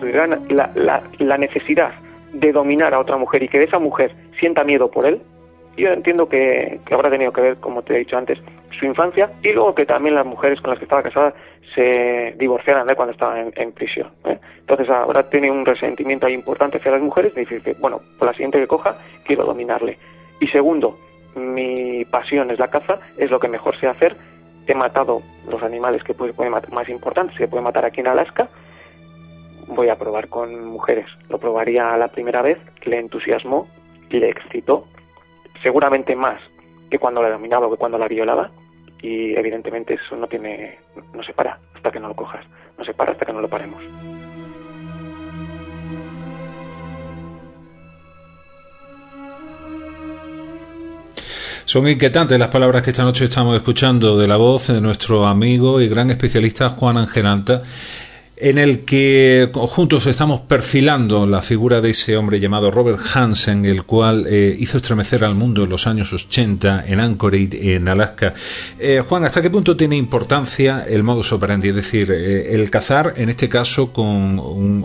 necesidad de dominar a otra mujer y que esa mujer sienta miedo por él. Yo entiendo que habrá tenido que ver, como te he dicho antes, su infancia, y luego que también las mujeres con las que estaba casada se divorciaran de cuando estaba en prisión, ¿eh? Entonces habrá tenido un resentimiento ahí importante hacia las mujeres, de decir que, bueno, por la siguiente que coja, quiero dominarle. Y segundo, mi pasión es la caza, es lo que mejor sé hacer. He matado los animales que pueden matar, más importantes, que puede matar aquí en Alaska. Voy a probar con mujeres. Lo probaría la primera vez, le entusiasmó, le excitó, seguramente más que cuando la dominaba o que cuando la violaba, y evidentemente eso no se para hasta que no lo cojas, no se para hasta que no lo paremos. Son inquietantes las palabras que esta noche estamos escuchando de la voz de nuestro amigo y gran especialista Juan Ángel Anta. en el que juntos estamos perfilando la figura de ese hombre llamado Robert Hansen, el cual hizo estremecer al mundo en los años 80 en Anchorage, en Alaska. Juan, ¿hasta qué punto tiene importancia el modus operandi? Es decir, el cazar, en este caso, con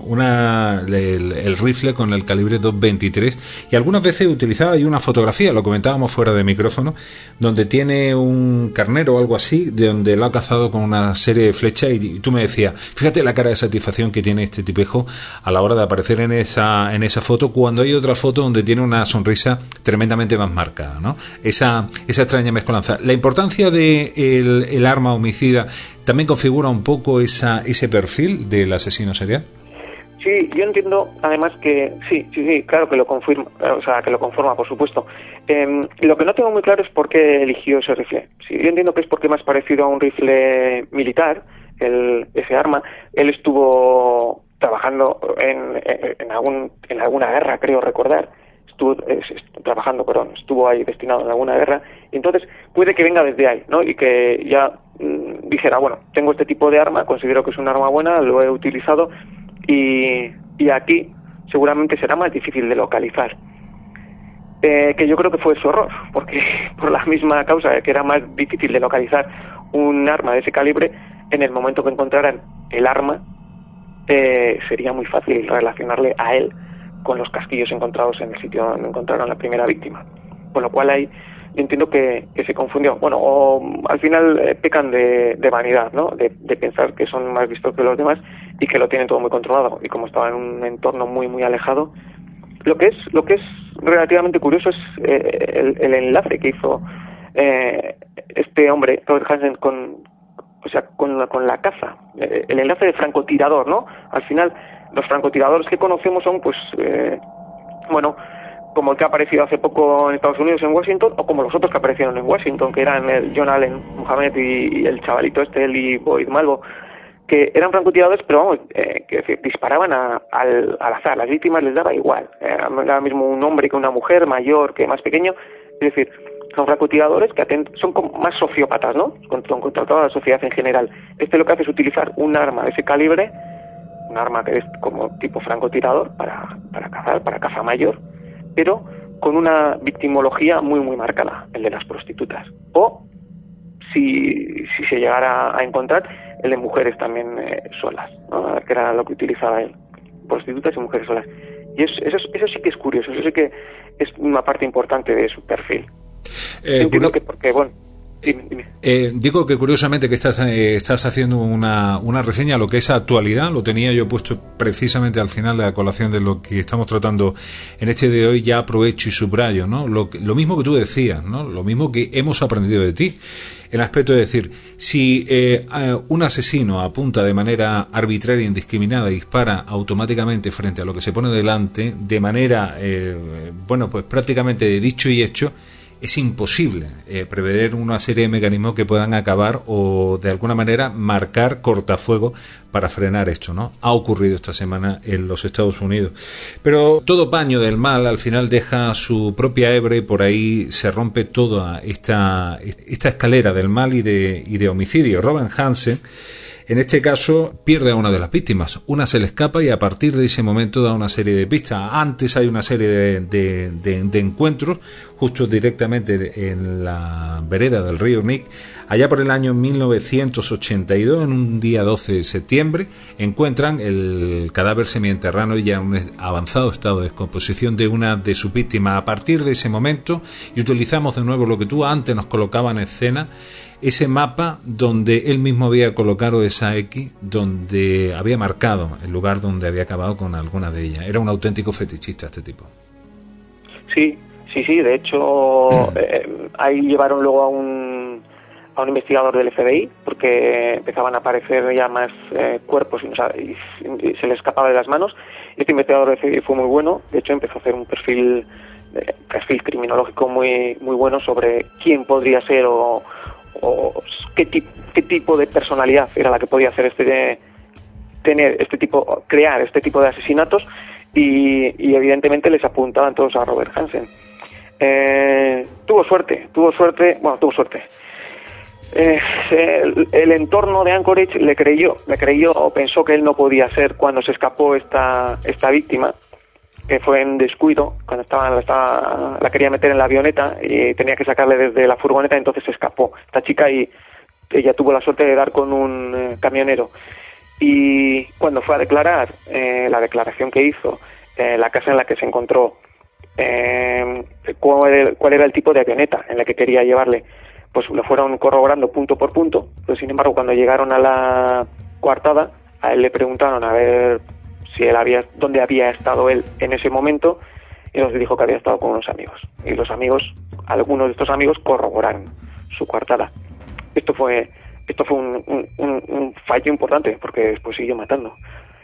el rifle con el calibre .23, y algunas veces utilizaba ahí una fotografía, lo comentábamos fuera de micrófono, donde tiene un carnero o algo así, de donde lo ha cazado con una serie de flechas, y tú me decías, fíjate la cara de satisfacción que tiene este tipejo a la hora de aparecer en esa foto, cuando hay otra foto donde tiene una sonrisa tremendamente más marcada, ¿no? Esa extraña mezcolanza. La importancia de el arma homicida también configura un poco ese perfil del asesino serial. Sí, yo entiendo además que sí, claro que lo confirma, o sea, que lo conforma, por supuesto. Lo que no tengo muy claro es por qué eligió ese rifle. Sí, yo entiendo que es porque es más parecido a un rifle militar, ese arma. Él estuvo trabajando en alguna guerra, creo recordar. Estuvo ahí destinado en alguna guerra, y entonces puede que venga desde ahí, ¿no? Y que ya dijera, bueno, tengo este tipo de arma, considero que es un arma buena, lo he utilizado, y aquí seguramente será más difícil de localizar. Que yo creo que fue su error, porque por la misma causa de que era más difícil de localizar un arma de ese calibre, en el momento que encontraran el arma, sería muy fácil relacionarle a él con los casquillos encontrados en el sitio donde encontraron la primera víctima. Con lo cual ahí yo entiendo que se confundió. Bueno, o al final pecan de vanidad, ¿no? De pensar que son más vistos que los demás y que lo tienen todo muy controlado. Y como estaba en un entorno muy, muy alejado, lo que es relativamente curioso es el enlace que hizo este hombre, Robert Hansen, con la caza. El enlace de francotirador, ¿no? Al final, los francotiradores que conocemos son, pues, como el que ha aparecido hace poco en Estados Unidos, en Washington, o como los otros que aparecieron en Washington, que eran el John Allen Muhammad y el chavalito Lee Boyd Malvo, que eran francotiradores, pero vamos, que disparaban al azar. Las víctimas les daba igual. Era mismo un hombre que una mujer, mayor que más pequeño. Es decir, son francotiradores que son como más sociópatas, ¿no? Contra toda la sociedad en general. Lo que hace es utilizar un arma de ese calibre, un arma que es como tipo francotirador para cazar, para caza mayor, pero con una victimología muy, muy marcada, el de las prostitutas. O, si se llegara a encontrar, el de mujeres también solas, ¿no? Que era lo que utilizaba él, prostitutas y mujeres solas. Y eso sí que es curioso, eso sí que es una parte importante de su perfil. Entiendo que porque, bueno... Dime. Digo que curiosamente que estás haciendo una reseña a lo que es actualidad. Lo tenía yo puesto precisamente al final de la colación de lo que estamos tratando en este de hoy. Ya aprovecho y subrayo, ¿no? Lo mismo que tú decías, ¿no? Lo mismo que hemos aprendido de ti. El aspecto de decir, si un asesino apunta de manera arbitraria e indiscriminada y dispara automáticamente frente a lo que se pone delante, de manera, pues prácticamente de dicho y hecho, es imposible prever una serie de mecanismos que puedan acabar o de alguna manera marcar cortafuego para frenar esto, ¿no? Ha ocurrido esta semana en los Estados Unidos. Pero todo paño del mal al final deja su propia hebra y por ahí se rompe toda esta escalera del mal y de homicidio. Robert Hansen, en este caso, pierde a una de las víctimas. Una se le escapa y a partir de ese momento da una serie de pistas. Antes hay una serie de encuentros justo directamente en la vereda del río Nick. Allá por el año 1982, en un día 12 de septiembre, encuentran el cadáver semienterrado y ya en un avanzado estado de descomposición de una de sus víctimas. A partir de ese momento, y utilizamos de nuevo lo que tú antes nos colocabas en escena, ese mapa donde él mismo había colocado esa X, donde había marcado el lugar donde había acabado con alguna de ellas. Era un auténtico fetichista este tipo. Sí, de hecho, ahí llevaron luego a un investigador del FBI, porque empezaban a aparecer ya más cuerpos y se le escapaba de las manos. Este investigador del FBI fue muy bueno, de hecho empezó a hacer un perfil criminológico muy, muy bueno sobre quién podría ser o qué tipo de personalidad era la que podía hacer crear este tipo de asesinatos, y evidentemente les apuntaban todos a Robert Hansen. Tuvo suerte. el entorno de Anchorage le creyó, pensó que él no podía ser cuando se escapó esta víctima, que fue en descuido, cuando la quería meter en la avioneta y tenía que sacarle desde la furgoneta, entonces se escapó esta chica y ella tuvo la suerte de dar con un camionero. Y cuando fue a declarar, la declaración que hizo, la casa en la que se encontró, cuál era el tipo de avioneta en la que quería llevarle, pues lo fueron corroborando punto por punto. Pero sin embargo, cuando llegaron a la coartada, a él le preguntaron a ver si dónde había estado él en ese momento, y nos dijo que había estado con unos amigos. Y algunos de estos amigos corroboraron su coartada. Esto fue un fallo importante, porque después siguió matando.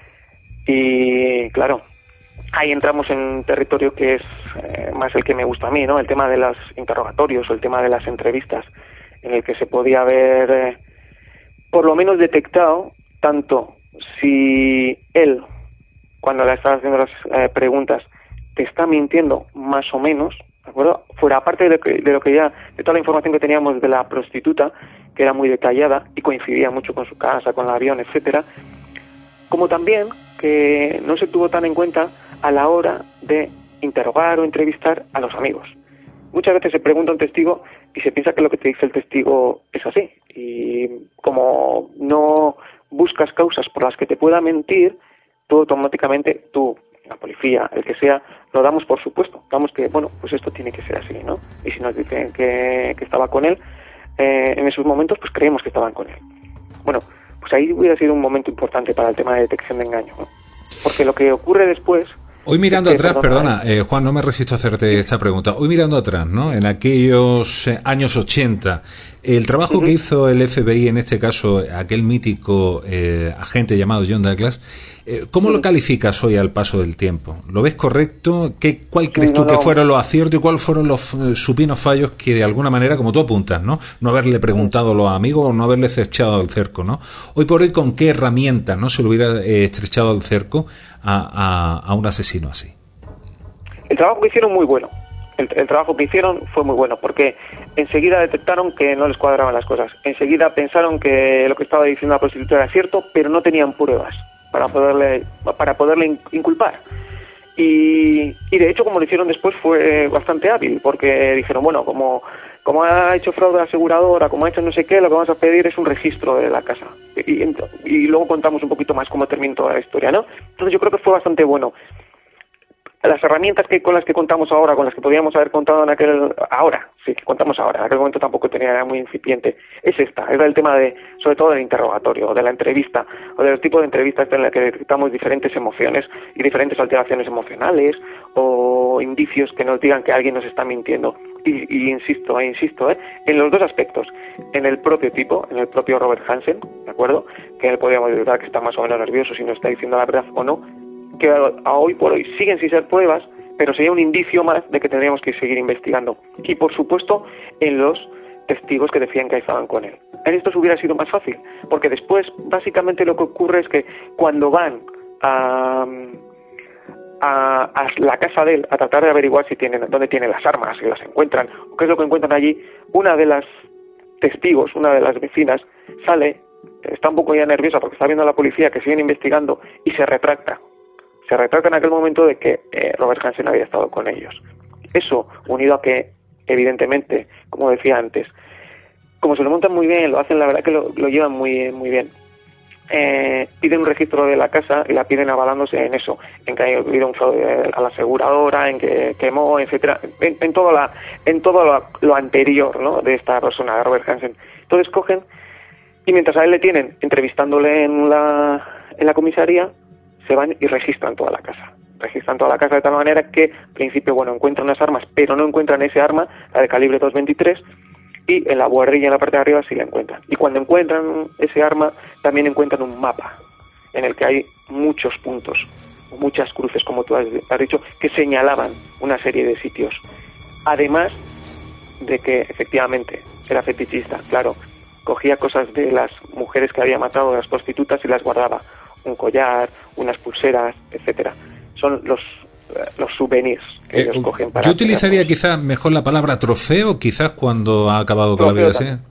Y claro, ahí entramos en un territorio que es más el que me gusta a mí, ¿no? El tema de los interrogatorios o el tema de las entrevistas, en el que se podía haber por lo menos detectado tanto si él, cuando le estaba haciendo las preguntas, te está mintiendo más o menos, ¿de acuerdo? Fuera aparte de toda la información que teníamos de la prostituta, que era muy detallada y coincidía mucho con su casa, con el avión, etcétera, como también que no se tuvo tan en cuenta a la hora de interrogar o entrevistar a los amigos. Muchas veces se pregunta a un testigo y se piensa que lo que te dice el testigo es así, y como no buscas causas por las que te pueda mentir, tú automáticamente, la policía, el que sea, lo damos por supuesto, damos que, bueno, pues esto tiene que ser así, ¿no? Y si nos dicen que estaba con él, en esos momentos, pues creemos que estaban con él. Bueno, pues ahí hubiera sido un momento importante para el tema de detección de engaño, ¿no? Porque lo que ocurre después... Hoy mirando atrás, perdona, Juan, no me resisto a hacerte esta pregunta. Hoy mirando atrás, ¿no? En aquellos años 80, el trabajo que hizo el FBI, en este caso, aquel mítico agente llamado John Douglas, ¿cómo lo calificas hoy al paso del tiempo? ¿Lo ves correcto? ¿Cuál crees tú que fueron los aciertos y cuáles fueron los supinos fallos que de alguna manera, como tú apuntas, ¿no? No haberle preguntado a los amigos o no haberle estrechado al cerco, ¿no? Hoy por hoy, ¿con qué herramientas no se le hubiera estrechado al cerco a un asesino así? El trabajo que hicieron muy bueno. El trabajo que hicieron fue muy bueno, porque enseguida detectaron que no les cuadraban las cosas. Enseguida pensaron que lo que estaba diciendo la prostituta era cierto, pero no tenían pruebas para poderle inculpar. Y de hecho, como lo hicieron después, fue bastante hábil, porque dijeron, bueno, como ha hecho fraude aseguradora, como ha hecho no sé qué, lo que vamos a pedir es un registro de la casa. Y luego contamos un poquito más cómo terminó toda la historia, ¿no? Entonces yo creo que fue bastante bueno. Las herramientas con las que contamos ahora, con las que podíamos haber contado en aquel momento tampoco era muy incipiente, es el tema sobre todo del interrogatorio, de la entrevista, o del tipo de entrevistas en la que detectamos diferentes emociones y diferentes alteraciones emocionales, o indicios que nos digan que alguien nos está mintiendo. Y insisto, en los dos aspectos, en el propio tipo, en el propio Robert Hansen, ¿de acuerdo? Que él podríamos detectar que está más o menos nervioso, si no está diciendo la verdad o no, que a hoy por hoy siguen sin ser pruebas, pero sería un indicio más de que tendríamos que seguir investigando. Y por supuesto, en los testigos que decían que estaban con él. En esto hubiera sido más fácil, porque después, básicamente lo que ocurre es que cuando van a la casa de él a tratar de averiguar dónde tienen las armas, si las encuentran, o qué es lo que encuentran allí, una de las testigos, una de las vecinas, sale, está un poco ya nerviosa porque está viendo a la policía que siguen investigando y se retracta. Se retrata en aquel momento de que Robert Hansen había estado con ellos. Eso, unido a que, evidentemente, como decía antes, como se lo montan muy bien, lo hacen, la verdad que lo llevan muy bien. Piden un registro de la casa y la piden avalándose en eso, en que ha habido un fraude a la aseguradora, en que quemó, etcétera, en todo lo anterior, ¿no?, de esta persona, de Robert Hansen. Entonces cogen y mientras a él le tienen entrevistándole en la comisaría, se van y registran toda la casa. Registran toda la casa de tal manera que, al principio, encuentran unas armas, pero no encuentran ese arma, la de calibre .223, y en la buhardilla, en la parte de arriba, sí la encuentran. Y cuando encuentran ese arma, también encuentran un mapa, en el que hay muchos puntos, muchas cruces, como tú has dicho, que señalaban una serie de sitios. Además de que, efectivamente, era fetichista, claro, cogía cosas de las mujeres que había matado, de las prostitutas, y las guardaba. Un collar, unas pulseras, etcétera. Son los souvenirs que ellos cogen para... Yo utilizaría quizás mejor la palabra trofeo, quizás cuando ha acabado con la vida así.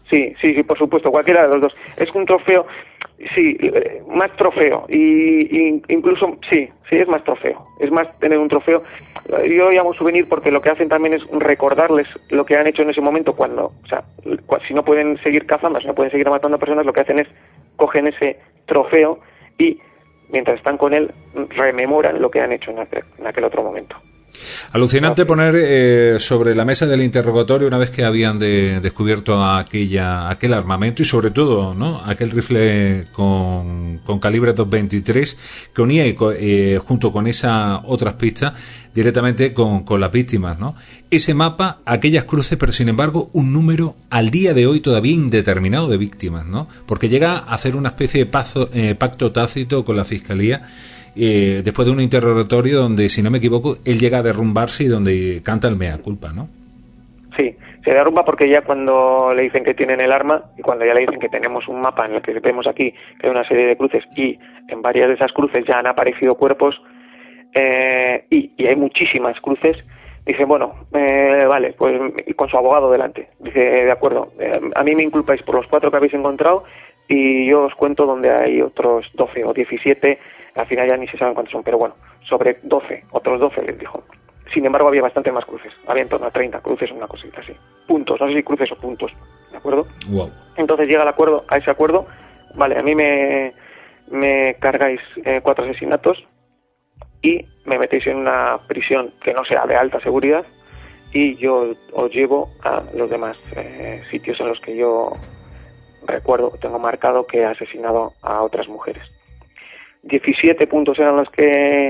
Sí, por supuesto, cualquiera de los dos. Es un trofeo, sí, más trofeo. Y incluso, sí, es más trofeo. Es más tener un trofeo. Yo llamo souvenir porque lo que hacen también es recordarles lo que han hecho en ese momento cuando, o sea, si no pueden seguir cazando, si no pueden seguir matando a personas, lo que hacen es cogen ese trofeo y mientras están con él rememoran lo que han hecho en aquel otro momento. Alucinante poner sobre la mesa del interrogatorio, una vez que habían descubierto aquel armamento y sobre todo, ¿no?, aquel rifle con calibre 223 que unía junto con esas otras pistas directamente con las víctimas, ¿no? Ese mapa, aquellas cruces, pero sin embargo un número al día de hoy todavía indeterminado de víctimas, ¿no? Porque llega a hacer una especie de pacto tácito con la Fiscalía. Después de un interrogatorio donde, si no me equivoco, él llega a derrumbarse y donde canta el mea culpa, ¿no? Sí, se derrumba porque ya cuando le dicen que tienen el arma y cuando ya le dicen que tenemos un mapa en el que vemos aquí que hay una serie de cruces y en varias de esas cruces ya han aparecido cuerpos y hay muchísimas cruces, dice, bueno, vale, pues con su abogado delante, dice, de acuerdo, a mí me inculpáis por los 4 que habéis encontrado y yo os cuento donde hay otros 12 o 17. Al final ya ni se saben cuántos son, pero bueno, sobre 12, otros 12 les dijo. Sin embargo, había bastante más cruces. Había en torno a 30 cruces, una cosita así. Puntos, no sé si cruces o puntos, ¿de acuerdo? Wow. Entonces llega a ese acuerdo, vale, a mí me cargáis 4 asesinatos y me metéis en una prisión que no sea de alta seguridad y yo os llevo a los demás sitios en los que yo recuerdo, tengo marcado que he asesinado a otras mujeres. 17 puntos eran a los que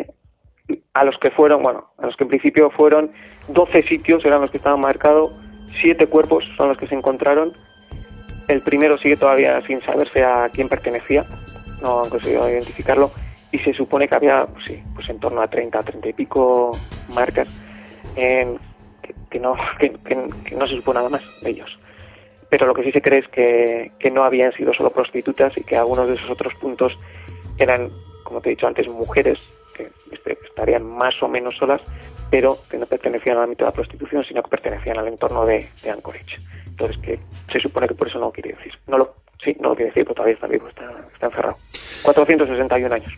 en principio fueron 12 sitios eran los que estaban marcados, 7 cuerpos son los que se encontraron. El primero sigue todavía sin saberse a quién pertenecía, no han conseguido identificarlo y se supone que había pues en torno a 30 y pico marcas que no se supo nada más de ellos. Pero lo que sí se cree es que no habían sido solo prostitutas y que algunos de esos otros puntos eran, como te he dicho antes, mujeres que estarían más o menos solas, pero que no pertenecían al ámbito de la prostitución, sino que pertenecían al entorno de Anchorage. Entonces, que se supone que por eso no lo quiere decir. No lo quiere decir, pero todavía está vivo, está encerrado. 461 años.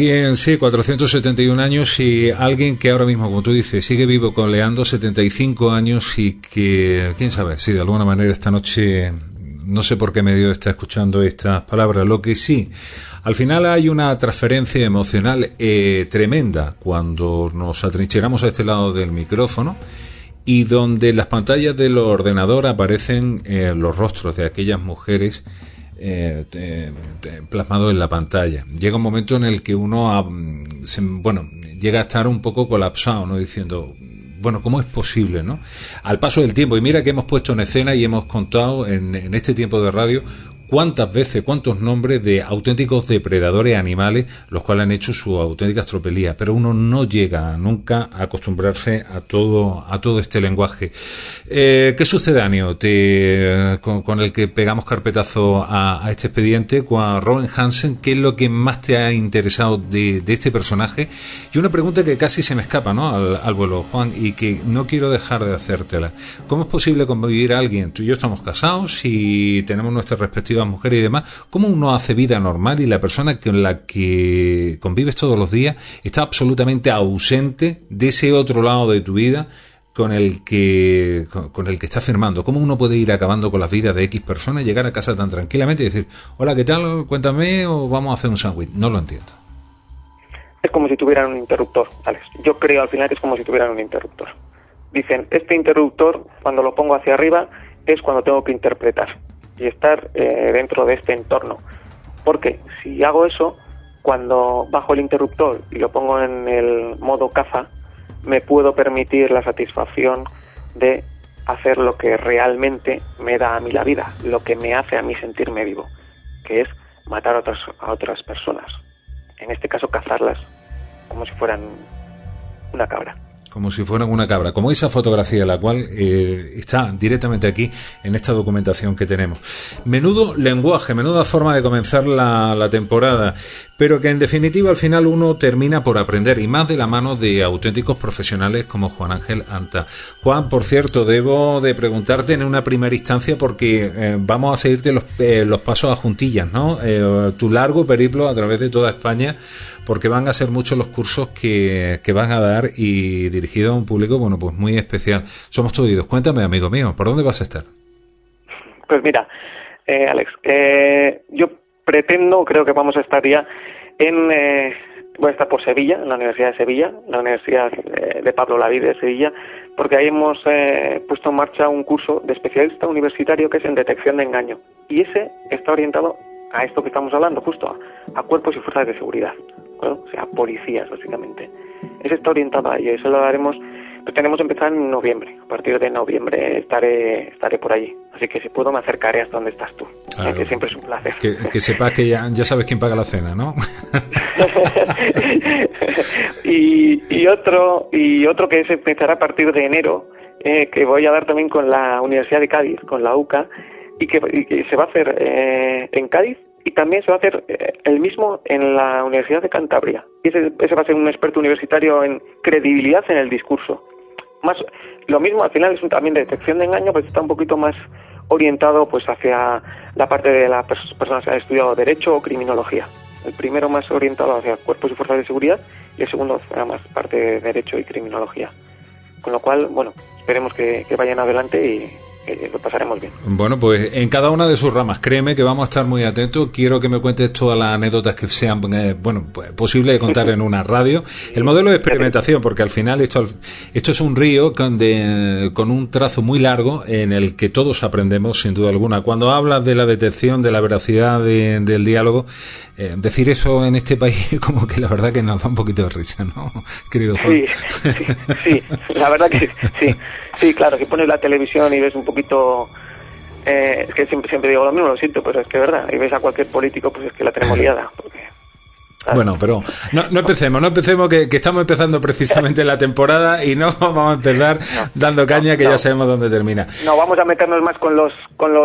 471 años y alguien que ahora mismo, como tú dices, sigue vivo coleando 75 años y que, quién sabe, si de alguna manera esta noche, no sé por qué medio está escuchando estas palabras. Lo que sí, al final hay una transferencia emocional tremenda cuando nos atrincheramos a este lado del micrófono y donde en las pantallas del ordenador aparecen los rostros de aquellas mujeres plasmados en la pantalla. Llega un momento en el que uno llega a estar un poco colapsado, ¿no? Diciendo, bueno, ¿cómo es posible, no? Al paso del tiempo, y mira que hemos puesto en escena y hemos contado en este tiempo de radio cuántas veces, cuántos nombres de auténticos depredadores animales, los cuales han hecho su auténtica tropelía, pero uno no llega nunca a acostumbrarse a todo este lenguaje. ¿Qué sucedáneo con el que pegamos carpetazo a este expediente, con Robin Hansen? ¿Qué es lo que más te ha interesado de este personaje? Y una pregunta que casi se me escapa, ¿no?, al vuelo, Juan, y que no quiero dejar de hacértela. ¿Cómo es posible convivir a alguien? Tú y yo estamos casados y tenemos nuestras respectivas mujeres y demás. ¿Cómo uno hace vida normal y la persona con la que convives todos los días está absolutamente ausente de ese otro lado de tu vida con el que está firmando? ¿Cómo uno puede ir acabando con las vidas de X personas, llegar a casa tan tranquilamente y decir, hola, ¿qué tal? Cuéntame, o vamos a hacer un sándwich? No lo entiendo. Es como si tuvieran un interruptor, Alex. Yo creo al final que es como si tuvieran un interruptor. Dicen, este interruptor, cuando lo pongo hacia arriba, es cuando tengo que interpretar y estar dentro de este entorno. Porque si hago eso, cuando bajo el interruptor y lo pongo en el modo caza, me puedo permitir la satisfacción de hacer lo que realmente me da a mí la vida, lo que me hace a mí sentirme vivo, que es matar a otras personas. En este caso, cazarlas como si fueran una cabra. como si fueran una cabra, como esa fotografía, la cual está directamente aquí en esta documentación que tenemos. Menudo lenguaje, menuda forma de comenzar la temporada, pero que en definitiva al final uno termina por aprender, y más de la mano de auténticos profesionales como Juan Ángel Anta. Juan, por cierto, debo de preguntarte en una primera instancia, porque vamos a seguirte los pasos a juntillas, ¿no? Tu largo periplo a través de toda España, porque van a ser muchos los cursos que van a dar y dirigidos a un público, bueno, pues muy especial. Somos todos oídos. Cuéntame, amigo mío, ¿por dónde vas a estar? Pues mira, Alex, yo creo que vamos a estar ya voy a estar por Sevilla, en la Universidad de Sevilla, la Universidad de Pablo Olavide de Sevilla, porque ahí hemos puesto en marcha un curso de especialista universitario que es en detección de engaño, y ese está orientado a esto que estamos hablando, justo a cuerpos y fuerzas de seguridad, ¿no? O sea, policías, básicamente. Ese está orientado a ello, eso lo haremos, pero tenemos que empezar en noviembre. A partir de noviembre estaré por allí, así que si puedo me acercaré hasta donde estás tú, que siempre es un placer. Que sepas que ya sabes quién paga la cena, ¿no? y otro que se empezará a partir de enero, que voy a dar también con la Universidad de Cádiz, con la UCA, y que se va a hacer en Cádiz, y también se va a hacer el mismo en la Universidad de Cantabria. Y ese va a ser un experto universitario en credibilidad en el discurso. Más lo mismo, al final es también de detección de engaño, pero está un poquito más orientado pues hacia la parte de las personas que han estudiado Derecho o Criminología. El primero más orientado hacia cuerpos y fuerzas de seguridad, y el segundo más parte de Derecho y Criminología. Con lo cual, bueno, esperemos que vayan adelante y lo pasaremos bien. Bueno, pues en cada una de sus ramas, créeme que vamos a estar muy atentos. Quiero que me cuentes todas las anécdotas que sean pues, posible de contar en una radio. El modelo de experimentación, porque al final esto es un río con un trazo muy largo en el que todos aprendemos, sin duda alguna. Cuando hablas de la detección, de la veracidad del diálogo, decir eso en este país como que la verdad que nos da un poquito de risa, ¿no, querido Juan? Sí, la verdad que sí. Sí, claro, si pones la televisión y ves un poquito, es que siempre digo lo mismo, lo siento, pero es que es verdad, y ves a cualquier político, pues es que la tenemos liada. Bueno, pero no empecemos que estamos empezando precisamente la temporada y no vamos a empezar dando caña, que ya sabemos dónde termina. No, vamos a meternos más con los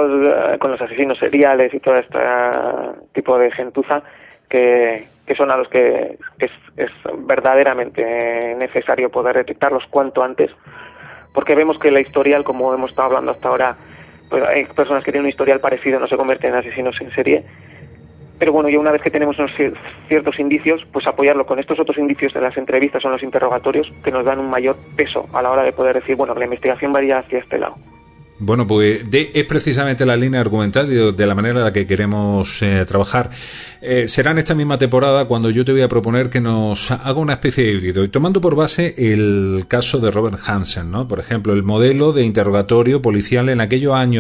asesinos seriales y todo este tipo de gentuza que son a los que es verdaderamente necesario poder detectarlos cuanto antes, porque vemos que la historial, como hemos estado hablando hasta ahora, pues hay personas que tienen un historial parecido, no se convierten en asesinos en serie, pero bueno, ya una vez que tenemos unos ciertos indicios, pues apoyarlo con estos otros indicios de las entrevistas o en los interrogatorios, que nos dan un mayor peso a la hora de poder decir, bueno, la investigación va ya hacia este lado. Bueno, pues es precisamente la línea argumental de la manera en la que queremos trabajar. Será en esta misma temporada cuando yo te voy a proponer que nos haga una especie de híbrido, y tomando por base el caso de Robert Hansen, ¿no? Por ejemplo, el modelo de interrogatorio policial en aquellos años,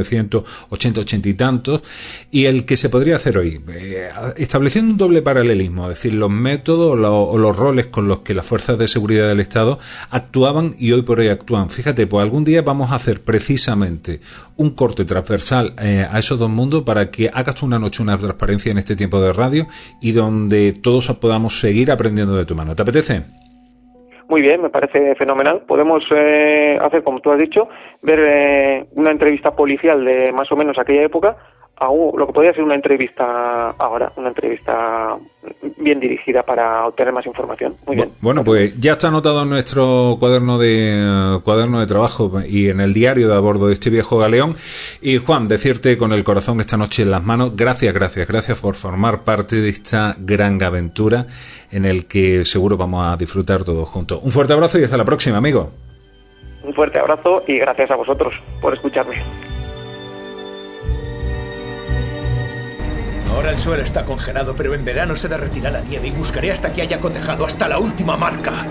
1980, 80 y tantos, y el que se podría hacer hoy, estableciendo un doble paralelismo, es decir, los métodos o los roles con los que las fuerzas de seguridad del Estado actuaban y hoy por hoy actúan. Fíjate, pues algún día vamos a hacer precisamente un corte transversal a esos dos mundos, para que hagas una noche una transparencia en este tiempo de radio y donde todos podamos seguir aprendiendo de tu mano. ¿Te apetece? Muy bien, me parece fenomenal. Podemos hacer, como tú has dicho, ver una entrevista policial de más o menos aquella época a lo que podría ser una entrevista ahora, una entrevista bien dirigida para obtener más información. Muy bien. Bueno, pues ya está anotado en nuestro cuaderno de trabajo y en el diario de a bordo de este viejo galeón. Y Juan, decirte con el corazón esta noche en las manos, gracias por formar parte de esta gran aventura en el que seguro vamos a disfrutar todos juntos. Un fuerte abrazo y hasta la próxima, amigo. Un fuerte abrazo y gracias a vosotros por escucharme. Ahora el suelo está congelado, pero en verano se derretirá la nieve y buscaré hasta que haya cotejado hasta la última marca.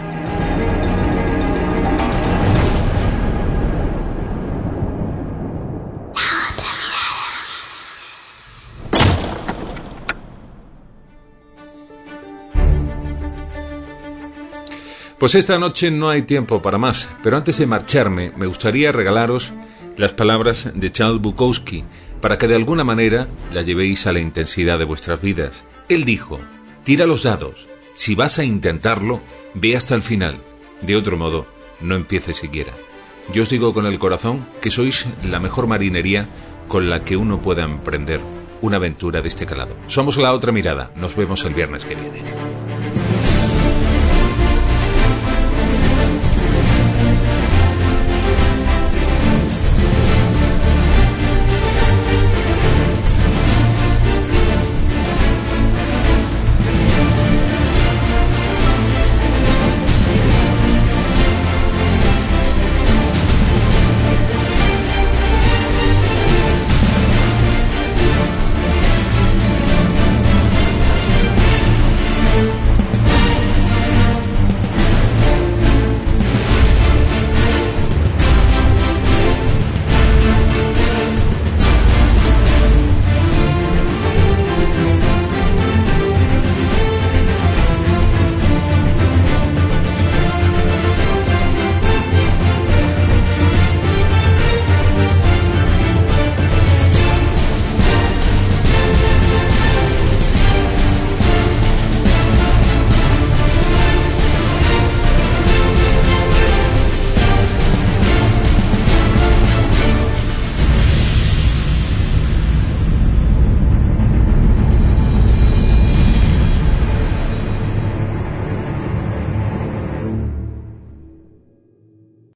Pues esta noche no hay tiempo para más, pero antes de marcharme me gustaría regalaros las palabras de Charles Bukowski, para que de alguna manera la llevéis a la intensidad de vuestras vidas. Él dijo: tira los dados, si vas a intentarlo, ve hasta el final, De otro modo, no empiece siquiera. Yo os digo con el corazón que sois la mejor marinería con la que uno pueda emprender una aventura de este calado. Somos La Otra Mirada. Nos vemos el viernes que viene.